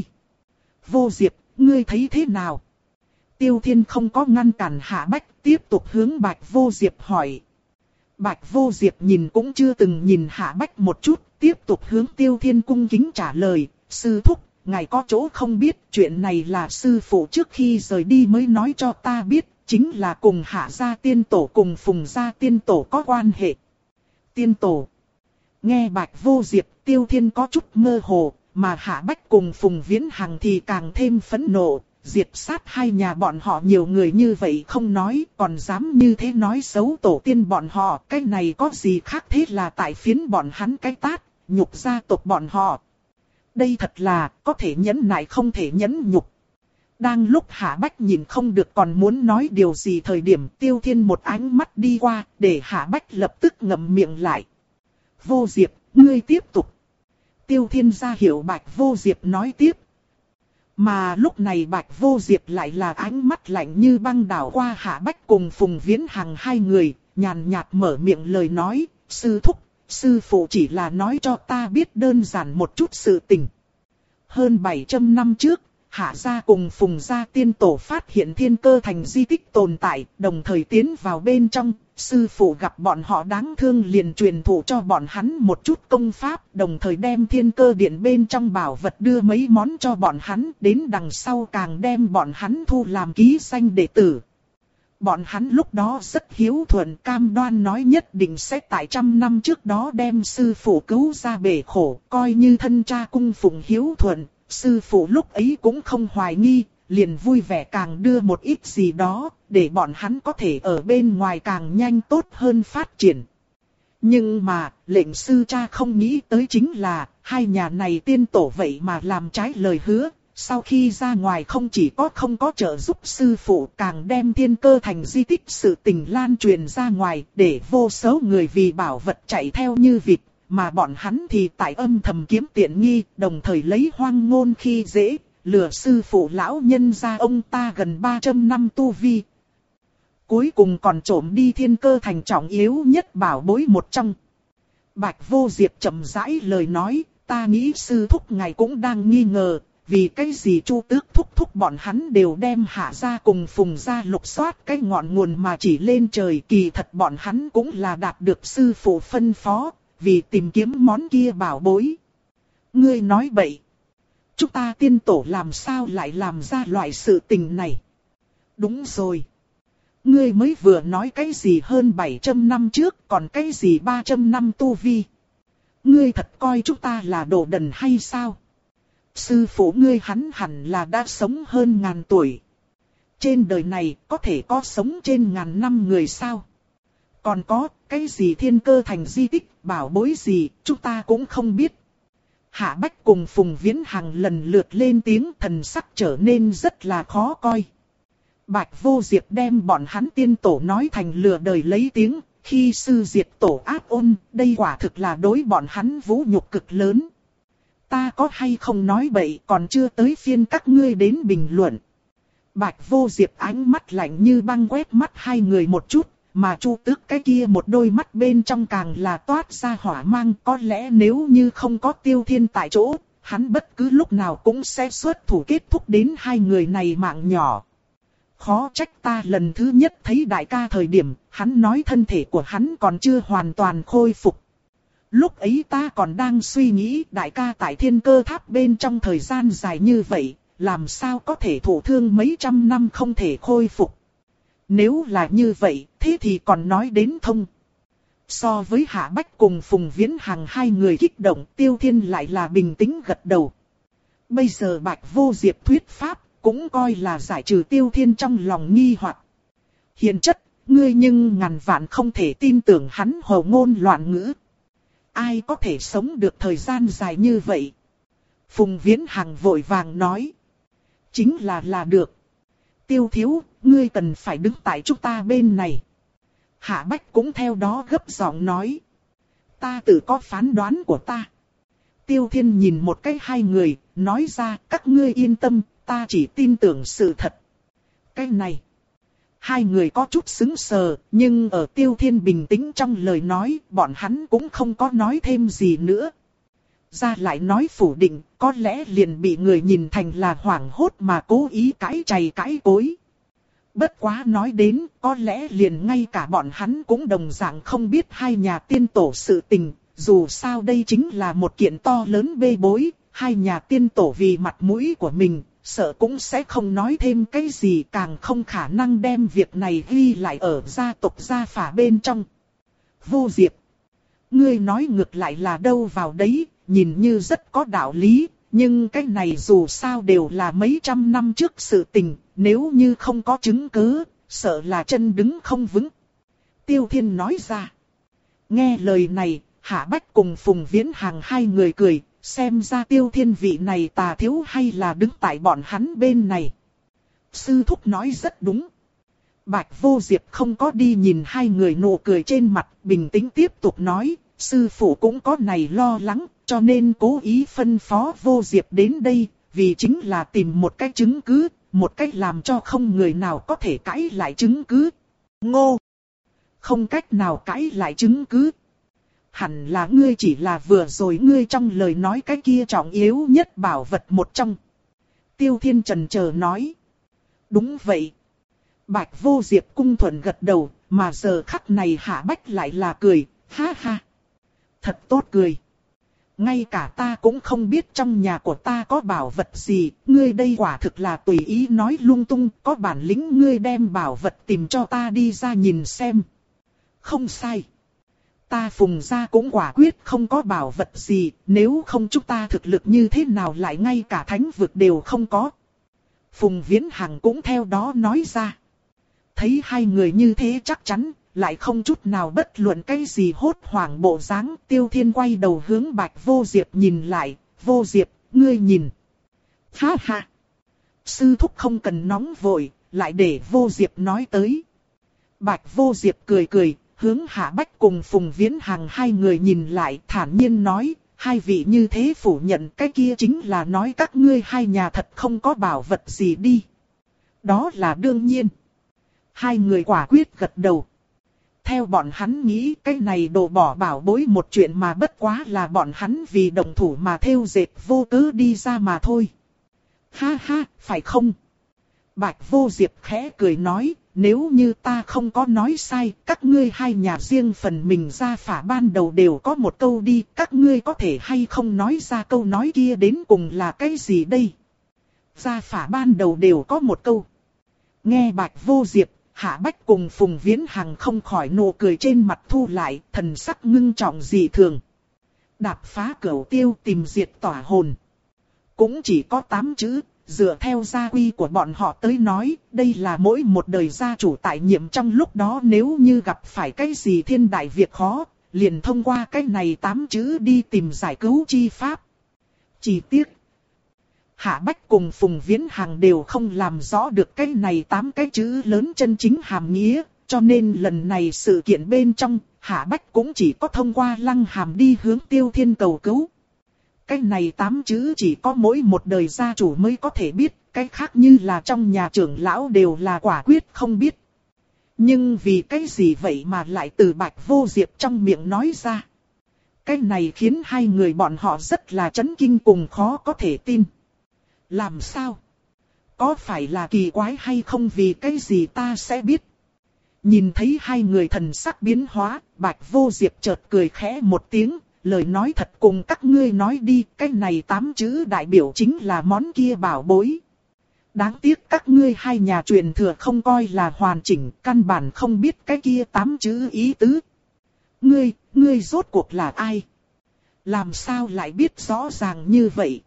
Vô Diệp, ngươi thấy thế nào? Tiêu Thiên không có ngăn cản Hạ Bách, tiếp tục hướng Bạch Vô Diệp hỏi. Bạch Vô Diệp nhìn cũng chưa từng nhìn Hạ Bách một chút, tiếp tục hướng Tiêu Thiên cung kính trả lời, sư thúc, ngài có chỗ không biết, chuyện này là sư phụ trước khi rời đi mới nói cho ta biết, chính là cùng Hạ gia tiên tổ cùng Phùng gia tiên tổ có quan hệ. Tiên tổ. Nghe Bạch Vô Diệp, Tiêu Thiên có chút mơ hồ, mà Hạ Bách cùng Phùng Viễn Hằng thì càng thêm phẫn nộ, diệt sát hai nhà bọn họ nhiều người như vậy không nói, còn dám như thế nói xấu tổ tiên bọn họ, cái này có gì khác thế là tại phiến bọn hắn cái tát, nhục gia tộc bọn họ. Đây thật là, có thể nhẫn nại không thể nhẫn nhục. Đang lúc Hạ Bách nhìn không được còn muốn nói điều gì thời điểm Tiêu Thiên một ánh mắt đi qua, để Hạ Bách lập tức ngậm miệng lại. Vô Diệp, ngươi tiếp tục. Tiêu Thiên ra hiểu Bạch Vô Diệp nói tiếp. Mà lúc này Bạch Vô Diệp lại là ánh mắt lạnh như băng đảo qua Hạ Bách cùng Phùng Viễn Hằng hai người, nhàn nhạt mở miệng lời nói, sư thúc, sư phụ chỉ là nói cho ta biết đơn giản một chút sự tình. Hơn bảy trăm năm trước, Hạ gia cùng Phùng gia tiên tổ phát hiện thiên cơ thành di tích tồn tại, đồng thời tiến vào bên trong, sư phụ gặp bọn họ đáng thương liền truyền thụ cho bọn hắn một chút công pháp, đồng thời đem thiên cơ điện bên trong bảo vật đưa mấy món cho bọn hắn, đến đằng sau càng đem bọn hắn thu làm ký danh đệ tử. Bọn hắn lúc đó rất hiếu thuận, cam đoan nói nhất định sẽ tại trăm năm trước đó đem sư phụ cứu ra bể khổ, coi như thân cha cung phụng hiếu thuận. Sư phụ lúc ấy cũng không hoài nghi, liền vui vẻ càng đưa một ít gì đó, để bọn hắn có thể ở bên ngoài càng nhanh tốt hơn phát triển. Nhưng mà, lệnh sư cha không nghĩ tới chính là, hai nhà này tiên tổ vậy mà làm trái lời hứa. Sau khi ra ngoài không chỉ có không có trợ giúp sư phụ, càng đem thiên cơ thành di tích sự tình lan truyền ra ngoài, để vô số người vì bảo vật chạy theo như vịt. Mà bọn hắn thì tại âm thầm kiếm tiện nghi, đồng thời lấy hoang ngôn khi dễ, lừa sư phụ lão nhân ra ông ta gần ba trăm năm tu vi. Cuối cùng còn trộm đi thiên cơ thành trọng yếu nhất bảo bối một trong. Bạch Vô Diệp chậm rãi lời nói, ta nghĩ sư thúc ngài cũng đang nghi ngờ, vì cái gì Chu Tước thúc thúc bọn hắn đều đem Hạ gia cùng Phùng gia lục soát cái ngọn nguồn mà chỉ lên trời, kỳ thật bọn hắn cũng là đạt được sư phụ phân phó. Vì tìm kiếm món kia bảo bối. Ngươi nói bậy. Chúng ta tiên tổ làm sao lại làm ra loại sự tình này? Đúng rồi. Ngươi mới vừa nói cái gì hơn bảy trăm năm trước, còn cái gì ba trăm năm tu vi. Ngươi thật coi chúng ta là đồ đần hay sao? Sư phụ ngươi hắn hẳn là đã sống hơn ngàn tuổi. Trên đời này có thể có sống trên ngàn năm người sao? Còn có, cái gì thiên cơ thành di tích, bảo bối gì, chúng ta cũng không biết. Hạ Bách cùng Phùng Viễn Hằng lần lượt lên tiếng, thần sắc trở nên rất là khó coi. Bạch Vô Diệp đem bọn hắn tiên tổ nói thành lừa đời lấy tiếng, khi sư diệt tổ ác ôn, đây quả thực là đối bọn hắn vũ nhục cực lớn. Ta có hay không nói bậy, còn chưa tới phiên các ngươi đến bình luận. Bạch Vô Diệp ánh mắt lạnh như băng quét mắt hai người một chút. Mà Chu Tước cái kia một đôi mắt bên trong càng là toát ra hỏa mang, có lẽ nếu như không có Tiêu Thiên tại chỗ, hắn bất cứ lúc nào cũng sẽ xuất thủ kết thúc đến hai người này mạng nhỏ. Khó trách ta lần thứ nhất thấy đại ca thời điểm, hắn nói thân thể của hắn còn chưa hoàn toàn khôi phục. Lúc ấy ta còn đang suy nghĩ đại ca tại Thiên Cơ Tháp bên trong thời gian dài như vậy, làm sao có thể thụ thương mấy trăm năm không thể khôi phục. Nếu là như vậy, thế thì còn nói đến thông. So với Hạ Bách cùng Phùng Viễn Hằng hai người kích động, Tiêu Thiên lại là bình tĩnh gật đầu. Bây giờ Bạch Vô Diệp thuyết pháp, cũng coi là giải trừ Tiêu Thiên trong lòng nghi hoặc. Hiền chất, ngươi nhưng ngàn vạn không thể tin tưởng hắn hồ ngôn loạn ngữ. Ai có thể sống được thời gian dài như vậy? Phùng Viễn Hằng vội vàng nói. Chính là là được. Tiêu thiếu, ngươi cần phải đứng tại chúng ta bên này. Hạ Bách cũng theo đó gấp giọng nói. Ta tự có phán đoán của ta. Tiêu Thiên nhìn một cái hai người, nói ra các ngươi yên tâm, ta chỉ tin tưởng sự thật. Cái này. Hai người có chút sững sờ, nhưng ở Tiêu Thiên bình tĩnh trong lời nói, bọn hắn cũng không có nói thêm gì nữa. Ra lại nói phủ định, có lẽ liền bị người nhìn thành là hoảng hốt mà cố ý cãi chày cãi cối. Bất quá nói đến, có lẽ liền ngay cả bọn hắn cũng đồng dạng không biết hai nhà tiên tổ sự tình, dù sao đây chính là một kiện to lớn bê bối, hai nhà tiên tổ vì mặt mũi của mình, sợ cũng sẽ không nói thêm cái gì, càng không khả năng đem việc này ghi lại ở gia tộc gia phả bên trong. Vô Diệp, ngươi nói ngược lại là đâu vào đấy, nhìn như rất có đạo lý, nhưng cái này dù sao đều là mấy trăm năm trước sự tình, nếu như không có chứng cứ, sợ là chân đứng không vững. Tiêu Thiên nói ra. Nghe lời này, Hạ Bách cùng Phùng Viễn Hằng hai người cười, xem ra Tiêu Thiên vị này tà thiếu hay là đứng tại bọn hắn bên này. Sư thúc nói rất đúng. Bạch Vô Diệp không có đi nhìn hai người nụ cười trên mặt, bình tĩnh tiếp tục nói, sư phụ cũng có này lo lắng, cho nên cố ý phân phó Vô Diệp đến đây, vì chính là tìm một cái chứng cứ, một cách làm cho không người nào có thể cãi lại chứng cứ. Ngô! Không cách nào cãi lại chứng cứ. Hẳn là ngươi chỉ là vừa rồi ngươi trong lời nói cái kia trọng yếu nhất bảo vật một trong. Tiêu Thiên chần chờ nói. Đúng vậy. Bạch Vô Diệp cung thuận gật đầu, mà giờ khắc này Hạ Bách lại là cười, ha ha. Thật tốt cười. Ngay cả ta cũng không biết trong nhà của ta có bảo vật gì, ngươi đây quả thực là tùy ý nói lung tung, có bản lĩnh ngươi đem bảo vật tìm cho ta đi ra nhìn xem. Không sai. Ta Phùng gia cũng quả quyết không có bảo vật gì, nếu không chúng ta thực lực như thế nào lại ngay cả thánh vực đều không có. Phùng Viễn Hằng cũng theo đó nói ra. Thấy hai người như thế chắc chắn, lại không chút nào bất luận cái gì hốt hoảng bộ dáng. Tiêu Thiên quay đầu hướng Bạch Vô Diệp nhìn lại, Vô Diệp, ngươi nhìn. Ha ha. Sư thúc không cần nóng vội, lại để Vô Diệp nói tới. Bạch Vô Diệp cười cười, hướng Hạ Bách cùng Phùng Viễn Hằng hai người nhìn lại, thản nhiên nói, hai vị như thế phủ nhận cái kia chính là nói các ngươi hai nhà thật không có bảo vật gì đi. Đó là đương nhiên. Hai người quả quyết gật đầu. Theo bọn hắn nghĩ cái này đồ bỏ bảo bối một chuyện mà bất quá là bọn hắn vì đồng thủ mà thêu dệt vô cớ đi ra mà thôi. Ha ha, phải không? Bạch Vô Diệp khẽ cười nói, nếu như ta không có nói sai, các ngươi hai nhà riêng phần mình ra phả ban đầu đều có một câu đi, các ngươi có thể hay không nói ra câu nói kia đến cùng là cái gì đây? Ra phả ban đầu đều có một câu. Nghe Bạch Vô Diệp, Hạ Bách cùng Phùng Viễn Hằng không khỏi nụ cười trên mặt thu lại, thần sắc ngưng trọng dị thường. Đạp phá cửu tiêu tìm diệt tỏa hồn. Cũng chỉ có tám chữ, dựa theo gia quy của bọn họ tới nói, đây là mỗi một đời gia chủ tại nhiệm trong lúc đó nếu như gặp phải cái gì thiên đại việc khó, liền thông qua cái này tám chữ đi tìm giải cứu chi pháp. Chỉ tiếc. Hạ Bách cùng Phùng Viễn Hằng đều không làm rõ được cái này tám cái chữ lớn chân chính hàm nghĩa, cho nên lần này sự kiện bên trong, Hạ Bách cũng chỉ có thông qua Lăng Hàm đi hướng Tiêu Thiên cầu cứu. Cái này tám chữ chỉ có mỗi một đời gia chủ mới có thể biết, cái khác như là trong nhà trưởng lão đều là quả quyết không biết. Nhưng vì cái gì vậy mà lại từ Bạch Vô Diệp trong miệng nói ra. Cái này khiến hai người bọn họ rất là chấn kinh cùng khó có thể tin. Làm sao? Có phải là kỳ quái hay không, vì cái gì ta sẽ biết? Nhìn thấy hai người thần sắc biến hóa, Bạch Vô Diệp chợt cười khẽ một tiếng, lời nói thật cùng các ngươi nói đi, cái này tám chữ đại biểu chính là món kia bảo bối. Đáng tiếc các ngươi hai nhà truyền thừa không coi là hoàn chỉnh, căn bản không biết cái kia tám chữ ý tứ. Ngươi, ngươi rốt cuộc là ai? Làm sao lại biết rõ ràng như vậy?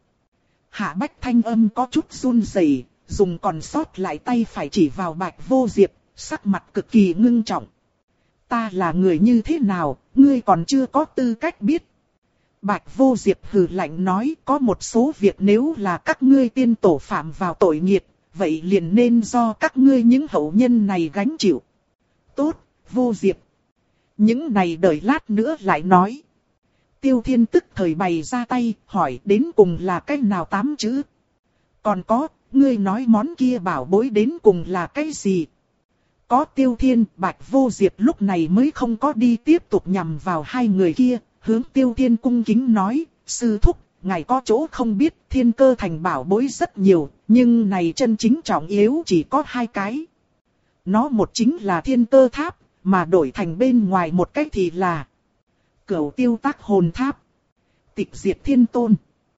Hạ Bách thanh âm có chút run rẩy, dùng còn sót lại tay phải chỉ vào Bạch Vô Diệp, sắc mặt cực kỳ ngưng trọng. Ta là người như thế nào, ngươi còn chưa có tư cách biết. Bạch Vô Diệp hừ lạnh nói, có một số việc nếu là các ngươi tiên tổ phạm vào tội nghiệt, vậy liền nên do các ngươi những hậu nhân này gánh chịu. Tốt, Vô Diệp. Những này đợi lát nữa lại nói. Tiêu Thiên tức thời bày ra tay, hỏi đến cùng là cái nào tám chữ. Còn có, ngươi nói món kia bảo bối đến cùng là cái gì? Có Tiêu Thiên, Bạch Vô Diệp lúc này mới không có đi tiếp tục nhằm vào hai người kia, hướng Tiêu Thiên cung kính nói, sư thúc, ngài có chỗ không biết, Thiên Cơ Thành bảo bối rất nhiều, nhưng này chân chính trọng yếu chỉ có hai cái. Nó một chính là Thiên Cơ Tháp, mà đổi thành bên ngoài một cái thì là Cửu Tiêu Tác Hồn Tháp. Tịch Diệt Thiên Tôn.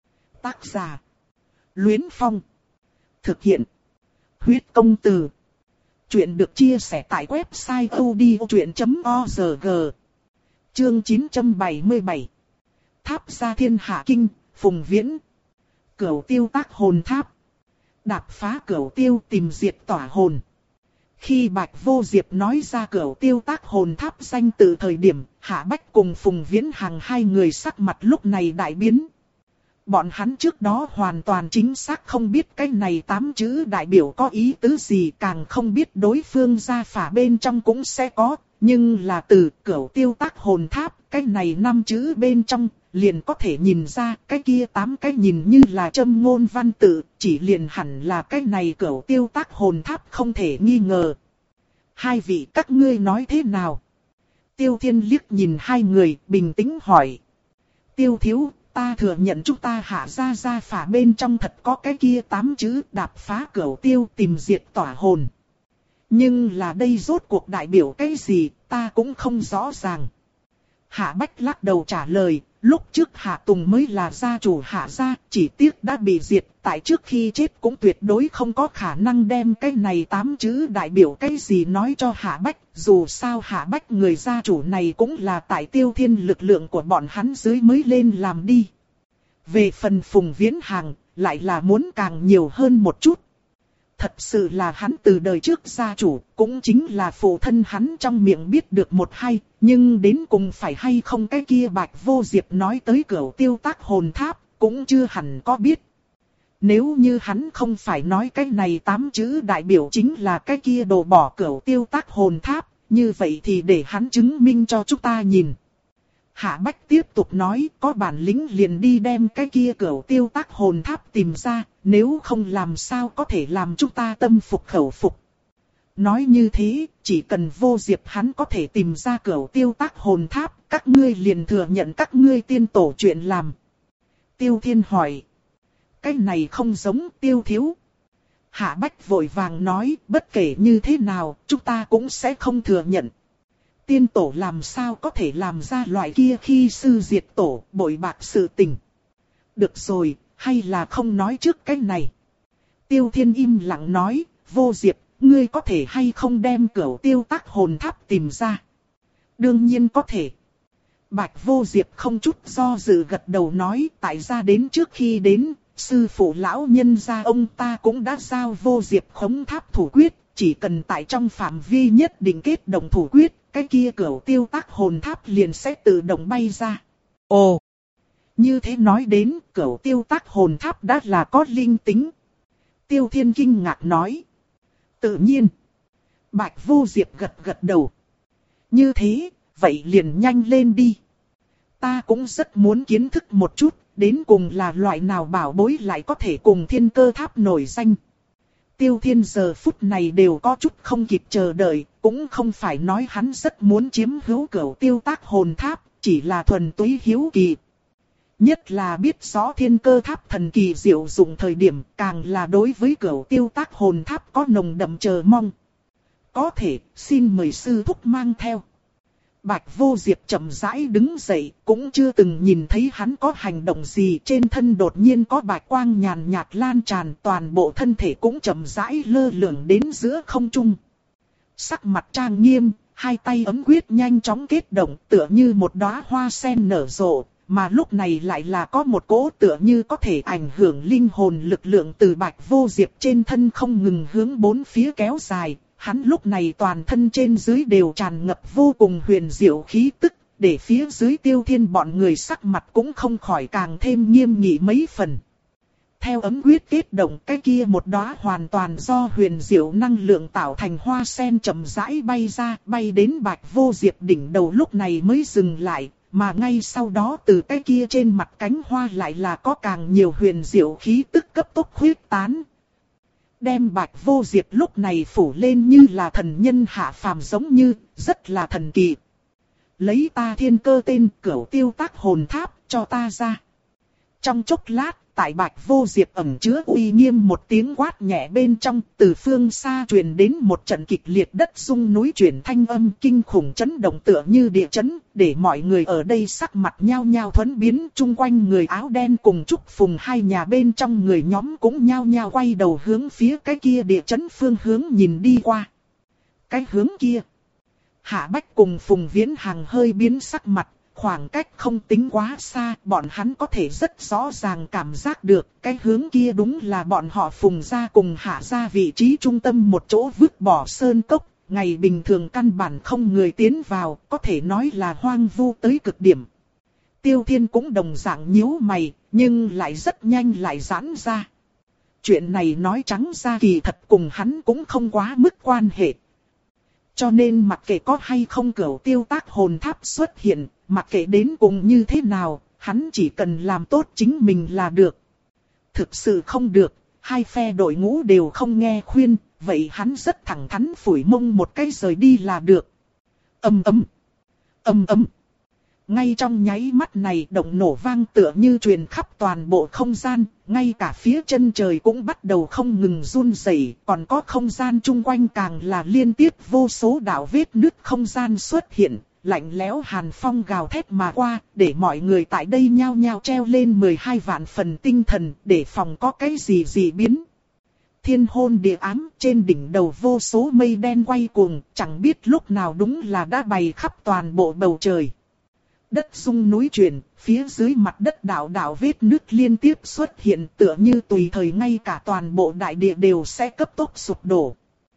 Tác giả Luyến Phong. Thực hiện Huyết Công Từ. Chuyện được chia sẻ tại website odchuyện chấm org. Chương chín trăm bảy mươi bảy. Tháp gia thiên hạ kinh, Phùng Viễn. Cửu Tiêu Tác Hồn Tháp. Đạp phá Cửu Tiêu tìm diệt tỏa hồn. Khi Bạch Vô Diệp nói ra Cửu Tiêu Tác Hồn Tháp danh từ thời điểm, Hạ Bách cùng Phùng Viễn Hằng hai người sắc mặt lúc này đại biến. Bọn hắn trước đó hoàn toàn chính xác không biết cái này tám chữ đại biểu có ý tứ gì, càng không biết đối phương gia phả bên trong cũng sẽ có, nhưng là từ Cửu Tiêu Tác Hồn Tháp, cái này năm chữ bên trong, liền có thể nhìn ra cái kia tám cái nhìn như là châm ngôn văn tự, chỉ liền hẳn là cái này Cửu Tiêu Tác Hồn Tháp không thể nghi ngờ. Hai vị các ngươi nói thế nào? Tiêu Thiên liếc nhìn hai người, bình tĩnh hỏi. Tiêu thiếu, ta thừa nhận chúng ta hạ ra gia phả bên trong thật có cái kia tám chữ đạp phá Cửu Tiêu tìm diệt tỏa hồn. Nhưng là đây rốt cuộc đại biểu cái gì, ta cũng không rõ ràng. Hạ Bách lắc đầu trả lời, lúc trước Hạ Tùng mới là gia chủ Hạ gia, chỉ tiếc đã bị diệt, tại trước khi chết cũng tuyệt đối không có khả năng đem cái này tám chữ đại biểu cái gì nói cho Hạ Bách, dù sao Hạ Bách người gia chủ này cũng là tại Tiêu Thiên lực lượng của bọn hắn dưới mới lên làm đi. Về phần Phùng Viễn Hằng, lại là muốn càng nhiều hơn một chút. Thật sự là hắn từ đời trước gia chủ, cũng chính là phụ thân hắn trong miệng biết được một hay, nhưng đến cùng phải hay không cái kia Bạch Vô Diệp nói tới Cửu Tiêu Tác Hồn Tháp, cũng chưa hẳn có biết. Nếu như hắn không phải nói cái này tám chữ đại biểu chính là cái kia đồ bỏ Cửu Tiêu Tác Hồn Tháp, như vậy thì để hắn chứng minh cho chúng ta nhìn. Hạ Bách tiếp tục nói, có bản lĩnh liền đi đem cái kia Cửu Tiêu Tác Hồn Tháp tìm ra, nếu không làm sao có thể làm chúng ta tâm phục khẩu phục. Nói như thế, chỉ cần Vô Diệp hắn có thể tìm ra Cửu Tiêu Tác Hồn Tháp, các ngươi liền thừa nhận các ngươi tiên tổ chuyện làm. Tiêu Thiên hỏi. Cái này không giống Tiêu thiếu. Hạ Bách vội vàng nói, bất kể như thế nào, chúng ta cũng sẽ không thừa nhận. Tiên tổ làm sao có thể làm ra loại kia khi sư diệt tổ, bội bạc sự tình. Được rồi, hay là không nói trước cái này. Tiêu Thiên im lặng nói, Vô Diệp, ngươi có thể hay không đem Cửu Tiêu Tác Hồn Tháp tìm ra? Đương nhiên có thể. Bạch Vô Diệp không chút do dự gật đầu nói, tại gia đến trước khi đến, sư phụ lão nhân gia ông ta cũng đã giao Vô Diệp khống tháp thủ quyết, chỉ cần tại trong phạm vi nhất định kết động thủ quyết, cái kia Cửu Tiêu Tác Hồn Tháp liền sẽ tự động bay ra. Ồ! Như thế nói đến, Cửu Tiêu Tác Hồn Tháp đã là có linh tính. Tiêu Thiên kinh ngạc nói. Tự nhiên. Bạch Vô Diệp gật gật đầu. Như thế, vậy liền nhanh lên đi. Ta cũng rất muốn kiến thức một chút, đến cùng là loại nào bảo bối lại có thể cùng Thiên Cơ Tháp nổi danh. Tiêu Thiên giờ phút này đều có chút không kịp chờ đợi, cũng không phải nói hắn rất muốn chiếm hữu Cửu Tiêu Tác Hồn Tháp, chỉ là thuần túy hiếu kỳ. Nhất là biết rõ Thiên Cơ Tháp thần kỳ diệu dụng thời điểm, càng là đối với Cửu Tiêu Tác Hồn Tháp có nồng đậm chờ mong. Có thể, xin mời sư thúc mang theo. Bạch Vô Diệp chậm rãi đứng dậy, cũng chưa từng nhìn thấy hắn có hành động gì, trên thân đột nhiên có bạch quang nhàn nhạt lan tràn, toàn bộ thân thể cũng chậm rãi lơ lửng đến giữa không trung. Sắc mặt trang nghiêm, hai tay ấm quyết nhanh chóng kết động, tựa như một đóa hoa sen nở rộ, mà lúc này lại là có một cỗ tựa như có thể ảnh hưởng linh hồn lực lượng từ Bạch Vô Diệp trên thân không ngừng hướng bốn phía kéo dài. Hắn lúc này toàn thân trên dưới đều tràn ngập vô cùng huyền diệu khí tức, để phía dưới Tiêu Thiên bọn người sắc mặt cũng không khỏi càng thêm nghiêm nghị mấy phần. Theo ấm quyết kết động, cái kia một đóa hoàn toàn do huyền diệu năng lượng tạo thành hoa sen chậm rãi bay ra, bay đến Bạch Vô Diệp đỉnh đầu lúc này mới dừng lại, mà ngay sau đó từ cái kia trên mặt cánh hoa lại là có càng nhiều huyền diệu khí tức cấp tốc huyết tán. Đem Bạch Vô Diệp lúc này phủ lên như là thần nhân hạ phàm giống như, rất là thần kỳ. Lấy ta thiên cơ tên Cửu Tiêu Tác Hồn Tháp cho ta ra. Trong chốc lát, tại Bạch Vô Diệp ẩn chứa uy nghiêm một tiếng quát nhẹ bên trong, từ phương xa truyền đến một trận kịch liệt đất rung núi chuyển thanh âm kinh khủng chấn động tựa như địa chấn, để mọi người ở đây sắc mặt nhao nhao thuẫn biến, chung quanh người áo đen cùng Trúc Phùng hai nhà bên trong người nhóm cũng nhao nhao quay đầu hướng phía cái kia địa chấn phương hướng nhìn đi qua. Cái hướng kia, Hạ Bách cùng Phùng Viễn Hằng hơi biến sắc mặt. Khoảng cách không tính quá xa, bọn hắn có thể rất rõ ràng cảm giác được cái hướng kia đúng là bọn họ Phùng gia cùng Hạ gia vị trí trung tâm một chỗ vứt bỏ sơn cốc, ngày bình thường căn bản không người tiến vào, có thể nói là hoang vu tới cực điểm. Tiêu Thiên cũng đồng dạng nhíu mày, nhưng lại rất nhanh lại giãn ra. Chuyện này nói trắng ra kỳ thật cùng hắn cũng không quá mức quan hệ. Cho nên mặc kệ có hay không Cửu Tiêu Tác Hồn Tháp xuất hiện, mặc kệ đến cùng như thế nào, hắn chỉ cần làm tốt chính mình là được. Thực sự không được, hai phe đội ngũ đều không nghe khuyên, vậy hắn rất thẳng thắn phủi mông một cái rời đi là được. Ầm ầm, ầm ầm. Ngay trong nháy mắt này động nổ vang tựa như truyền khắp toàn bộ không gian, ngay cả phía chân trời cũng bắt đầu không ngừng run rẩy, còn có không gian chung quanh càng là liên tiếp vô số đạo vết nứt không gian xuất hiện, lạnh lẽo hàn phong gào thét mà qua, để mọi người tại đây nhao nhao treo lên mười hai vạn phần tinh thần, để phòng có cái gì gì biến. Thiên hôn địa ám, trên đỉnh đầu vô số mây đen quay cuồng, chẳng biết lúc nào đúng là đã bày khắp toàn bộ bầu trời. Đất rung núi chuyển, phía dưới mặt đất đảo đảo vết nứt liên tiếp xuất hiện tựa như tùy thời ngay cả toàn bộ đại địa đều sẽ cấp tốc sụp đổ.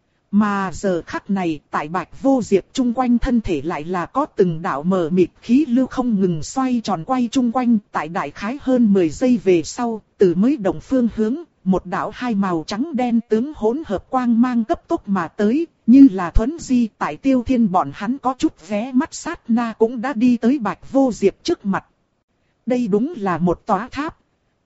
Mà giờ khắc này, tại Bạch Vô Diệp chung quanh thân thể lại là có từng đạo mờ mịt khí lưu không ngừng xoay tròn quay chung quanh, tại đại khái hơn mười giây về sau, từ mới đồng phương hướng, một đạo hai màu trắng đen tướng hỗn hợp quang mang cấp tốc mà tới, như là thuấn di tại Tiêu Thiên bọn hắn có chút vé mắt sát na cũng đã đi tới Bạch Vô Diệp trước mặt. Đây đúng là một tòa tháp.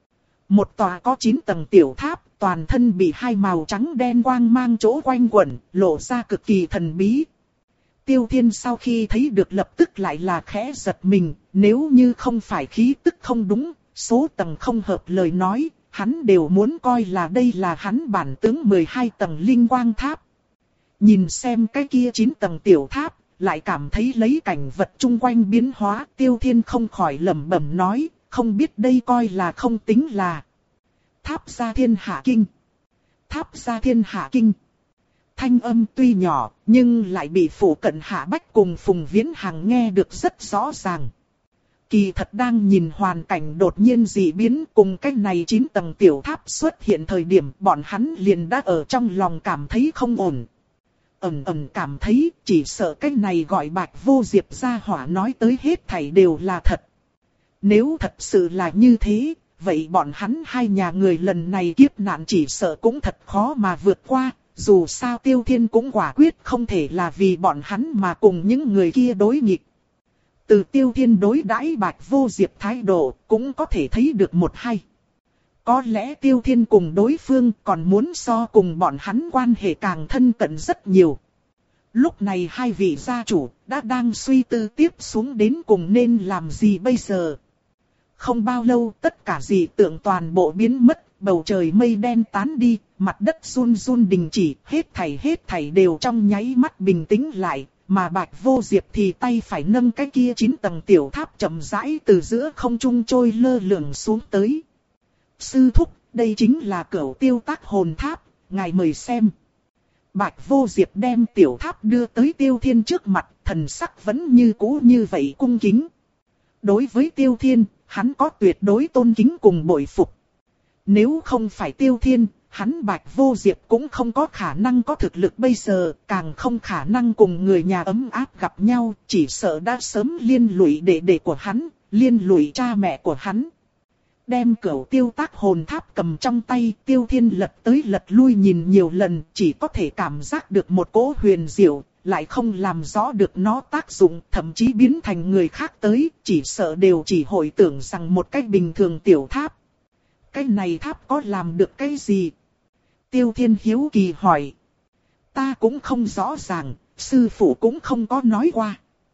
Một tòa có chín tầng tiểu tháp, toàn thân bị hai màu trắng đen quang mang chỗ quanh quẩn, lộ ra cực kỳ thần bí. Tiêu Thiên sau khi thấy được lập tức lại là khẽ giật mình, nếu như không phải khí tức không đúng, số tầng không hợp lời nói, hắn đều muốn coi là đây là hắn bản tướng mười hai tầng linh quang tháp. Nhìn xem cái kia chín tầng tiểu tháp, lại cảm thấy lấy cảnh vật chung quanh biến hóa, Tiêu Thiên không khỏi lẩm bẩm nói, không biết đây coi là không tính là Tháp Gia Thiên Hạ Kinh. Tháp Gia Thiên Hạ Kinh. Thanh âm tuy nhỏ, nhưng lại bị phủ cận Hạ Bách cùng Phùng Viễn Hằng nghe được rất rõ ràng. Kỳ thật đang nhìn hoàn cảnh đột nhiên dị biến cùng cái này chín tầng tiểu tháp xuất hiện thời điểm bọn hắn liền đã ở trong lòng cảm thấy không ổn. Ẩn ẩn cảm thấy chỉ sợ cái này gọi Bạch Vô Diệp ra hỏa nói tới hết thảy đều là thật. Nếu thật sự là như thế, vậy bọn hắn hai nhà người lần này kiếp nạn chỉ sợ cũng thật khó mà vượt qua. Dù sao Tiêu Thiên cũng quả quyết không thể là vì bọn hắn mà cùng những người kia đối nghịch. Từ Tiêu Thiên đối đãi Bạch Vô Diệp thái độ cũng có thể thấy được một hay. Có lẽ Tiêu Thiên cùng đối phương còn muốn so cùng bọn hắn quan hệ càng thân cận rất nhiều. Lúc này hai vị gia chủ đã đang suy tư tiếp xuống đến cùng nên làm gì bây giờ. Không bao lâu tất cả dị tượng toàn bộ biến mất, bầu trời mây đen tán đi, mặt đất run run đình chỉ, hết thảy hết thảy đều trong nháy mắt bình tĩnh lại. mà Bạch Vô Diệp thì tay phải nâng cái kia chín tầng tiểu tháp chậm rãi từ giữa không trung trôi lơ lửng xuống tới. Sư thúc, đây chính là Cửu Tiêu Tác Hồn Tháp, ngài mời xem. Bạch Vô Diệp đem tiểu tháp đưa tới Tiêu Thiên trước mặt, thần sắc vẫn như cũ như vậy cung kính. Đối với Tiêu Thiên, hắn có tuyệt đối tôn kính cùng bội phục. Nếu không phải Tiêu Thiên, hắn Bạch Vô Diệp cũng không có khả năng có thực lực bây giờ, càng không khả năng cùng người nhà ấm áp gặp nhau, chỉ sợ đã sớm liên lụy đệ đệ của hắn, liên lụy cha mẹ của hắn. Đem Cửu Tiêu Tác Hồn Tháp cầm trong tay, Tiêu Thiên lật tới lật lui nhìn nhiều lần, chỉ có thể cảm giác được một cỗ huyền diệu, lại không làm rõ được nó tác dụng, thậm chí biến thành người khác tới, chỉ sợ đều chỉ hội tưởng rằng một cách bình thường tiểu tháp. Cái này tháp có làm được cái gì? Tiêu Thiên hiếu kỳ hỏi. Ta cũng không rõ ràng, sư phụ cũng không có nói qua.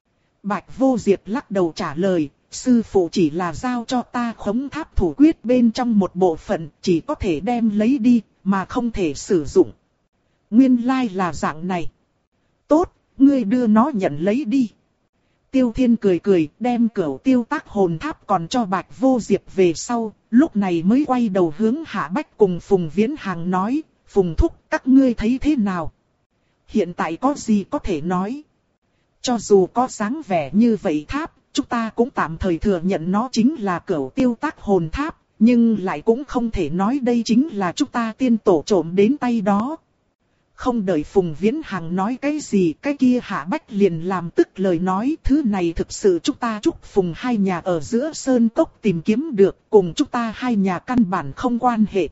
Bạch Vô Diệp lắc đầu trả lời, sư phụ chỉ là giao cho ta khống tháp thủ quyết bên trong một bộ phận, chỉ có thể đem lấy đi, mà không thể sử dụng. Nguyên lai là dạng này. Tốt, ngươi đưa nó nhận lấy đi. Tiêu Thiên cười cười, đem Cửu Tiêu Tác Hồn Tháp còn cho Bạch Vô Diệp về sau, lúc này mới quay đầu hướng Hạ Bách cùng Phùng Viễn Hàng nói, Phùng thúc, các ngươi thấy thế nào? Hiện tại có gì có thể nói? Cho dù có dáng vẻ như vậy tháp, chúng ta cũng tạm thời thừa nhận nó chính là Cửu Tiêu Tác Hồn Tháp, nhưng lại cũng không thể nói đây chính là chúng ta tiên tổ trộm đến tay đó. Không đợi Phùng Viễn Hằng nói cái gì, cái kia Hạ Bách liền làm tức lời nói, thứ này thực sự chúng ta chúc Phùng hai nhà ở giữa sơn cốc tìm kiếm được, cùng chúng ta hai nhà căn bản không quan hệ.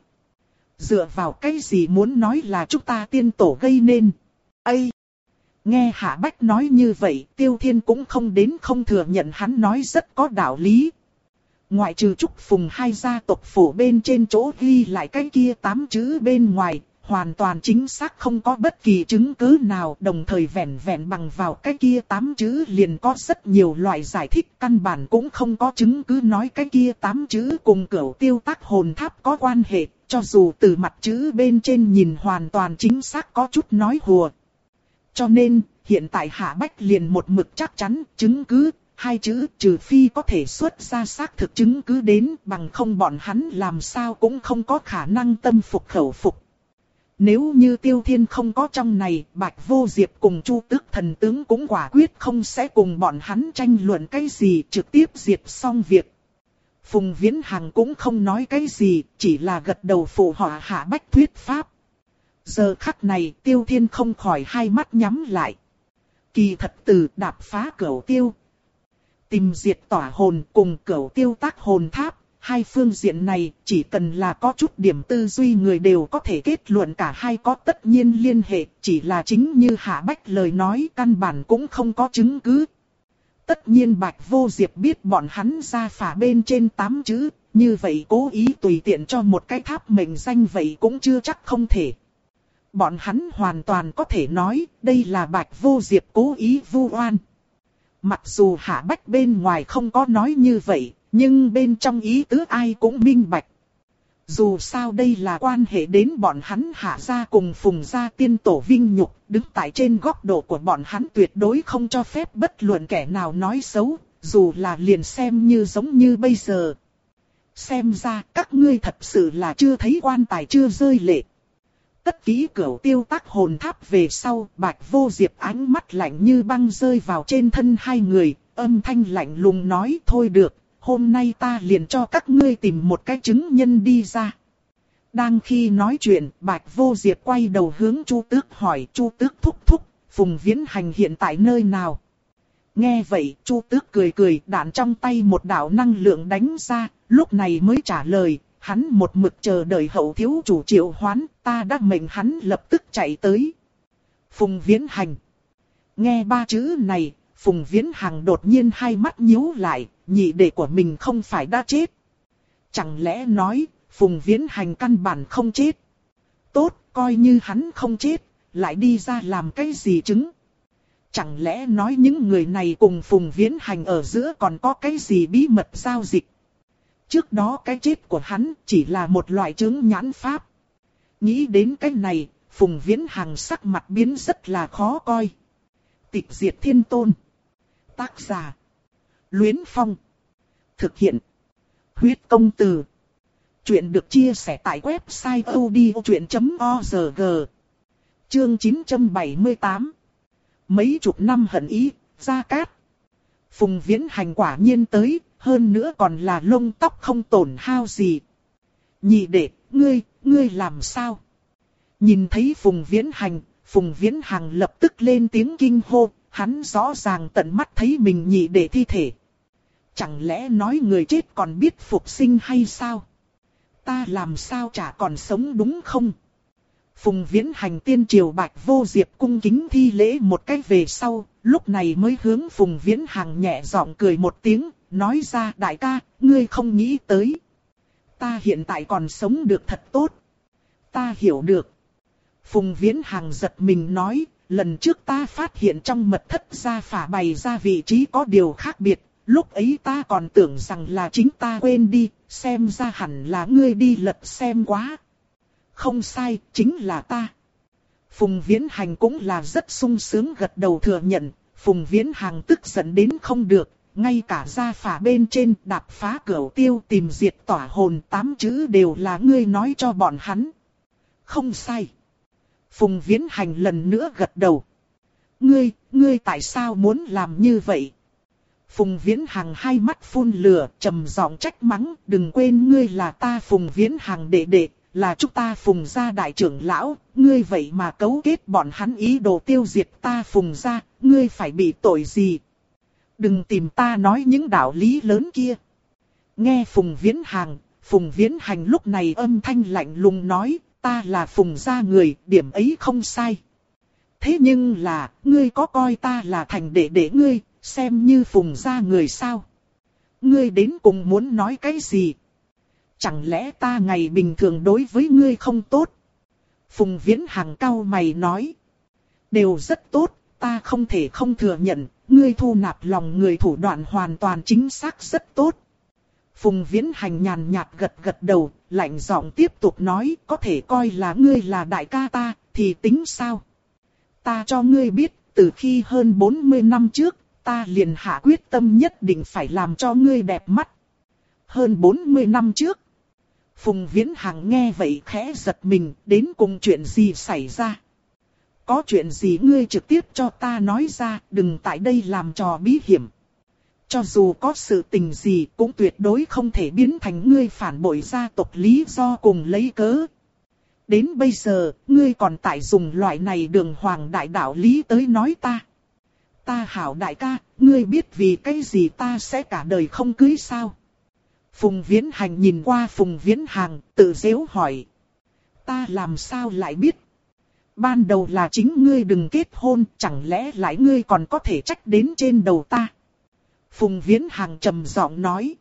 Dựa vào cái gì muốn nói là chúng ta tiên tổ gây nên? Ây! Nghe Hạ Bách nói như vậy, Tiêu Thiên cũng không đến không thừa nhận hắn nói rất có đạo lý. Ngoại trừ chúc Phùng hai gia tộc phủ bên trên chỗ ghi lại cái kia tám chữ bên ngoài, hoàn toàn chính xác không có bất kỳ chứng cứ nào, đồng thời vẻn vẹn bằng vào cái kia tám chữ liền có rất nhiều loại giải thích, căn bản cũng không có chứng cứ nói cái kia tám chữ cùng Cửu Tiêu Tác Hồn Tháp có quan hệ, cho dù từ mặt chữ bên trên nhìn hoàn toàn chính xác có chút nói hùa. Cho nên, hiện tại Hạ Bách liền một mực chắc chắn, chứng cứ, hai chữ trừ phi có thể xuất ra xác thực chứng cứ đến, bằng không bọn hắn làm sao cũng không có khả năng tâm phục khẩu phục. Nếu như Tiêu Thiên không có trong này, Bạch Vô Diệp cùng Chu Tước thần tướng cũng quả quyết không sẽ cùng bọn hắn tranh luận cái gì, trực tiếp diệt xong việc. Phùng Viễn Hằng cũng không nói cái gì, chỉ là gật đầu phụ họa Hạ Bách thuyết pháp. Giờ khắc này, Tiêu Thiên không khỏi hai mắt nhắm lại. Kỳ thật từ đạp phá Cửu Tiêu, tìm diệt tỏa hồn cùng Cửu Tiêu Tác Hồn Tháp, hai phương diện này chỉ cần là có chút điểm tư duy người đều có thể kết luận cả hai có tất nhiên liên hệ, chỉ là chính như Hạ Bách lời nói căn bản cũng không có chứng cứ. Tất nhiên Bạch Vô Diệp biết bọn hắn ra phả bên trên tám chữ, như vậy cố ý tùy tiện cho một cái tháp mệnh danh vậy cũng chưa chắc không thể. Bọn hắn hoàn toàn có thể nói đây là Bạch Vô Diệp cố ý vu oan. Mặc dù Hạ Bách bên ngoài không có nói như vậy, nhưng bên trong ý tứ ai cũng minh bạch. Dù sao đây là quan hệ đến bọn hắn Hạ gia cùng Phùng gia tiên tổ vinh nhục, đứng tại trên góc độ của bọn hắn tuyệt đối không cho phép bất luận kẻ nào nói xấu, dù là liền xem như giống như bây giờ. Xem ra các ngươi thật sự là chưa thấy quan tài chưa rơi lệ. Tất kỹ Cửu Tiêu Tác Hồn Tháp về sau, Bạch Vô Diệp ánh mắt lạnh như băng rơi vào trên thân hai người, âm thanh lạnh lùng nói thôi được, hôm nay ta liền cho các ngươi tìm một cái chứng nhân đi ra. Đang khi nói chuyện, Bạch Vô Diệp quay đầu hướng Chu Tước hỏi, Chu Tước thúc thúc, Phùng Viễn Hành hiện tại nơi nào? Nghe vậy, Chu Tước cười cười, đạn trong tay một đạo năng lượng đánh ra, lúc này mới trả lời. Hắn một mực chờ đợi hậu thiếu chủ triệu hoán, ta đã mệnh hắn lập tức chạy tới. Phùng Viễn Hành. Nghe ba chữ này, Phùng Viễn Hằng đột nhiên hai mắt nhíu lại, nhị đệ của mình không phải đã chết. Chẳng lẽ nói, Phùng Viễn Hành căn bản không chết. Tốt, coi như hắn không chết, lại đi ra làm cái gì chứng. Chẳng lẽ nói những người này cùng Phùng Viễn Hành ở giữa còn có cái gì bí mật giao dịch. Trước đó cái chết của hắn chỉ là một loại chứng nhãn pháp. Nghĩ đến cái này, Phùng Viễn Hằng sắc mặt biến rất là khó coi. Tịch diệt thiên tôn. Tác giả. Luyến Phong. Thực hiện. Huyết công từ. Chuyện được chia sẻ tại website audiochuyện chấm org. Chương chín trăm bảy mươi tám. Mấy chục năm hận ý, Gia Cát. Phùng Viễn Hành quả nhiên tới, hơn nữa còn là lông tóc không tổn hao gì. Nhị đệ, ngươi, ngươi làm sao? Nhìn thấy Phùng Viễn Hành, Phùng Viễn Hằng lập tức lên tiếng kinh hô, hắn rõ ràng tận mắt thấy mình nhị đệ thi thể. Chẳng lẽ nói người chết còn biết phục sinh hay sao? Ta làm sao chả còn sống đúng không? Phùng Viễn Hành tiên triều Bạch Vô Diệp cung kính thi lễ một cách về sau, lúc này mới hướng Phùng Viễn Hằng nhẹ giọng cười một tiếng, nói ra đại ca, ngươi không nghĩ tới. Ta hiện tại còn sống được thật tốt. Ta hiểu được. Phùng Viễn Hằng giật mình nói, lần trước ta phát hiện trong mật thất gia phả bày ra vị trí có điều khác biệt, lúc ấy ta còn tưởng rằng là chính ta quên đi, xem ra hẳn là ngươi đi lật xem quá. Không sai, chính là ta. Phùng Viễn Hành cũng là rất sung sướng gật đầu thừa nhận, Phùng Viễn Hằng tức giận đến không được, ngay cả gia phả bên trên đạp phá cửu tiêu tìm diệt tỏa hồn tám chữ đều là ngươi nói cho bọn hắn. Không sai. Phùng Viễn Hành lần nữa gật đầu. Ngươi, ngươi tại sao muốn làm như vậy? Phùng Viễn Hằng hai mắt phun lửa, trầm giọng trách mắng, đừng quên ngươi là ta Phùng Viễn Hằng đệ đệ, là chúng ta Phùng gia đại trưởng lão, ngươi vậy mà cấu kết bọn hắn ý đồ tiêu diệt ta Phùng gia, ngươi phải bị tội gì? Đừng tìm ta nói những đạo lý lớn kia. Nghe Phùng Viễn Hằng, Phùng Viễn Hành lúc này âm thanh lạnh lùng nói, ta là Phùng gia người, điểm ấy không sai. Thế nhưng là, ngươi có coi ta là thành đệ đệ ngươi, xem như Phùng gia người sao? Ngươi đến cùng muốn nói cái gì? Chẳng lẽ ta ngày bình thường đối với ngươi không tốt? Phùng Viễn Hằng cau mày nói. Đều rất tốt, ta không thể không thừa nhận, ngươi thu nạp lòng người thủ đoạn hoàn toàn chính xác rất tốt. Phùng Viễn Hành nhàn nhạt gật gật đầu, lạnh giọng tiếp tục nói, có thể coi là ngươi là đại ca ta, thì tính sao? Ta cho ngươi biết, từ khi hơn bốn mươi năm trước, ta liền hạ quyết tâm nhất định phải làm cho ngươi đẹp mắt. Hơn bốn mươi năm trước, Phùng Viễn Hằng nghe vậy khẽ giật mình, đến cùng chuyện gì xảy ra? Có chuyện gì ngươi trực tiếp cho ta nói ra, đừng tại đây làm trò bí hiểm. Cho dù có sự tình gì cũng tuyệt đối không thể biến thành ngươi phản bội gia tộc lý do cùng lấy cớ. Đến bây giờ, ngươi còn tại dùng loại này đường hoàng đại đạo lý tới nói ta. Ta hảo đại ca, ngươi biết vì cái gì ta sẽ cả đời không cưới sao? Phùng Viễn Hành nhìn qua Phùng Viễn Hằng, tự giễu hỏi. Ta làm sao lại biết? Ban đầu là chính ngươi đừng kết hôn, chẳng lẽ lại ngươi còn có thể trách đến trên đầu ta? Phùng Viễn Hằng trầm giọng nói.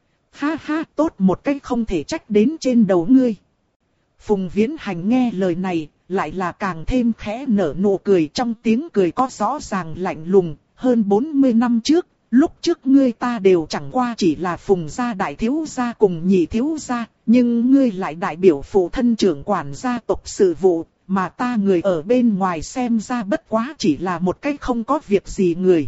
Ha ha, tốt một cách không thể trách đến trên đầu ngươi. Phùng Viễn Hành nghe lời này, lại là càng thêm khẽ nở nụ cười, trong tiếng cười có rõ ràng lạnh lùng. Hơn bốn mươi năm trước, lúc trước ngươi ta đều chẳng qua chỉ là Phùng gia đại thiếu gia cùng nhị thiếu gia, nhưng ngươi lại đại biểu phụ thân trưởng quản gia tộc sự vụ, mà ta người ở bên ngoài xem ra bất quá chỉ là một cái không có việc gì người.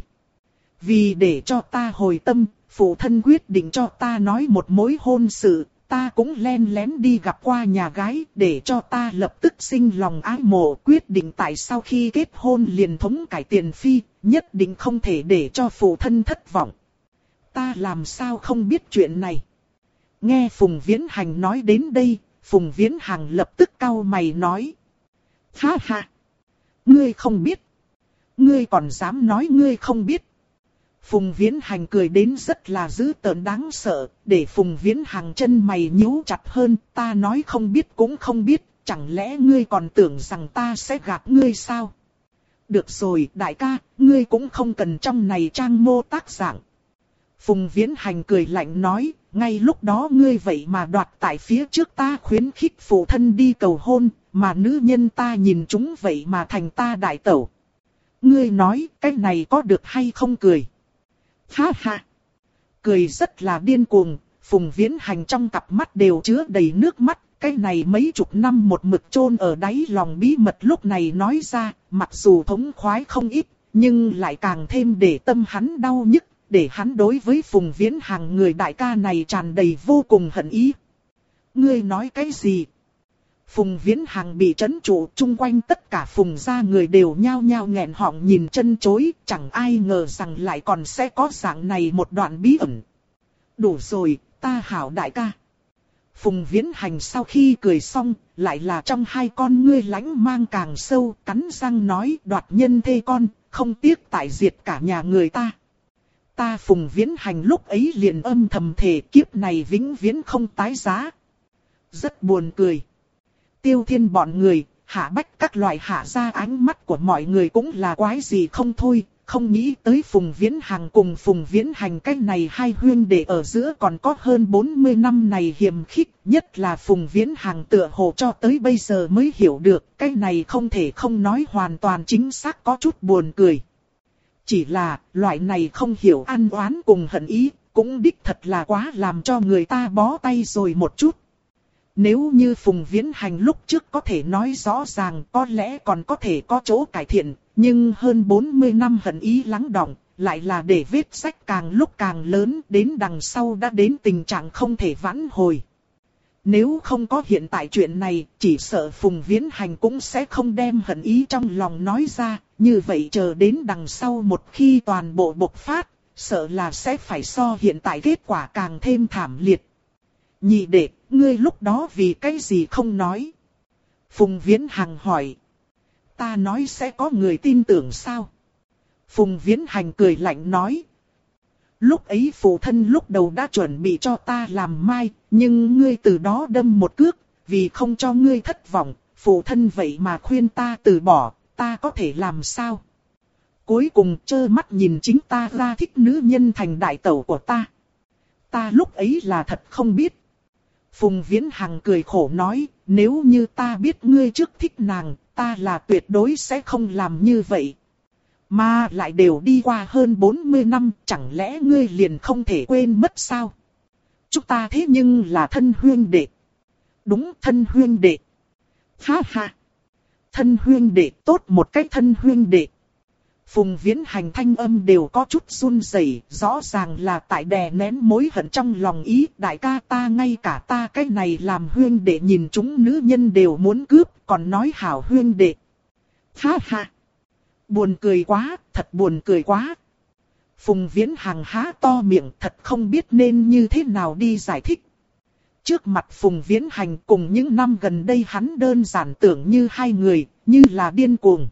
Vì để cho ta hồi tâm, phụ thân quyết định cho ta nói một mối hôn sự, ta cũng len lén đi gặp qua nhà gái để cho ta lập tức sinh lòng ái mộ, quyết định tại sau khi kết hôn liền thống cải tiền phi, nhất định không thể để cho phụ thân thất vọng. Ta làm sao không biết chuyện này? Nghe Phùng Viễn Hành nói đến đây, Phùng Viễn Hằng lập tức cau mày nói. Ha ha! Ngươi không biết! Ngươi còn dám nói ngươi không biết! Phùng Viễn Hành cười đến rất là dữ tợn đáng sợ, để Phùng Viễn Hằng chân mày nhíu chặt hơn, ta nói không biết cũng không biết, chẳng lẽ ngươi còn tưởng rằng ta sẽ gạt ngươi sao? Được rồi, đại ca, ngươi cũng không cần trong này trang mô tác dạng. Phùng Viễn Hành cười lạnh nói, ngay lúc đó ngươi vậy mà đoạt tại phía trước ta khuyến khích phụ thân đi cầu hôn, mà nữ nhân ta nhìn chúng vậy mà thành ta đại tẩu. Ngươi nói, cái này có được hay không cười? Ha ha! Cười rất là điên cuồng, Phùng Viễn Hành trong cặp mắt đều chứa đầy nước mắt, cái này mấy chục năm một mực chôn ở đáy lòng bí mật lúc này nói ra, mặc dù thống khoái không ít, nhưng lại càng thêm để tâm hắn đau nhức, để hắn đối với Phùng Viễn Hằng người đại ca này tràn đầy vô cùng hận ý. Ngươi nói cái gì? Phùng Viễn Hằng bị trấn trụ, chung quanh tất cả Phùng gia người đều nhao nhao nghẹn họng nhìn chân chối, chẳng ai ngờ rằng lại còn sẽ có dạng này một đoạn bí ẩn. Đủ rồi, ta hảo đại ca. Phùng Viễn Hành sau khi cười xong, lại là trong hai con ngươi lãnh mang càng sâu, cắn răng nói đoạt nhân thê con, không tiếc tại diệt cả nhà người ta. Ta Phùng Viễn Hành lúc ấy liền âm thầm thề kiếp này vĩnh viễn không tái giá. Rất buồn cười. Tiêu Thiên bọn người, Hạ Bách các loại hạ ra ánh mắt của mọi người cũng là quái gì không thôi, không nghĩ tới Phùng Viễn Hằng cùng Phùng Viễn Hành cái này hai huyên đệ ở giữa còn có hơn bốn mươi năm này hiềm khích, nhất là Phùng Viễn Hằng tựa hồ cho tới bây giờ mới hiểu được, cái này không thể không nói hoàn toàn chính xác có chút buồn cười. Chỉ là, loại này không hiểu ăn oán cùng hận ý, cũng đích thật là quá làm cho người ta bó tay rồi một chút. Nếu như Phùng Viễn Hành lúc trước có thể nói rõ ràng có lẽ còn có thể có chỗ cải thiện, nhưng hơn bốn mươi năm hận ý lắng đọng, lại là để vết sách càng lúc càng lớn đến đằng sau đã đến tình trạng không thể vãn hồi. Nếu không có hiện tại chuyện này, chỉ sợ Phùng Viễn Hành cũng sẽ không đem hận ý trong lòng nói ra, như vậy chờ đến đằng sau một khi toàn bộ bộc phát, sợ là sẽ phải so hiện tại kết quả càng thêm thảm liệt. Nhị đệ, ngươi lúc đó vì cái gì không nói? Phùng Viễn Hằng hỏi. Ta nói sẽ có người tin tưởng sao? Phùng Viễn Hành cười lạnh nói. Lúc ấy phụ thân lúc đầu đã chuẩn bị cho ta làm mai, nhưng ngươi từ đó đâm một cước, vì không cho ngươi thất vọng, phụ thân vậy mà khuyên ta từ bỏ, ta có thể làm sao? Cuối cùng trơ mắt nhìn chính ta ra thích nữ nhân thành đại tẩu của ta. Ta lúc ấy là thật không biết. Phùng Viễn Hằng cười khổ nói, nếu như ta biết ngươi trước thích nàng, ta là tuyệt đối sẽ không làm như vậy. Mà lại đều đi qua hơn bốn mươi năm, chẳng lẽ ngươi liền không thể quên mất sao? Chúng ta thế nhưng là thân huyên đệ. Đúng, thân huyên đệ. Ha ha. Thân huyên đệ, tốt một cách thân huyên đệ. Phùng Viễn Hành thanh âm đều có chút run rẩy, rõ ràng là tại đè nén mối hận trong lòng ý, đại ca ta ngay cả ta cái này làm huyên đệ nhìn chúng nữ nhân đều muốn cướp, còn nói hảo huyên đệ. Ha ha. Buồn cười quá, thật buồn cười quá. Phùng Viễn Hằng há to miệng, thật không biết nên như thế nào đi giải thích. Trước mặt Phùng Viễn Hành cùng những năm gần đây hắn đơn giản tưởng như hai người, như là điên cuồng.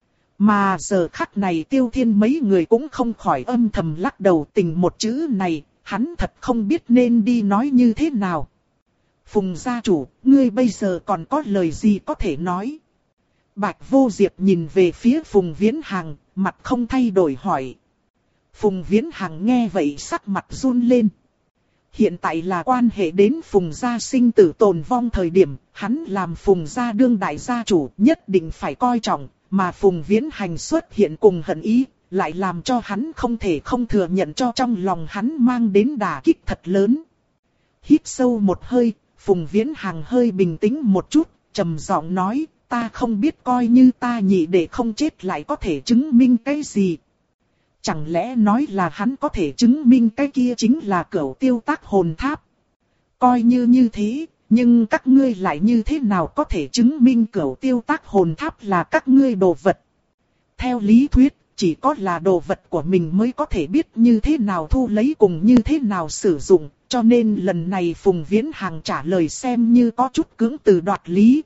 Mà giờ khắc này Tiêu Thiên mấy người cũng không khỏi âm thầm lắc đầu, tình một chữ này, hắn thật không biết nên đi nói như thế nào. Phùng gia chủ, ngươi bây giờ còn có lời gì có thể nói? Bạch Vô Diệp nhìn về phía Phùng Viễn Hằng, mặt không thay đổi hỏi. Phùng Viễn Hằng nghe vậy sắc mặt run lên. Hiện tại là quan hệ đến Phùng gia sinh tử tồn vong thời điểm, hắn làm Phùng gia đương đại gia chủ nhất định phải coi trọng, mà Phùng Viễn Hành xuất hiện cùng hận ý, lại làm cho hắn không thể không thừa nhận cho trong lòng hắn mang đến đả kích thật lớn. Hít sâu một hơi, Phùng Viễn Hằng hơi bình tĩnh một chút, trầm giọng nói, ta không biết coi như ta nhị đệ không chết lại có thể chứng minh cái gì. Chẳng lẽ nói là hắn có thể chứng minh cái kia chính là Cửu Tiêu Tác Hồn Tháp? Coi như như thế, nhưng các ngươi lại như thế nào có thể chứng minh Cửu Tiêu Tác Hồn Tháp là các ngươi đồ vật? Theo lý thuyết, chỉ có là đồ vật của mình mới có thể biết như thế nào thu lấy cùng như thế nào sử dụng, cho nên lần này Phùng Viễn Hằng trả lời xem như có chút cưỡng từ đoạt lý.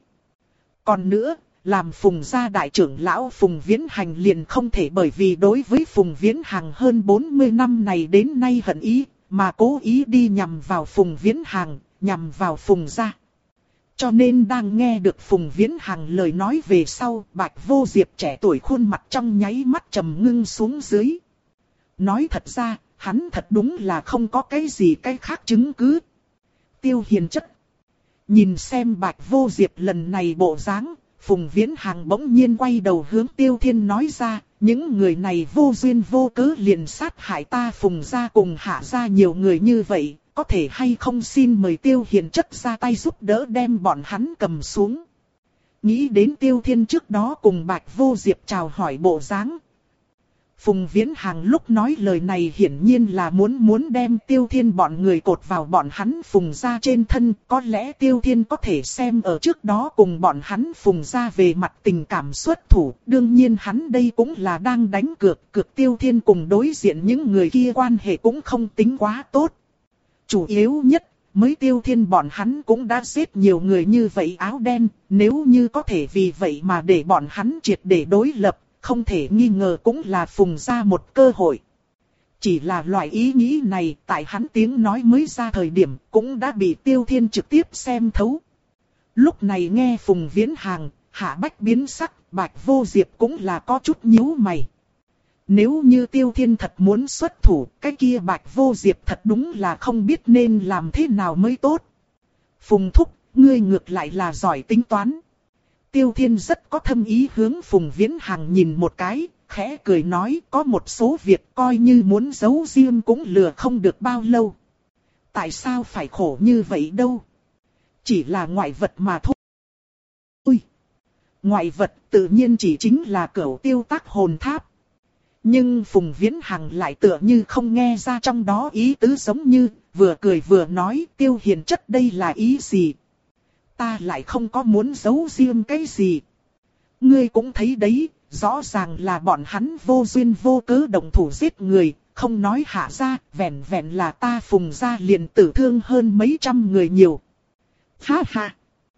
Còn nữa, làm Phùng gia đại trưởng lão Phùng Viễn Hành liền không thể bởi vì đối với Phùng Viễn Hằng hơn bốn mươi năm này đến nay hận ý, mà cố ý đi nhằm vào Phùng Viễn Hằng, nhằm vào Phùng gia. Cho nên đang nghe được Phùng Viễn Hằng lời nói về sau, Bạch Vô Diệp trẻ tuổi khuôn mặt trong nháy mắt trầm ngưng xuống dưới. Nói thật ra, hắn thật đúng là không có cái gì cái khác chứng cứ. Tiêu Hiền chất. Nhìn xem Bạch Vô Diệp lần này bộ dáng, Phùng Viễn Hằng bỗng nhiên quay đầu hướng Tiêu Thiên nói ra, những người này vô duyên vô cớ liền sát hại ta Phùng gia cùng Hạ gia nhiều người như vậy, có thể hay không xin mời Tiêu Hiền chất ra tay giúp đỡ đem bọn hắn cầm xuống. Nghĩ đến Tiêu Thiên trước đó cùng Bạch Vô Diệp chào hỏi bộ dáng. Phùng Viễn Hàng lúc nói lời này hiển nhiên là muốn muốn đem Tiêu Thiên bọn người cột vào bọn hắn Phùng gia trên thân. Có lẽ Tiêu Thiên có thể xem ở trước đó cùng bọn hắn Phùng gia về mặt tình cảm xuất thủ. Đương nhiên hắn đây cũng là đang đánh cược. Cược Tiêu Thiên cùng đối diện những người kia quan hệ cũng không tính quá tốt. Chủ yếu nhất, mới Tiêu Thiên bọn hắn cũng đã giết nhiều người như vậy áo đen. Nếu như có thể vì vậy mà để bọn hắn triệt để đối lập, không thể nghi ngờ cũng là Phùng gia một cơ hội. Chỉ là loại ý nghĩ này tại hắn tiếng nói mới ra thời điểm cũng đã bị Tiêu Thiên trực tiếp xem thấu. Lúc này nghe Phùng Viễn Hàng, Hạ Bách biến sắc, Bạch Vô Diệp cũng là có chút nhíu mày. Nếu như Tiêu Thiên thật muốn xuất thủ, cái kia Bạch Vô Diệp thật đúng là không biết nên làm thế nào mới tốt. Phùng Thúc, ngươi ngược lại là giỏi tính toán. Tiêu Thiên rất có thâm ý hướng Phùng Viễn Hàng nhìn một cái, khẽ cười nói có một số việc coi như muốn giấu riêng cũng lừa không được bao lâu. Tại sao phải khổ như vậy đâu? Chỉ là ngoại vật mà thôi. Ui! Ngoại vật tự nhiên chỉ chính là Cửu Tiêu Tác Hồn Tháp. Nhưng Phùng Viễn Hằng lại tựa như không nghe ra trong đó ý tứ giống như, vừa cười vừa nói Tiêu Hiền chất đây là ý gì? Ta lại không có muốn giấu riêng cái gì. Ngươi cũng thấy đấy, rõ ràng là bọn hắn vô duyên vô cớ động thủ giết người, không nói hạ ra, vẹn vẹn là ta Phùng gia liền tử thương hơn mấy trăm người nhiều. Ha ha!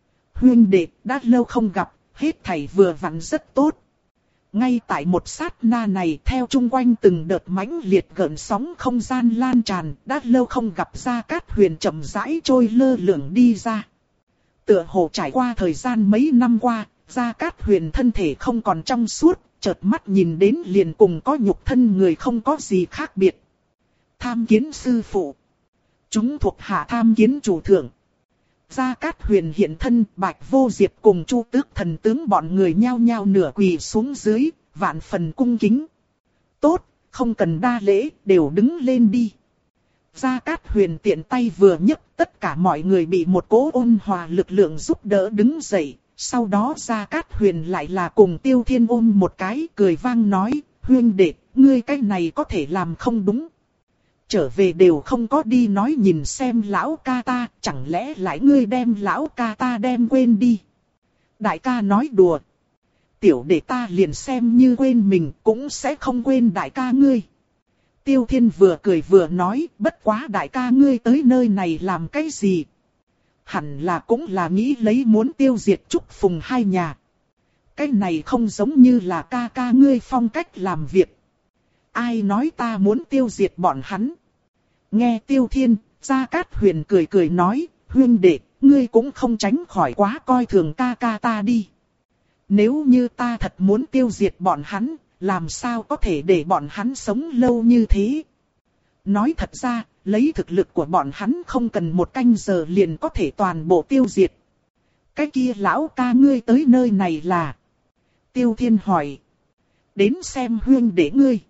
Huynh đệ, đã lâu không gặp, hết thảy vừa vặn rất tốt. Ngay tại một sát na này theo chung quanh từng đợt mãnh liệt gợn sóng không gian lan tràn, đã lâu không gặp Gia Cát Huyền chậm rãi trôi lơ lửng đi ra. Tựa hồ trải qua thời gian mấy năm qua, Gia Cát Huyền thân thể không còn trong suốt, chợt mắt nhìn đến liền cùng có nhục thân người không có gì khác biệt. Tham kiến sư phụ. Chúng thuộc hạ tham kiến chủ thượng. Gia Cát Huyền hiện thân, Bạch Vô Diệp cùng Chu Tước thần tướng bọn người nhao nhao nửa quỳ xuống dưới, vạn phần cung kính. Tốt, không cần đa lễ, đều đứng lên đi. Gia Cát Huyền tiện tay vừa nhấc, tất cả mọi người bị một cỗ ôn hòa lực lượng giúp đỡ đứng dậy. Sau đó Gia Cát Huyền lại là cùng Tiêu Thiên ôm một cái, cười vang nói, huynh đệ, ngươi cái này có thể làm không đúng. Trở về đều không có đi nói nhìn xem lão ca ta, chẳng lẽ lại ngươi đem lão ca ta đem quên đi. Đại ca nói đùa. Tiểu đệ ta liền xem như quên mình cũng sẽ không quên đại ca ngươi. Tiêu Thiên vừa cười vừa nói, bất quá đại ca ngươi tới nơi này làm cái gì? Hẳn là cũng là nghĩ lấy muốn tiêu diệt Trúc Phùng hai nhà. Cái này không giống như là ca ca ngươi phong cách làm việc. Ai nói ta muốn tiêu diệt bọn hắn? Nghe Tiêu Thiên, Gia Cát Huyền cười cười nói, huynh đệ, ngươi cũng không tránh khỏi quá coi thường ca ca ta đi. Nếu như ta thật muốn tiêu diệt bọn hắn, làm sao có thể để bọn hắn sống lâu như thế? Nói thật ra, lấy thực lực của bọn hắn không cần một canh giờ liền có thể toàn bộ tiêu diệt. Cái kia lão ca ngươi tới nơi này là? Tiêu Thiên hỏi. Đến xem huynh đệ ngươi.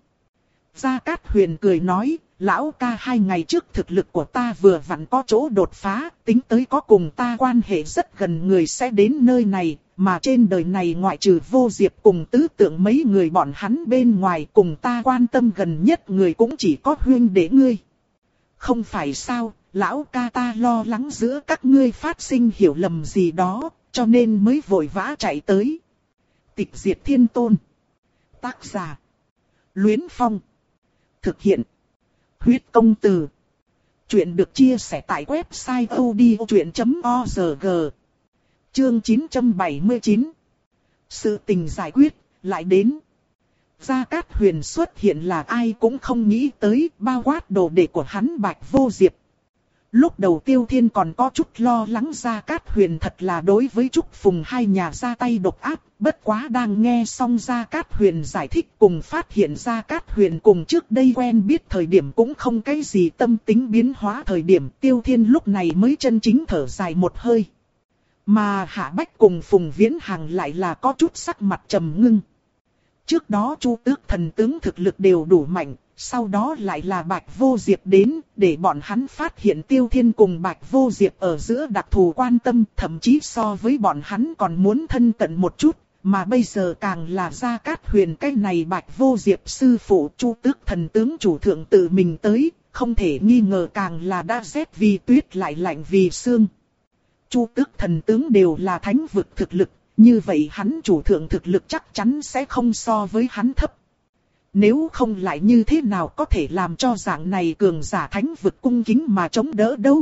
Gia Cát Huyền cười nói, lão ca hai ngày trước thực lực của ta vừa vặn có chỗ đột phá, tính tới có cùng ta quan hệ rất gần người sẽ đến nơi này, mà trên đời này ngoại trừ Vô Diệp cùng tứ tượng mấy người bọn hắn bên ngoài cùng ta quan tâm gần nhất người cũng chỉ có huynh đệ ngươi. Không phải sao, lão ca ta lo lắng giữa các ngươi phát sinh hiểu lầm gì đó, cho nên mới vội vã chạy tới. Tịch Diệt Thiên Tôn. Tác giả. Luyến Phong. Thực hiện. Huyết Công Từ. Chuyện được chia sẻ tại website odchuyện chấm org. Chương chín trăm bảy mươi chín. Sự tình giải quyết, lại đến. Gia Cát Huyền xuất hiện là ai cũng không nghĩ tới, bao quát đồ đệ của hắn Bạch Vô Diệp. Lúc đầu Tiêu Thiên còn có chút lo lắng Gia Cát Huyền thật là đối với Trúc Phùng hai nhà ra tay độc ác, bất quá đang nghe xong Gia Cát Huyền giải thích cùng phát hiện Gia Cát Huyền cùng trước đây quen biết thời điểm cũng không cái gì tâm tính biến hóa thời điểm, Tiêu Thiên lúc này mới chân chính thở dài một hơi. Mà Hạ Bách cùng Phùng Viễn Hằng lại là có chút sắc mặt trầm ngưng. Trước đó Chu Tước thần tướng thực lực đều đủ mạnh, sau đó lại là Bạch Vô Diệp đến, để bọn hắn phát hiện Tiêu Thiên cùng Bạch Vô Diệp ở giữa đặc thù quan tâm, thậm chí so với bọn hắn còn muốn thân cận một chút, mà bây giờ càng là Gia Cát Huyền cái này Bạch Vô Diệp sư phụ Chu Tước thần tướng chủ thượng tự mình tới, không thể nghi ngờ càng là đã rét vì tuyết lại lạnh vì sương. Chu Tước thần tướng đều là thánh vực thực lực, như vậy hắn chủ thượng thực lực chắc chắn sẽ không so với hắn thấp. Nếu không lại như thế nào có thể làm cho dạng này cường giả thánh vực cung kính mà chống đỡ đâu.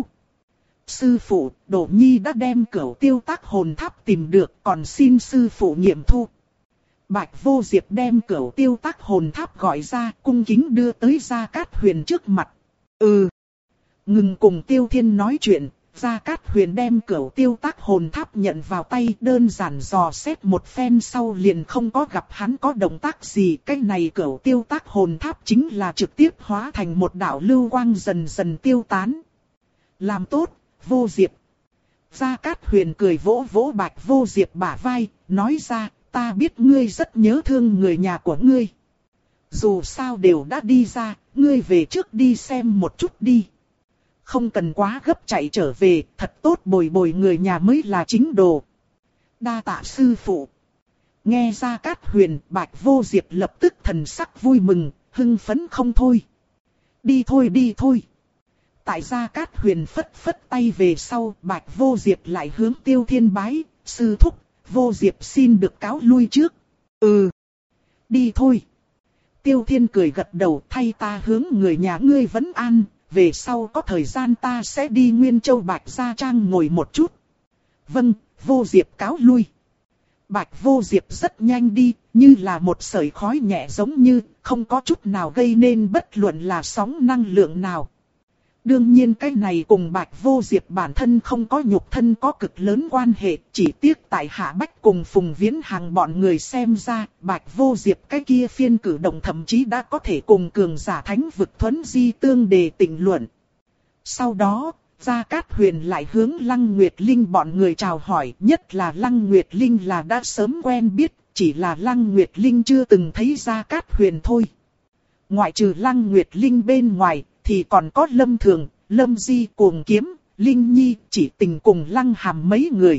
Sư phụ, Đỗ Nhi đã đem Cửu Tiêu Tác Hồn Tháp tìm được, còn xin sư phụ nghiệm thu. Bạch Vô Diệp đem Cửu Tiêu Tác Hồn Tháp gọi ra, cung kính đưa tới Gia Cát Huyền trước mặt. Ừ. Ngừng cùng Tiêu Thiên nói chuyện, Gia Cát Huyền đem Cửu Tiêu Tác Hồn Tháp nhận vào tay, đơn giản dò xét một phen sau liền không có gặp hắn có động tác gì. Cái này Cửu Tiêu Tác Hồn Tháp chính là trực tiếp hóa thành một đạo lưu quang dần dần tiêu tán. Làm tốt, Vô Diệp. Gia Cát Huyền cười vỗ vỗ Bạch Vô Diệp bả vai, nói ra, ta biết ngươi rất nhớ thương người nhà của ngươi. Dù sao đều đã đi ra, ngươi về trước đi xem một chút đi. Không cần quá gấp chạy trở về, thật tốt bồi bồi người nhà mới là chính đồ. Đa tạ sư phụ. Nghe Gia Cát Huyền, Bạch Vô Diệp lập tức thần sắc vui mừng, hưng phấn không thôi. Đi thôi đi thôi. Tại Gia Cát Huyền phất phất tay về sau, Bạch Vô Diệp lại hướng Tiêu Thiên bái, sư thúc, Vô Diệp xin được cáo lui trước. Ừ. Đi thôi. Tiêu Thiên cười gật đầu, thay ta hướng người nhà ngươi vấn an, về sau có thời gian ta sẽ đi Nguyên Châu Bạch Gia Trang ngồi một chút. Vâng, Vô Diệp cáo lui. Bạch Vô Diệp rất nhanh đi, như là một sợi khói nhẹ giống như, không có chút nào gây nên bất luận là sóng năng lượng nào. Đương nhiên cái này cùng Bạch Vô Diệp bản thân không có nhục thân có cực lớn quan hệ, chỉ tiếc tại Hạ Bách cùng Phùng Viễn Hằng bọn người xem ra, Bạch Vô Diệp cái kia phiên cử động thậm chí đã có thể cùng cường giả thánh vực Thuấn Di tương đề tịnh luận. Sau đó, Gia Cát Huyền lại hướng Lăng Nguyệt Linh bọn người chào hỏi, nhất là Lăng Nguyệt Linh là đã sớm quen biết, chỉ là Lăng Nguyệt Linh chưa từng thấy Gia Cát Huyền thôi. Ngoại trừ Lăng Nguyệt Linh bên ngoài, thì còn có Lâm Thường, Lâm Di Cuồng Kiếm, Linh Nhi, Chỉ Tình cùng Lăng Hàm mấy người.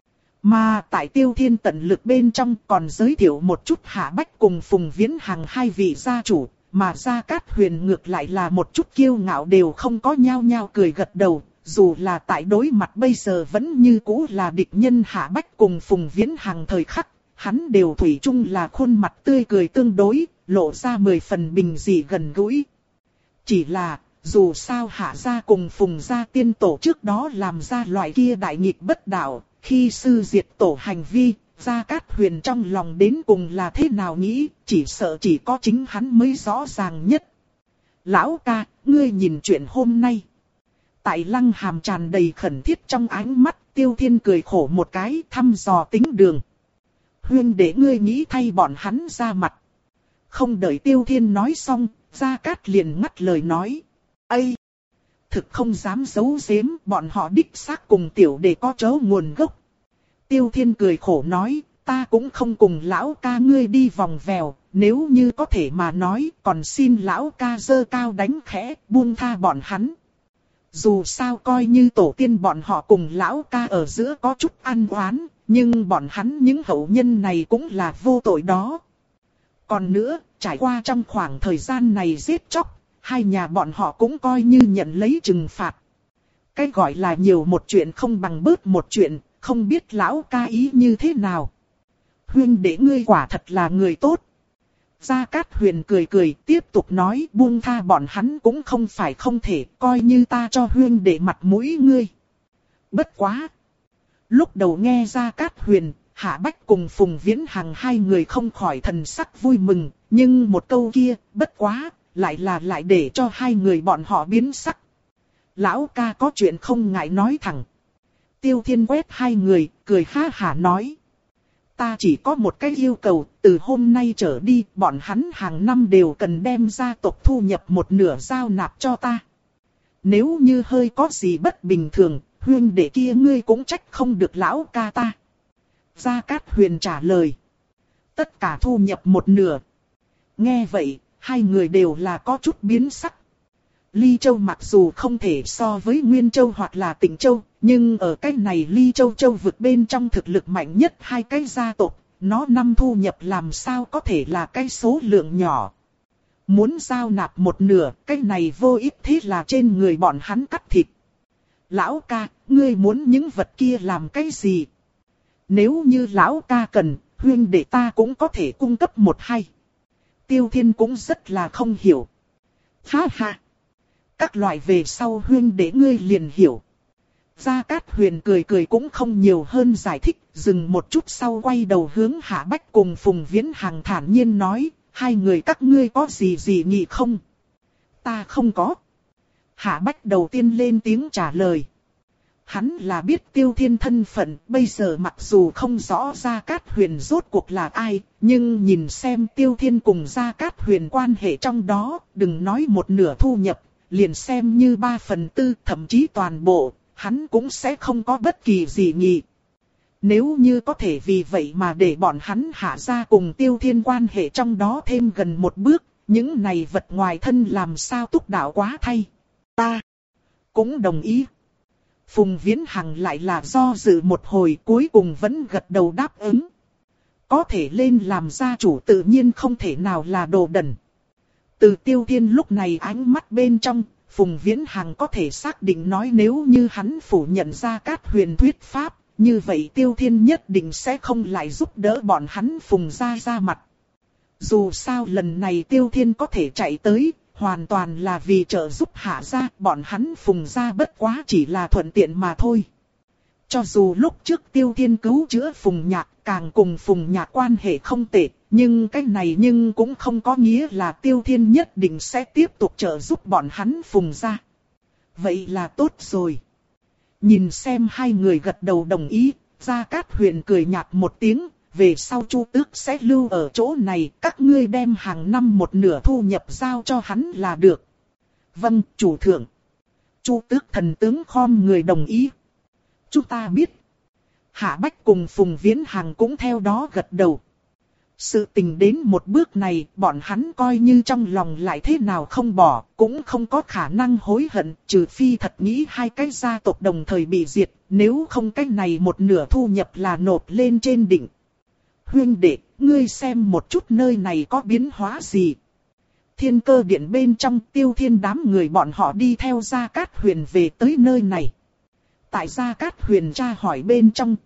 Mà tại Tiêu Thiên tận lực bên trong còn giới thiệu một chút Hạ Bách cùng Phùng Viễn Hằng hai vị gia chủ, mà Gia Cát Huyền ngược lại là một chút kiêu ngạo đều không có, nhao nhao cười gật đầu, dù là tại đối mặt bây giờ vẫn như cũ là địch nhân Hạ Bách cùng Phùng Viễn Hằng thời khắc, hắn đều thủy chung là khuôn mặt tươi cười tương đối, lộ ra mười phần bình dị gần gũi. Chỉ là, dù sao Hạ gia cùng Phùng gia tiên tổ trước đó làm ra loại kia đại nghịch bất đạo, khi sư diệt tổ hành vi, Gia Cát Huyền trong lòng đến cùng là thế nào nghĩ, chỉ sợ chỉ có chính hắn mới rõ ràng nhất. Lão ca, ngươi nhìn chuyện hôm nay. Tại Lăng Hàm tràn đầy khẩn thiết trong ánh mắt, Tiêu Thiên cười khổ một cái, thăm dò tính đường. Huyên để ngươi nghĩ thay bọn hắn ra mặt. Không đợi Tiêu Thiên nói xong, Gia Cát liền ngắt lời nói. Ây! Thực không dám giấu giếm, bọn họ đích xác cùng tiểu đệ có chấu nguồn gốc. Tiêu Thiên cười khổ nói, ta cũng không cùng lão ca ngươi đi vòng vèo, nếu như có thể mà nói, còn xin lão ca giơ cao đánh khẽ, buông tha bọn hắn. Dù sao coi như tổ tiên bọn họ cùng lão ca ở giữa có chút ăn oán, nhưng bọn hắn những hậu nhân này cũng là vô tội đó. Còn nữa, trải qua trong khoảng thời gian này giết chóc, hai nhà bọn họ cũng coi như nhận lấy trừng phạt. Cái gọi là nhiều một chuyện không bằng bớt một chuyện, không biết lão ca ý như thế nào. Huyên đệ ngươi quả thật là người tốt. Gia Cát Huyền cười cười tiếp tục nói, buông tha bọn hắn cũng không phải không thể, coi như ta cho huyên đệ mặt mũi ngươi. Bất quá. Lúc đầu nghe Gia Cát Huyền, Hạ Bách cùng Phùng Viễn Hằng hai người không khỏi thần sắc vui mừng, nhưng một câu kia, bất quá, lại là lại để cho hai người bọn họ biến sắc. Lão ca có chuyện không ngại nói thẳng. Tiêu Thiên quét hai người, cười ha hả nói. Ta chỉ có một cái yêu cầu, từ hôm nay trở đi, bọn hắn hàng năm đều cần đem gia tộc thu nhập một nửa giao nạp cho ta. Nếu như hơi có gì bất bình thường, huyên đệ kia ngươi cũng trách không được lão ca ta. Gia Cát Huyền trả lời. Tất cả thu nhập một nửa. Nghe vậy, hai người đều là có chút biến sắc. Ly Châu mặc dù không thể so với Nguyên Châu hoặc là Tịnh Châu, nhưng ở cái này Ly Châu Châu vực bên trong thực lực mạnh nhất hai cái gia tộc, nó năm thu nhập làm sao có thể là cái số lượng nhỏ. Muốn giao nạp một nửa, cái này vô ích thế là trên người bọn hắn cắt thịt. Lão ca, ngươi muốn những vật kia làm cái gì? Nếu như lão ca cần, huynh đệ ta cũng có thể cung cấp một hai. Tiêu Thiên cũng rất là không hiểu. Ha ha! Các loại về sau huynh đệ ngươi liền hiểu. Gia Cát Huyền cười cười cũng không nhiều hơn giải thích, dừng một chút sau quay đầu hướng Hạ Bách cùng Phùng Viễn Hằng thản nhiên nói, hai người các ngươi có gì gì nghị không? Ta không có. Hạ Bách đầu tiên lên tiếng trả lời. Hắn là biết Tiêu Thiên thân phận, bây giờ mặc dù không rõ Gia Cát Huyền rốt cuộc là ai, nhưng nhìn xem Tiêu Thiên cùng Gia Cát Huyền quan hệ trong đó, đừng nói một nửa thu nhập, liền xem như ba phần tư, thậm chí toàn bộ, hắn cũng sẽ không có bất kỳ gì nghị. Nếu như có thể vì vậy mà để bọn hắn Hạ gia cùng Tiêu Thiên quan hệ trong đó thêm gần một bước, những này vật ngoài thân làm sao túc đạo quá thay. Ta cũng đồng ý. Phùng Viễn Hằng lại là do dự một hồi, cuối cùng vẫn gật đầu đáp ứng. Có thể lên làm gia chủ tự nhiên không thể nào là đồ đần. Từ Tiêu Thiên lúc này ánh mắt bên trong, Phùng Viễn Hằng có thể xác định nói nếu như hắn phủ nhận Gia Cát Huyền thuyết pháp, như vậy Tiêu Thiên nhất định sẽ không lại giúp đỡ bọn hắn Phùng gia ra mặt. Dù sao lần này Tiêu Thiên có thể chạy tới, hoàn toàn là vì trợ giúp Hạ gia, bọn hắn Phùng gia bất quá chỉ là thuận tiện mà thôi. Cho dù lúc trước Tiêu Thiên cứu chữa Phùng Nhạc, càng cùng Phùng Nhạc quan hệ không tệ, nhưng cái này nhưng cũng không có nghĩa là Tiêu Thiên nhất định sẽ tiếp tục trợ giúp bọn hắn Phùng gia. Vậy là tốt rồi. Nhìn xem hai người gật đầu đồng ý, Gia Cát Huyền cười nhạt một tiếng, về sau Chu Tước sẽ lưu ở chỗ này, các ngươi đem hàng năm một nửa thu nhập giao cho hắn là được. Vâng, chủ thượng. Chu Tước thần tướng khom người đồng ý. Chúng ta biết. Hạ Bách cùng Phùng Viễn Hằng cũng theo đó gật đầu. Sự tình đến một bước này, bọn hắn coi như trong lòng lại thế nào không bỏ, cũng không có khả năng hối hận, trừ phi thật nghĩ hai cái gia tộc đồng thời bị diệt, nếu không cái này một nửa thu nhập là nộp lên trên đỉnh. Huynh đệ, ngươi xem một chút nơi này có biến hóa gì. Thiên Cơ Điện bên trong Tiêu Thiên đám người bọn họ đi theo Gia Cát Huyền về tới nơi này. Tại Gia Cát Huyền tra hỏi bên trong,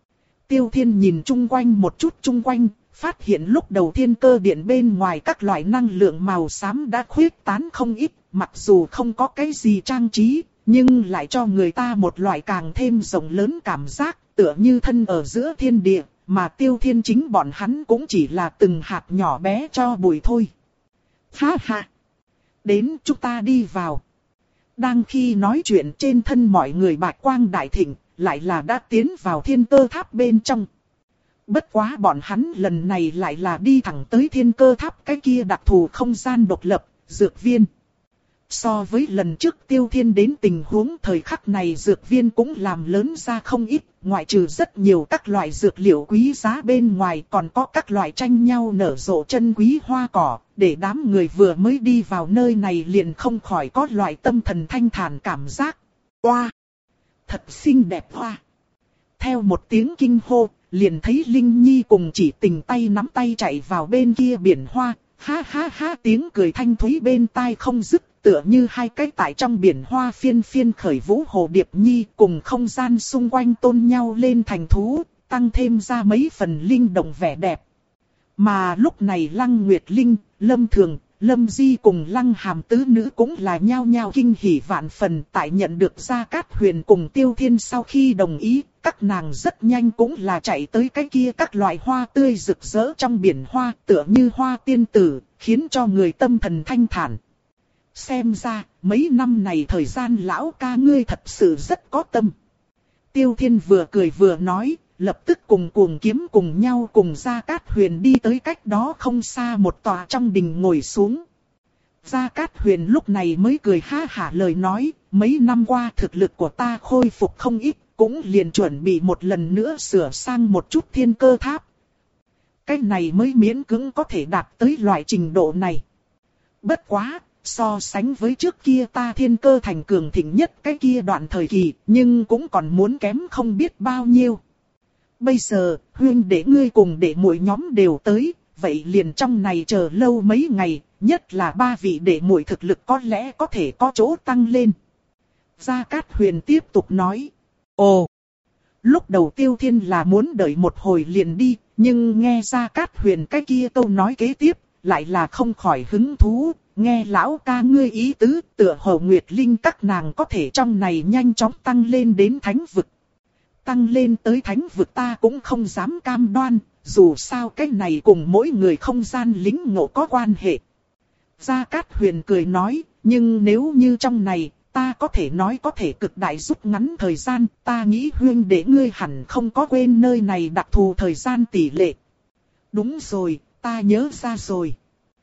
Tiêu Thiên nhìn chung quanh một chút chung quanh, phát hiện lúc đầu Thiên Cơ Điện bên ngoài các loại năng lượng màu xám đã khuyết tán không ít, mặc dù không có cái gì trang trí, nhưng lại cho người ta một loại càng thêm rộng lớn cảm giác, tựa như thân ở giữa thiên địa, mà Tiêu Thiên chính bọn hắn cũng chỉ là từng hạt nhỏ bé cho bụi thôi. Ha ha! Đến chúng ta đi vào. Đang khi nói chuyện trên thân mọi người bạch quang đại thịnh, lại là đã tiến vào Thiên Cơ Tháp bên trong. Bất quá bọn hắn lần này lại là đi thẳng tới Thiên Cơ Tháp cái kia đặc thù không gian độc lập, dược viên. So với lần trước Tiêu Thiên đến tình huống thời khắc này dược viên cũng làm lớn ra không ít, ngoại trừ rất nhiều các loại dược liệu quý giá bên ngoài còn có các loại tranh nhau nở rộ chân quý hoa cỏ, để đám người vừa mới đi vào nơi này liền không khỏi có loại tâm thần thanh thản cảm giác. Oa! Thật xinh đẹp hoa! Theo một tiếng kinh hô, liền thấy Linh Nhi cùng Chỉ Tình tay nắm tay chạy vào bên kia biển hoa, ha ha ha tiếng cười thanh thúy bên tai không dứt. Tựa như hai cái tại trong biển hoa phiên phiên khởi vũ hồ điệp nhi cùng không gian xung quanh tôn nhau lên thành thú, tăng thêm ra mấy phần linh động vẻ đẹp. Mà lúc này Lăng Nguyệt Linh, Lâm Thường, Lâm Di cùng Lăng Hàm tứ nữ cũng là nhao nhao kinh hỉ vạn phần tại nhận được Gia Cát Huyền cùng Tiêu Thiên sau khi đồng ý, các nàng rất nhanh cũng là chạy tới cái kia các loại hoa tươi rực rỡ trong biển hoa tựa như hoa tiên tử, khiến cho người tâm thần thanh thản. Xem ra, mấy năm này thời gian lão ca ngươi thật sự rất có tâm. Tiêu Thiên vừa cười vừa nói, lập tức cùng cuồng kiếm cùng nhau cùng Gia Cát Huyền đi tới cách đó không xa một tòa trong đình ngồi xuống. Gia Cát Huyền lúc này mới cười ha hả lời nói, mấy năm qua thực lực của ta khôi phục không ít, cũng liền chuẩn bị một lần nữa sửa sang một chút Thiên Cơ Tháp. Cái này mới miễn cưỡng có thể đạt tới loại trình độ này. Bất quá! So sánh với trước kia ta Thiên Cơ thành cường thịnh nhất cái kia đoạn thời kỳ, nhưng cũng còn muốn kém không biết bao nhiêu. Bây giờ, huynh đệ ngươi cùng đệ muội nhóm đều tới, vậy liền trong này chờ lâu mấy ngày, nhất là ba vị đệ muội thực lực có lẽ có thể có chỗ tăng lên. Gia Cát Huyền tiếp tục nói. Ồ! Lúc đầu Tiêu Thiên là muốn đợi một hồi liền đi, nhưng nghe Gia Cát Huyền cái kia câu nói kế tiếp, lại là không khỏi hứng thú. Nghe lão ca ngươi ý tứ, tựa hồ Nguyệt Linh các nàng có thể trong này nhanh chóng tăng lên đến thánh vực. Tăng lên tới thánh vực ta cũng không dám cam đoan, dù sao cái này cùng mỗi người không gian lính ngộ có quan hệ. Gia Cát Huyền cười nói, nhưng nếu như trong này, ta có thể nói có thể cực đại rút ngắn thời gian, ta nghĩ huynh đệ ngươi hẳn không có quên nơi này đặc thù thời gian tỷ lệ. Đúng rồi, ta nhớ ra rồi.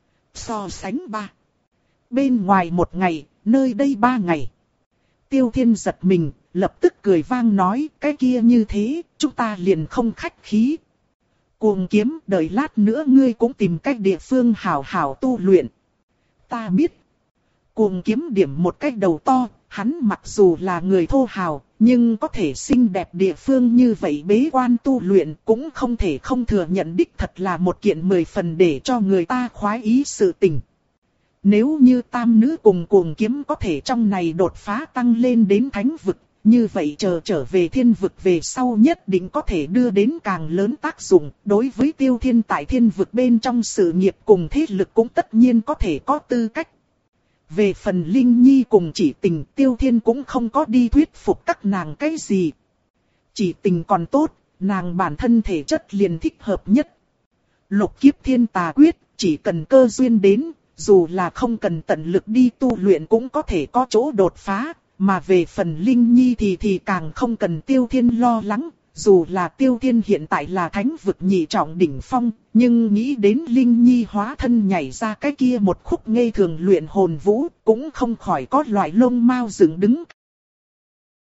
So sánh ba. Bên ngoài một ngày, nơi đây ba ngày. Tiêu Thiên giật mình, lập tức cười vang nói, cái kia như thế, chúng ta liền không khách khí. Cuồng kiếm, đợi lát nữa ngươi cũng tìm cách địa phương hảo hảo tu luyện. Ta biết. Cuồng kiếm điểm một cách đầu to, hắn mặc dù là người thô hào, nhưng có thể xinh đẹp địa phương như vậy bế quan tu luyện cũng không thể không thừa nhận đích thật là một kiện mười phần để cho người ta khoái ý sự tình. Nếu như tam nữ cùng cuồng kiếm có thể trong này đột phá tăng lên đến thánh vực, như vậy chờ trở về thiên vực về sau nhất định có thể đưa đến càng lớn tác dụng, đối với Tiêu Thiên tại thiên vực bên trong sự nghiệp cùng thế lực cũng tất nhiên có thể có tư cách. Về phần Linh Nhi cùng Chỉ Tình, Tiêu Thiên cũng không có đi thuyết phục các nàng cái gì. Chỉ Tình còn tốt, nàng bản thân thể chất liền thích hợp nhất. Lục kiếp thiên tà quyết, chỉ cần cơ duyên đến, dù là không cần tận lực đi tu luyện cũng có thể có chỗ đột phá, mà về phần Linh Nhi thì thì càng không cần Tiêu Thiên lo lắng, dù là Tiêu Thiên hiện tại là thánh vực nhị trọng đỉnh phong, nhưng nghĩ đến Linh Nhi hóa thân nhảy ra cái kia một khúc ngây thường luyện hồn vũ, cũng không khỏi có loại lông mao dựng đứng